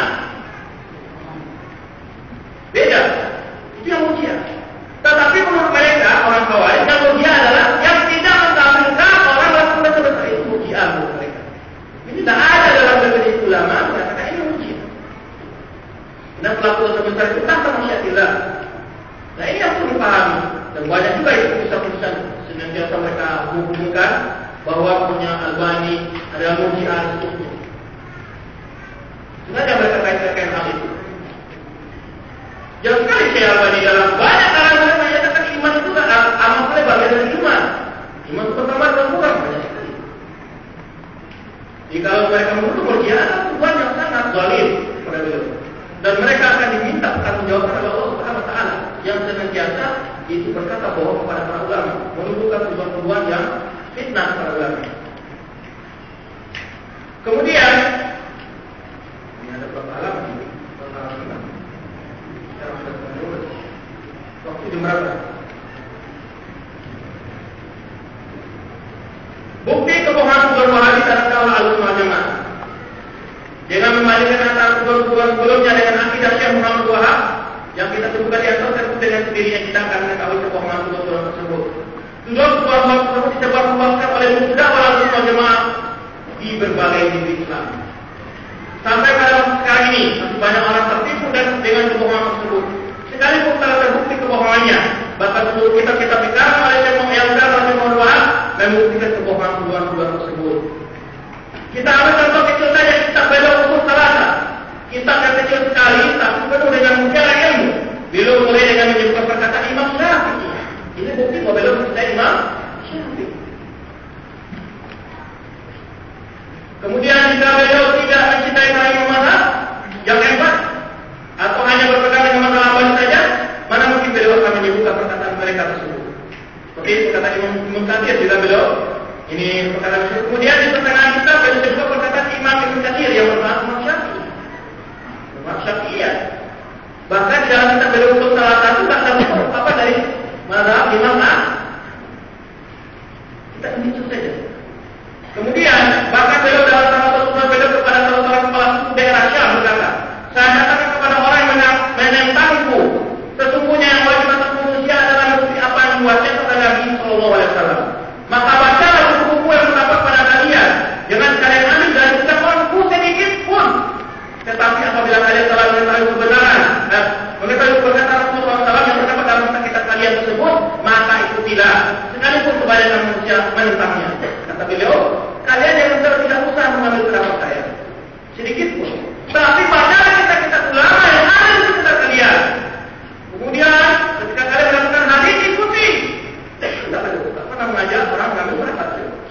Beda. Itu yang murji'ah. Tetapi menurut mereka orang Khawarij yang murji'ah adalah yang tidak mengkafirkan orang yang dosa itu murji'ah menurut mereka. Ini tidak ada dalam definisi ulama mengatakan ini murji'ah. Karena pelaku dosa besar itu tak masyiatillah. Nah ini yang perlu dipahami. Dan banyak juga itu pusat-pusat senantiasa mereka menghubungkan bahwa punya Albani adalah murji'ah itu. Sengaja mereka kaitkan hal itu. Jangan sekali Syekh Albani dalam banyak orang yang menyatakan iman itu amal soleh Jika mereka menuduh Murji'ah adalah tuduhan yang sangat zalim kepada beliau. Dan mereka akan diminta pertanggungjawaban oleh Allah Subhanahu wa taala yang senantiasa itu berkata bohong kepada para ulama, menuduhkan tuduhan-tuduhan yang fitnah kepada ulama. Kemudian ini ada beberapa halaman ini. Sekarang sudah menurut. Waktu jam berapa? Bukti kebohongan tuduhan Wahabi terhadap kaum Ahlussunnah wal Jamaah dengan membandingkan antara tuduhan sebelumnya dengan akidah Syekh Muhammad Wahab yang kita sebutkan di atas, tentu dengan sendirinya kita akan mengetahui kebohongan tuduhan tersebut. Tuduhan tersebut disebarluaskan oleh mudah Ahlussunnah wal Jamaah di berbagai negeri Islam. Sampai pada waktu sekarang ini masih banyak orang tertipu dengan kebohongan tersebut. Sekalipun telah terbukti kebohongannya, bahkan seluruh kitab-kitab dikarang oleh Syekh Muhammad Wahab membuktikan kebohongan tuduhan tersebut. Kita ambil contoh kecil saja, kitab Baitul Usul Salasa. Kitab yang kecil sekali, tapi penuh dengan mutiara ilmu. Beliau mulai dengan menyebutkan perkataan Imam Syafi'i. Ini bukti bahwa beliau mencintai Imam Syafi'i. Kemudian jika beliau tidak mencintai para imam mazhab yang hebat atau hanya berpegang dengan mazhab Hambali saja, mana mungkin beliau akan menyebutkan perkataan mereka tersebut. Seperti perkataan Imam Katsir bila beliau ini perkataan tersebut. Kemudian di pertengahan kitab beliau sebutkan perkataan Imam Ibnu Katsir yang berbahasa Imam Syafi'i. Imam Syafi'i ya. Bahkan di dalam kitab beliau untuk salah satu tak termasuk apa dari mazhab Imam kita ini saja. Kemudian bahkan beliau dalam salah satu tugas beliau kepada salah seorang kepala suku daerah Syam berkata, saya katakan kepada orang yang menentangku, sesungguhnya yang wajib atas manusia adalah mengikuti apa yang diwahyukan kepada Nabi Sallallahu Alaihi Wasallam. Maka bacalah buku-buku yang terdapat pada kalian, jangan kalian ambil dari ucapanku sedikit pun. Tetapi apabila kalian telah mengetahui kebenaran dan mengetahui perkataan Rasulullah SAW yang terdapat dalam kitab kalian tersebut, maka ikutilah, sekalipun kebanyakan manusia menentangnya. Kata beliau, kalian yang tidak usah mengambil pendapat saya sedikit pun, tapi bacalah kitab-kitab ulama yang ada di sekitar kalian. Kemudian ketika kalian melakukan hal ini, ikuti. Tidak pernah mengajak orang mengambil pendapat.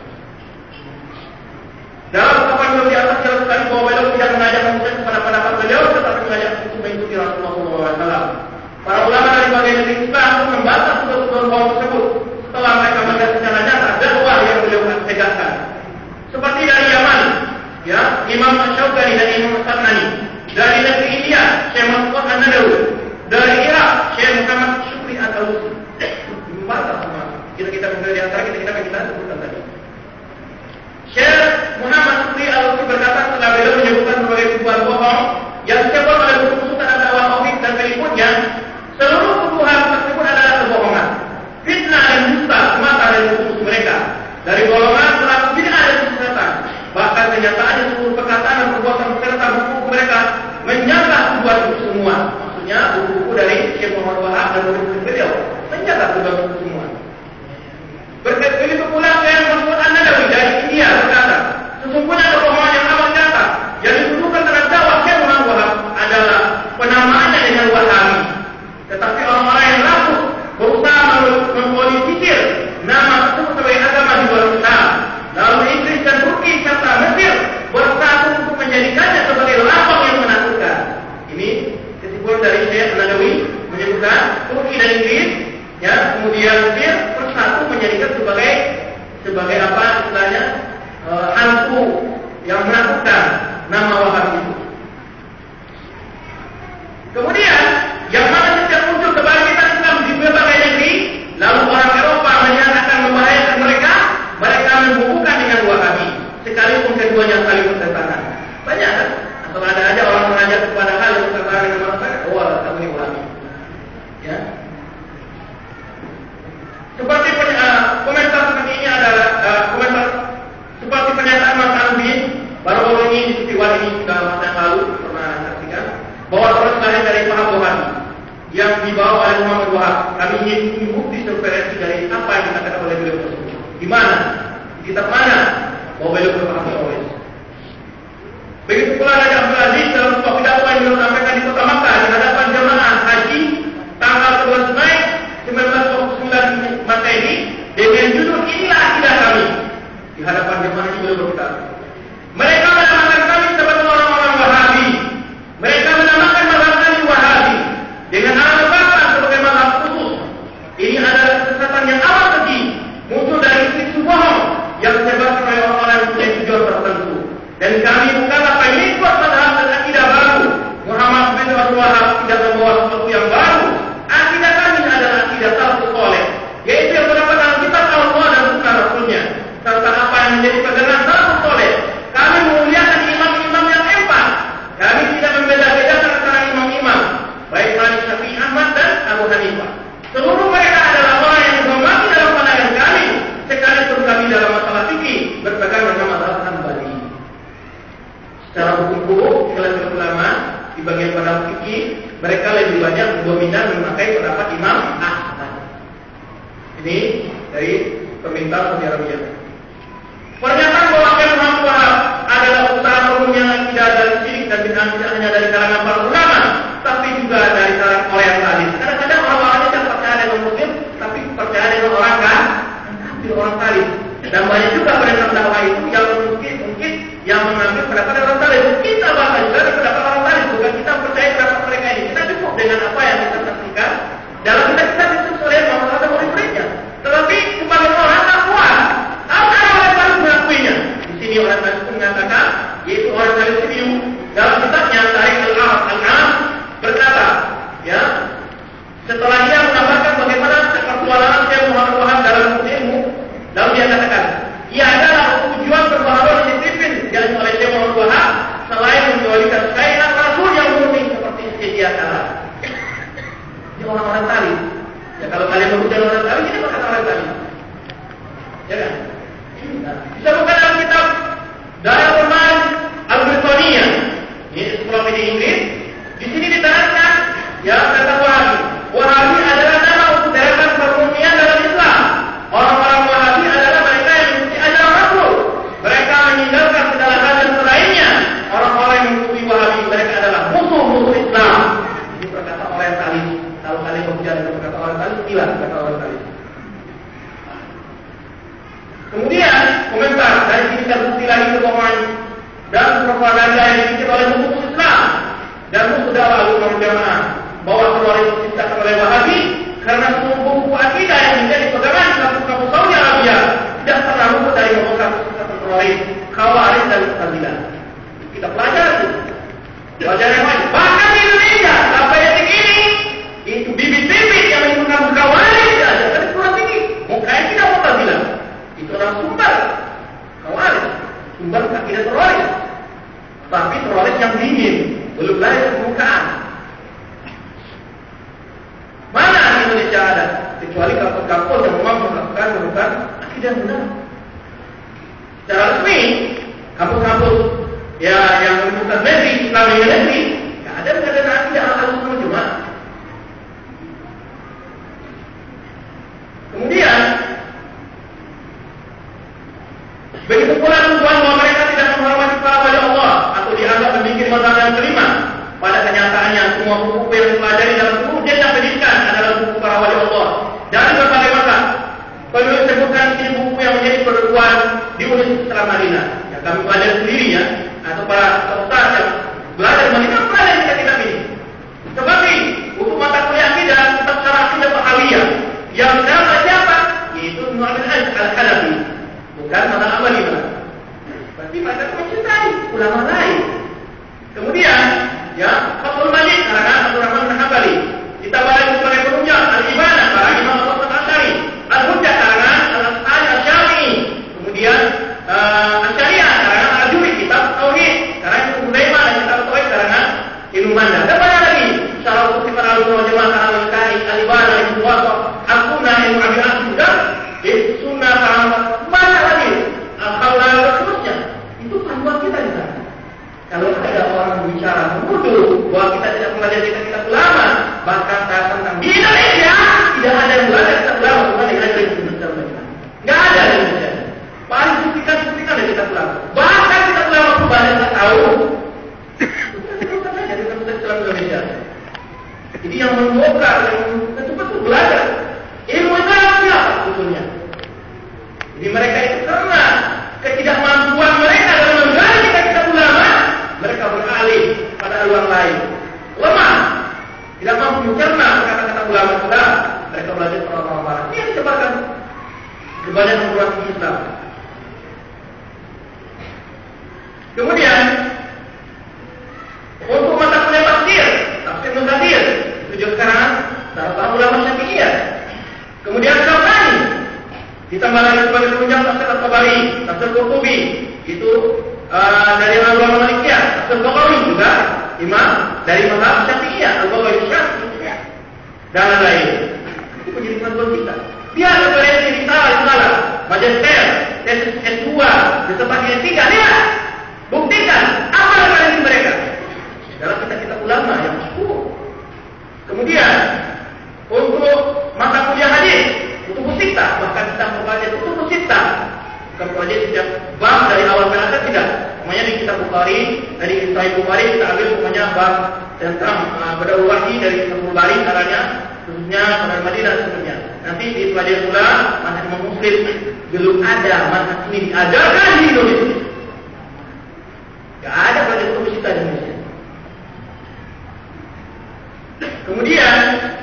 Dalam ungkapan beliau di atas jelas sekali bahwa beliau tidak mengajak manusia kepada pendapat beliau, tetapi mengajak untuk mengikuti Rasulullah SAW. Para ulama dari bagian negeri Islam membantah tuduhan bohong tersebut setelah mereka melihat secara nyata dakwah yang beliau tegakkan. Seperti dari Yaman, ya, Imam Asy-Syaukani dan Imam As-Sanani. Dari negeri India, Syekh Mahfuz An-Nadawi. Dari Irak, Syekh Muhammad Syukri Al-Alusi. Membantah semua. Kita mengenai di antara kita sebutkan tadi. Syekh Muhammad Syukri Al-Alusi berkata setelah beliau menyebutkan berbagai tuduhan bohong yang disebar oleh buku dan dakwah taufik dan berikutnya, seluruh tuduhan tersebut adalah kebohongan, fitnah dan dusta semata dari buku mereka, dari golongan pelaku bid'ah dan kesesatan. Bahkan kenyataannya seluruh perkataan dan perbuatan serta buku mereka menyangkal tuduhan itu semua. Maksudnya buku-buku dari Syekh Muhammad Wahab dan buku beliau menyangkal tuduhan itu semua. Begitu pula Syekh Mahfuz An-Nadawi dari India berkata, sesungguhnya kebohongan yang amat nyata yang dituduhkan terhadap dakwah Syekh Muhammad Wahab adalah penamaannya dengan Wahabi. Tetapi orang-orang yang rapuh berusaha mempolitisir nama tersebut sebagai agama di luar Islam. Lalu Inggris dan Turki serta Mesir bersatu untuk menjadikannya sebagai lambang yang menakutkan. Ini kesimpulan dari Syekh Nadawi menyebutkan Turki dan Inggris, ya, kemudian Mesir bersatu menjadikan sebagai apa istilahnya hantu yang menakutkan nama Wahabi itu. Kemudian yang mana setiap muncul kebangkitan Islam di berbagai negeri, lalu orang Eropa menyatakan membahayakan mereka membukukan dengan Wahabi, sekalipun keduanya saling bertentangan. Banyak kan? Atau ada aja orang mengajak kepada hal yang bertentangan dengan masyarakat, kamu ini Wahabi. Ya. Seperti komentar seperti ini adalah komentar seperti pernyataan Mas Anbin baru-baru ini di Setiwan ini sudah masa yang lalu pernah saksikan bahwa terus lahir dari paham Wahabi yang dibawa oleh Muhammad Wahab. Kami ingin bukti referensi dari apa yang dikatakan oleh beliau tersebut. Di mana? Di kitab mana? Bahwa beliau berpaham teroris. Begitu pula Raja Abdul Aziz dalam sebuah pidato yang beliau sampaikan di Kota Makkah di hadapan jemaah haji tanggal 11 Mei 1929 Masehi dengan judul inilah akidah kami. Di hadapan jemaah ini beliau berkata, mereka Secara hukum kelas ulama di bagian pada fikih mereka lebih banyak dominan memakai pendapat Imam Ahmad. Ini dari pemerintah Saudi Arabia. Pernyataan bahwa Akan Muhammad Wahab adalah usaha umumnya tidak dari syirik dan bid'ah tidak hanya dari kalangan para ulama, tapi juga dari kalangan orientalis. Kadang-kadang orang-orang tidak percaya dengan Muslim, tapi percaya dengan orang kan, orang Talib. Dan banyak juga mereka dakwah itu yang mungkin yang mengambil pendapat orang Talib. Kita bahkan juga ada pendapat orang Talib, bukan kita percaya pendapat mereka ini. Kita cukup dengan apa yang kita saksikan dalam kita disusun oleh masalah murid-muridnya. Tetapi sebagian orang tak kuat. Harus ada orang Talib mengakuinya. Di sini orang Talib mengatakan, yaitu orang Talib Sibiu dalam kitabnya Tarikh Al-Am berkata, ya, setelah dia menambahkan bagaimana perjuangan Syekh Muhammad Wahab dalam ilmu, lalu dia katakan, ia adalah tujuan perbaharuan disiplin yang oleh Syekh Muhammad Wahab selain menjualikan syariat Rasul yang murni seperti sedia kala. Ini orang-orang Talib. Ya kalau kalian berusaha orang Talib, ini bukan orang Talib. Ya kan? Bisa bukan dalam kitab Darul Perman Al-Birtoniyah. Ini sekolah di Inggris. Di sini diterangkan, ya kata Wahabi. Wahabi adalah nama untuk gerakan permurnian dalam Islam. Orang-orang Wahabi adalah mereka yang mengikuti ajaran Rasul. Mereka meninggalkan segala hal dan selainnya. Orang-orang yang mengikuti Wahabi mereka adalah musuh-musuh Islam. Ini perkata orientalis. Kalau kalian berbicara dengan perkata orientalis, inilah perkata orientalis. Kemudian komentar dari sini terbukti lagi kebohongan dan propaganda yang dibikin oleh musuh Islam dan musuh dakwah Ahlussunnah wal Jamaah bahwa teroris diciptakan oleh Wahabi karena semua buku akidah yang menjadi pegangan di kampus-kampus Saudi Arabia tidak pernah luput dari membongkar sesat teroris, Khawarij dan Mu'tazilah. Kita pelajari pelajaran yang lain. Bahkan di Indonesia sampai detik ini itu bibit-bibit yang menimbulkan Khawarij ada dari surat ini. Mukanya tidak Mu'tazilah. Itu adalah sumber Khawarij, sumber akidah teroris. Tapi teroris yang dingin, belum lagi ke permukaan. Mana di Indonesia ada? Kecuali kampus-kampus yang memang melakukan akidah benar. Secara resmi, kampus-kampus ya yang merupakan negeri, Islami negeri, tidak ada akidah Ahlussunnah wal Jamaah. Kemudian begitu pula tujuan bahwa mereka tidak menghormati para wali Allah atau dianggap membuat mazhab yang kelima. Pada kenyataannya semua buku yang dipelajari dalam seluruh jenjang pendidikan adalah buku para wali Allah dari berbagai mazhab. Penulis sebutkan di sini buku yang menjadi pedoman di Universitas Islam Madinah. Ya, kami pelajari sendiri ya, atau para ustaz yang belajar Madinah pelajari kitab ini. Seperti untuk mata kuliah akidah, kitab Syarah Aqidah Tahawiyah yang nama siapa? Yaitu Muhammad Al-Hanafi. Bukan mana amali. Berarti mereka mencintai ulama lain. Kemudian, ya, Fathul Majid karangan Abdul Rahman bin Hambali. Kita balik sebagai penunjuk Al-Ibanah karangan Imam Abu Bakar Asy'ari. Al-Hujjah karangan Al-As'ari Asy-Syafi'i. Kemudian Asy-Syariah karangan Al-Juri, kitab Tauhid karangan Ibnu Sulaiman dan kitab Tauhid karangan Ibnu Manda. Dan banyak lagi. Syarah Usul Al-Ahlussunnah wal Jamaah karangan Al-Kai, Al-Ibanah, Ibnu Wathaq, Al-Sunnah, Ibnu Abi Hatim dan Sunnah karangan banyak lagi. Al-Khawlal dan seterusnya. Itu panduan kita di sana. Kalau ada orang berbicara menuduh bahwa kita tidak belajar kitab ulama, bahkan saya tentang di Indonesia tidak ada yang belajar kitab ulama, bukan yang ada di Indonesia. Nggak ada di Indonesia. Paling buktikan dari kitab ulama. Bahkan kitab ulama pun banyak tak tahu. Bukan saja di Universitas Indonesia. Jadi yang membongkar, yang betul-betul belajar ilmu Islam siapa sebetulnya? Jadi mereka itu karena ketidakmampuan mereka dalam menggali kitab ulama, mereka beralih pada haluan lain. Lemah, tidak mampu mencerna kata-kata ulama Islam. Mereka belajar orang-orang barat. Ini yang disebarkan kebanyakan orang Islam. Kemudian untuk mata kuliah tafsir Muzadir, itu juga sekarang para ulama Syafi'iyah. Kemudian Syafi'i ditambah lagi sebagai penunjang tafsir At-Tabari, tafsir Qurtubi, itu dari ulama Malikiyah, tafsir Baghawi juga imam dari mazhab Syafi'iyah, Al-Baghawi Syafi'iyah dan lain-lain. Itu menjadi panduan kita. Dia referensi di salah, magister, tesis S2, disebut S3, lihat, buktikan apa yang Bukhari, dari Sahih Bukhari kita ambil pokoknya bab tentang berdahulu wahyi dari Fathul Bari caranya, khususnya pada Madinah dan sebagainya. Nanti di pelajaran pula manhaj Imam Muslim belum ada manhaj ini diajarkan di Indonesia. Gak ada pelajaran hukum kita di Indonesia. Kemudian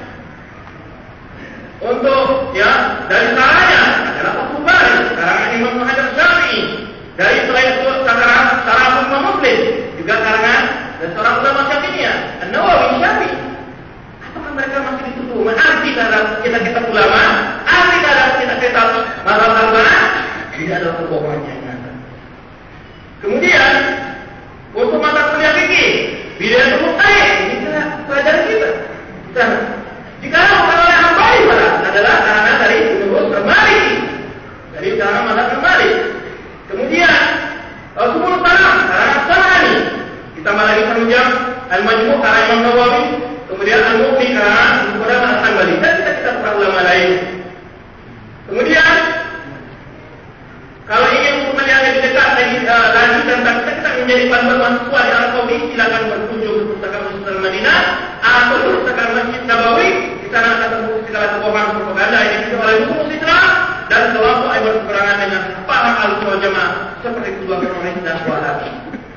untuk dari saranya adalah Fathul Bari, karangan Imam Muhammad Syafi'i. Dari selain itu sarah Imam Muslim juga karangan dan seorang ulama Syafi'iyah, An-Nawawi Syafi'i. Apakah mereka masih dituduh mengerti terhadap kitab-kitab ulama, arti terhadap kitab-kitab mazhab arba'ah? Ini adalah kebohongan yang nyata. Kemudian untuk mata kuliah fikih, Bidayatul Mujtahid, ini adalah pelajaran kita. Jika bukan oleh Hambali adalah karena dari penerus Al-Maliki, dari cara mazhab Al-Maliki. Kemudian Subul Salam karena Sanani, ditambah lagi penunjang Al-Majmu' karena Imam Nawawi, kemudian Al-Mughni karena Al-Qudamah Al-Hambali, dan kita para ulama lain. Kemudian kalau ingin melihat lebih dekat lagi tentang kita menjadi panduan mahasiswa di Arab Saudi, silakan berkunjung ke Perpustakaan Masjid Al-Madinah atau Perpustakaan Masjid Nabawi. Di sana akan temukan segala kebohongan propaganda yang dibikin oleh musuh Islam dan kelompok yang berseberangan dengan paham Ahlussunnah wal Jamaah seperti tuduhan teroris dan Wahabi.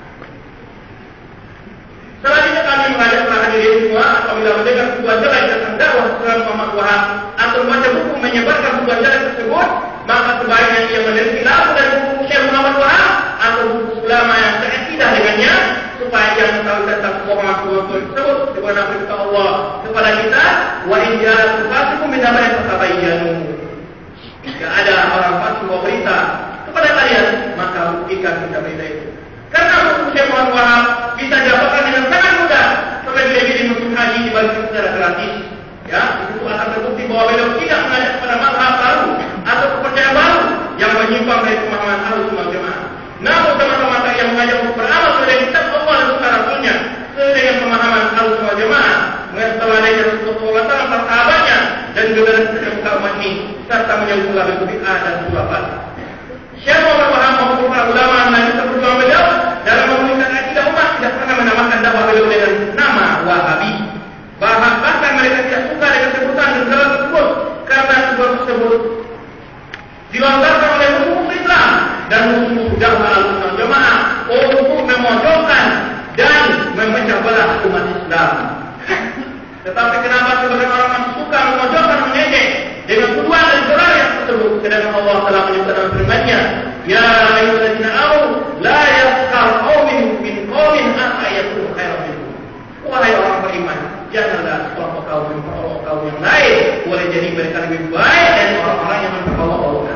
Selanjutnya kami mengajak para hadirin semua apabila mendengar tuduhan jelek tentang dakwah Islam Muhammad Wahab atau membaca buku menyebarkan tuduhan jelek tersebut, maka sebaiknya ia meneliti langsung dari buku Syekh Muhammad Wahab atau buku ulama yang sekidah dengannya, supaya ia mengetahui tentang kebohongan tersebut. Sebagaimana perintah Allah kepada kita, wa in ja'akum fasiqun binaba'in fatabayyanu. Jika ada orang fasik membawa berita kepada kalian, maka buktikan berita itu. Karena buku Syekh Muhammad Wahab bisa didapatkan dengan sangat mudah, terlebih-lebih di musim haji dibagikan secara gratis. Ya, itu akan terbukti bahwa beliau tidak mengajak kepada mazhab baru atau kepercayaan baru yang menyimpang dari pemahaman Ahlussunnah wal Jamaah. Namun semata-mata yang mengajak untuk beramal sesuai kitab Allah dan sunnah Rasulnya, sesuai dengan pemahaman Ahlussunnah wal Jamaah, setelah adanya Rasulullah SAW, para sahabatnya dan generasi terkemuka umat ini, serta menjauhi label bid'ah dan khurafat. Syekh Muhammad Wahab maupun para ulama melanjutkan perjuangan beliau dalam memulihkan akidah umat tidak pernah menamakan dakwah beliau dengan nama Wahabi. Bahkan mereka tidak suka dengan sebutan dan segala tersebut karena sebutan tersebut dilontarkan oleh musuh Islam dan musuh dakwah Ahlussunnah wal Jamaah untuk memojokkan dan memecah belah umat Islam. Tetapi kenapa sebagian orang masih suka memojokkan, mengejek dengan tuduhan dan celah yang tersebut? Sedangkan Allah telah menyebutkan dalam firman-Nya, ya ayyuhallazina amanu la yaskhar qaumin min qaumin asa yakunu khairan minhum. Wahai orang beriman, janganlah kelompok kaum yang lain boleh jadi mereka lebih baik dari orang-orang yang memperolok Allah.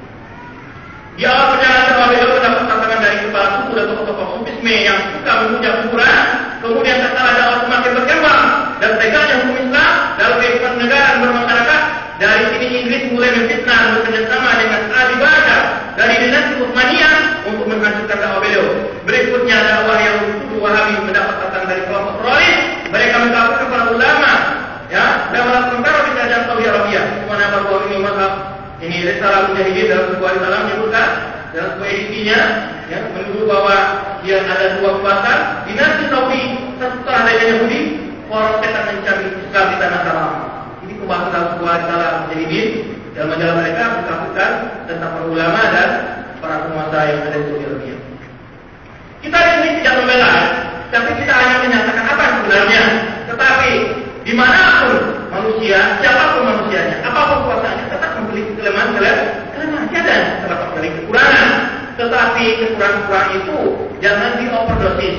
Di awal perjalanan dakwah beliau mendapat tantangan dari kepala suku dan tokoh-tokoh sufisme yang suka memuja kuburan. Kemudian tatkala dakwah semakin berkembang dan tegaknya hukum Islam dalam kehidupan negara dan bermasyarakat, dari sini Inggris mulai memfitnah dan bekerjasama dengan ahli bahasa dari dinasti Utsmaniyah untuk menghancurkan dakwah beliau. Berikutnya dakwah yang tuduh Wahabi mendapat tantangan dari kelompok teroris. Mereka mengkafirkan para ulama, dan malah sementara di kerajaan Saudi Arabia. Mana bahwa ini mazhab ini Risalah Mujahidin dalam sebuah risalah menyebutkan dalam sebuah edisinya, menuduh bahwa dia ada dua kekuatan dinasti Saudi setelah adanya Yahudi, orang setan mencari Islam di tanah haram. Ini pembahasan dalam sebuah risalah Mujahidin dalam majalah mereka mengkafirkan tentang para ulama dan para penguasa yang ada di Saudi Arabia. Kita di sini tidak membela, tapi kita hanya menyatakan apa yang sebenarnya. Tetapi dimanapun manusia, siapapun manusianya, apapun kuasanya, tetap memiliki kelemahan dan terdapat dari kekurangan. Tetapi kekurangan itu jangan dioverdosis,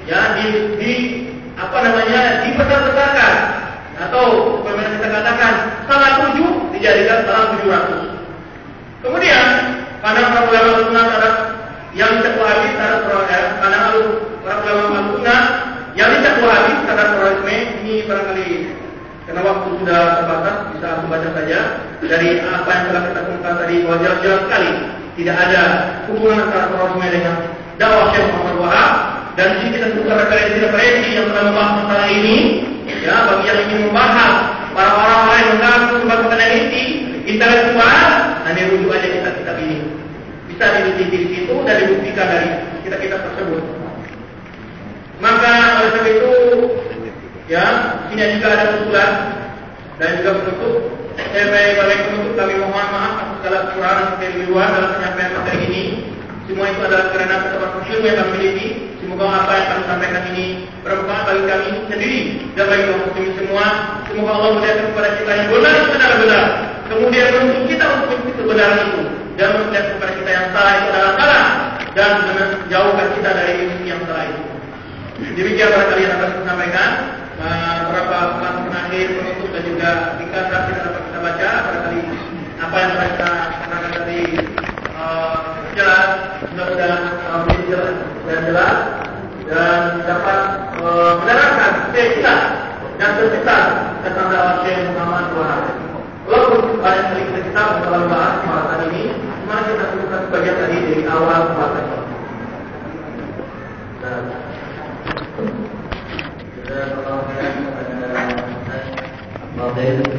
dibesar-besarkan, atau bagaimana kita katakan salah 7 dijadikan salah 700. Kemudian pada para ulama sunnah terhadap yang tidak Wahabi terhadap pada para ulama sunnah yang tidak Wahabi terhadap terorisme ini barangkali karena waktu sudah terbatas bisa aku baca saja dari apa yang telah kita temukan tadi bahwa jelas sekali tidak ada hubungan antara terorisme dengan dakwah Syekh Muhammad Wahab. Dan di sini kita sebutkan referensi yang telah membahas masalah ini, bagi yang ingin membahas para orang-orang yang mengaku sebagai peneliti intelektual, nanti rujuk aja kitab-kitab ini. Bisa diteliti di situ dan dibuktikan dari kitab-kitab tersebut. Ya, di sini juga ada usulan dan juga penutup. Sebagai penutup kami mohon maaf atas segala kekurangan dan kekeliruan dalam penyampaian materi ini. Semua itu adalah karena kesempatan ilmu yang kami miliki. Semoga apa yang kami sampaikan ini bermanfaat bagi kami sendiri dan bagi kaum muslimin semua. Semoga Allah melihatkan kepada kita yang benar benar. Kemudian menuntut kita untuk mengikuti kebenaran itu dan melihatkan kepada kita yang salah itu adalah salah dan menjauhkan kita dari ilmu yang salah itu. Demikian barangkali yang dapat saya sampaikan. Beberapa kalimat terakhir penutup dan juga ringkas kita dapat kita baca. Barangkali apa yang telah kita katakan tadi jelas, mudah-mudahan jelas dan dapat menerangkan kita dan terpisah tentang dakwah Syekh Muhammad Wahab. Walaupun banyak sekali kita untuk bahas pembahasan ini, cuma kita sebutkan sebagian tadi dari awal pembahasan. Dan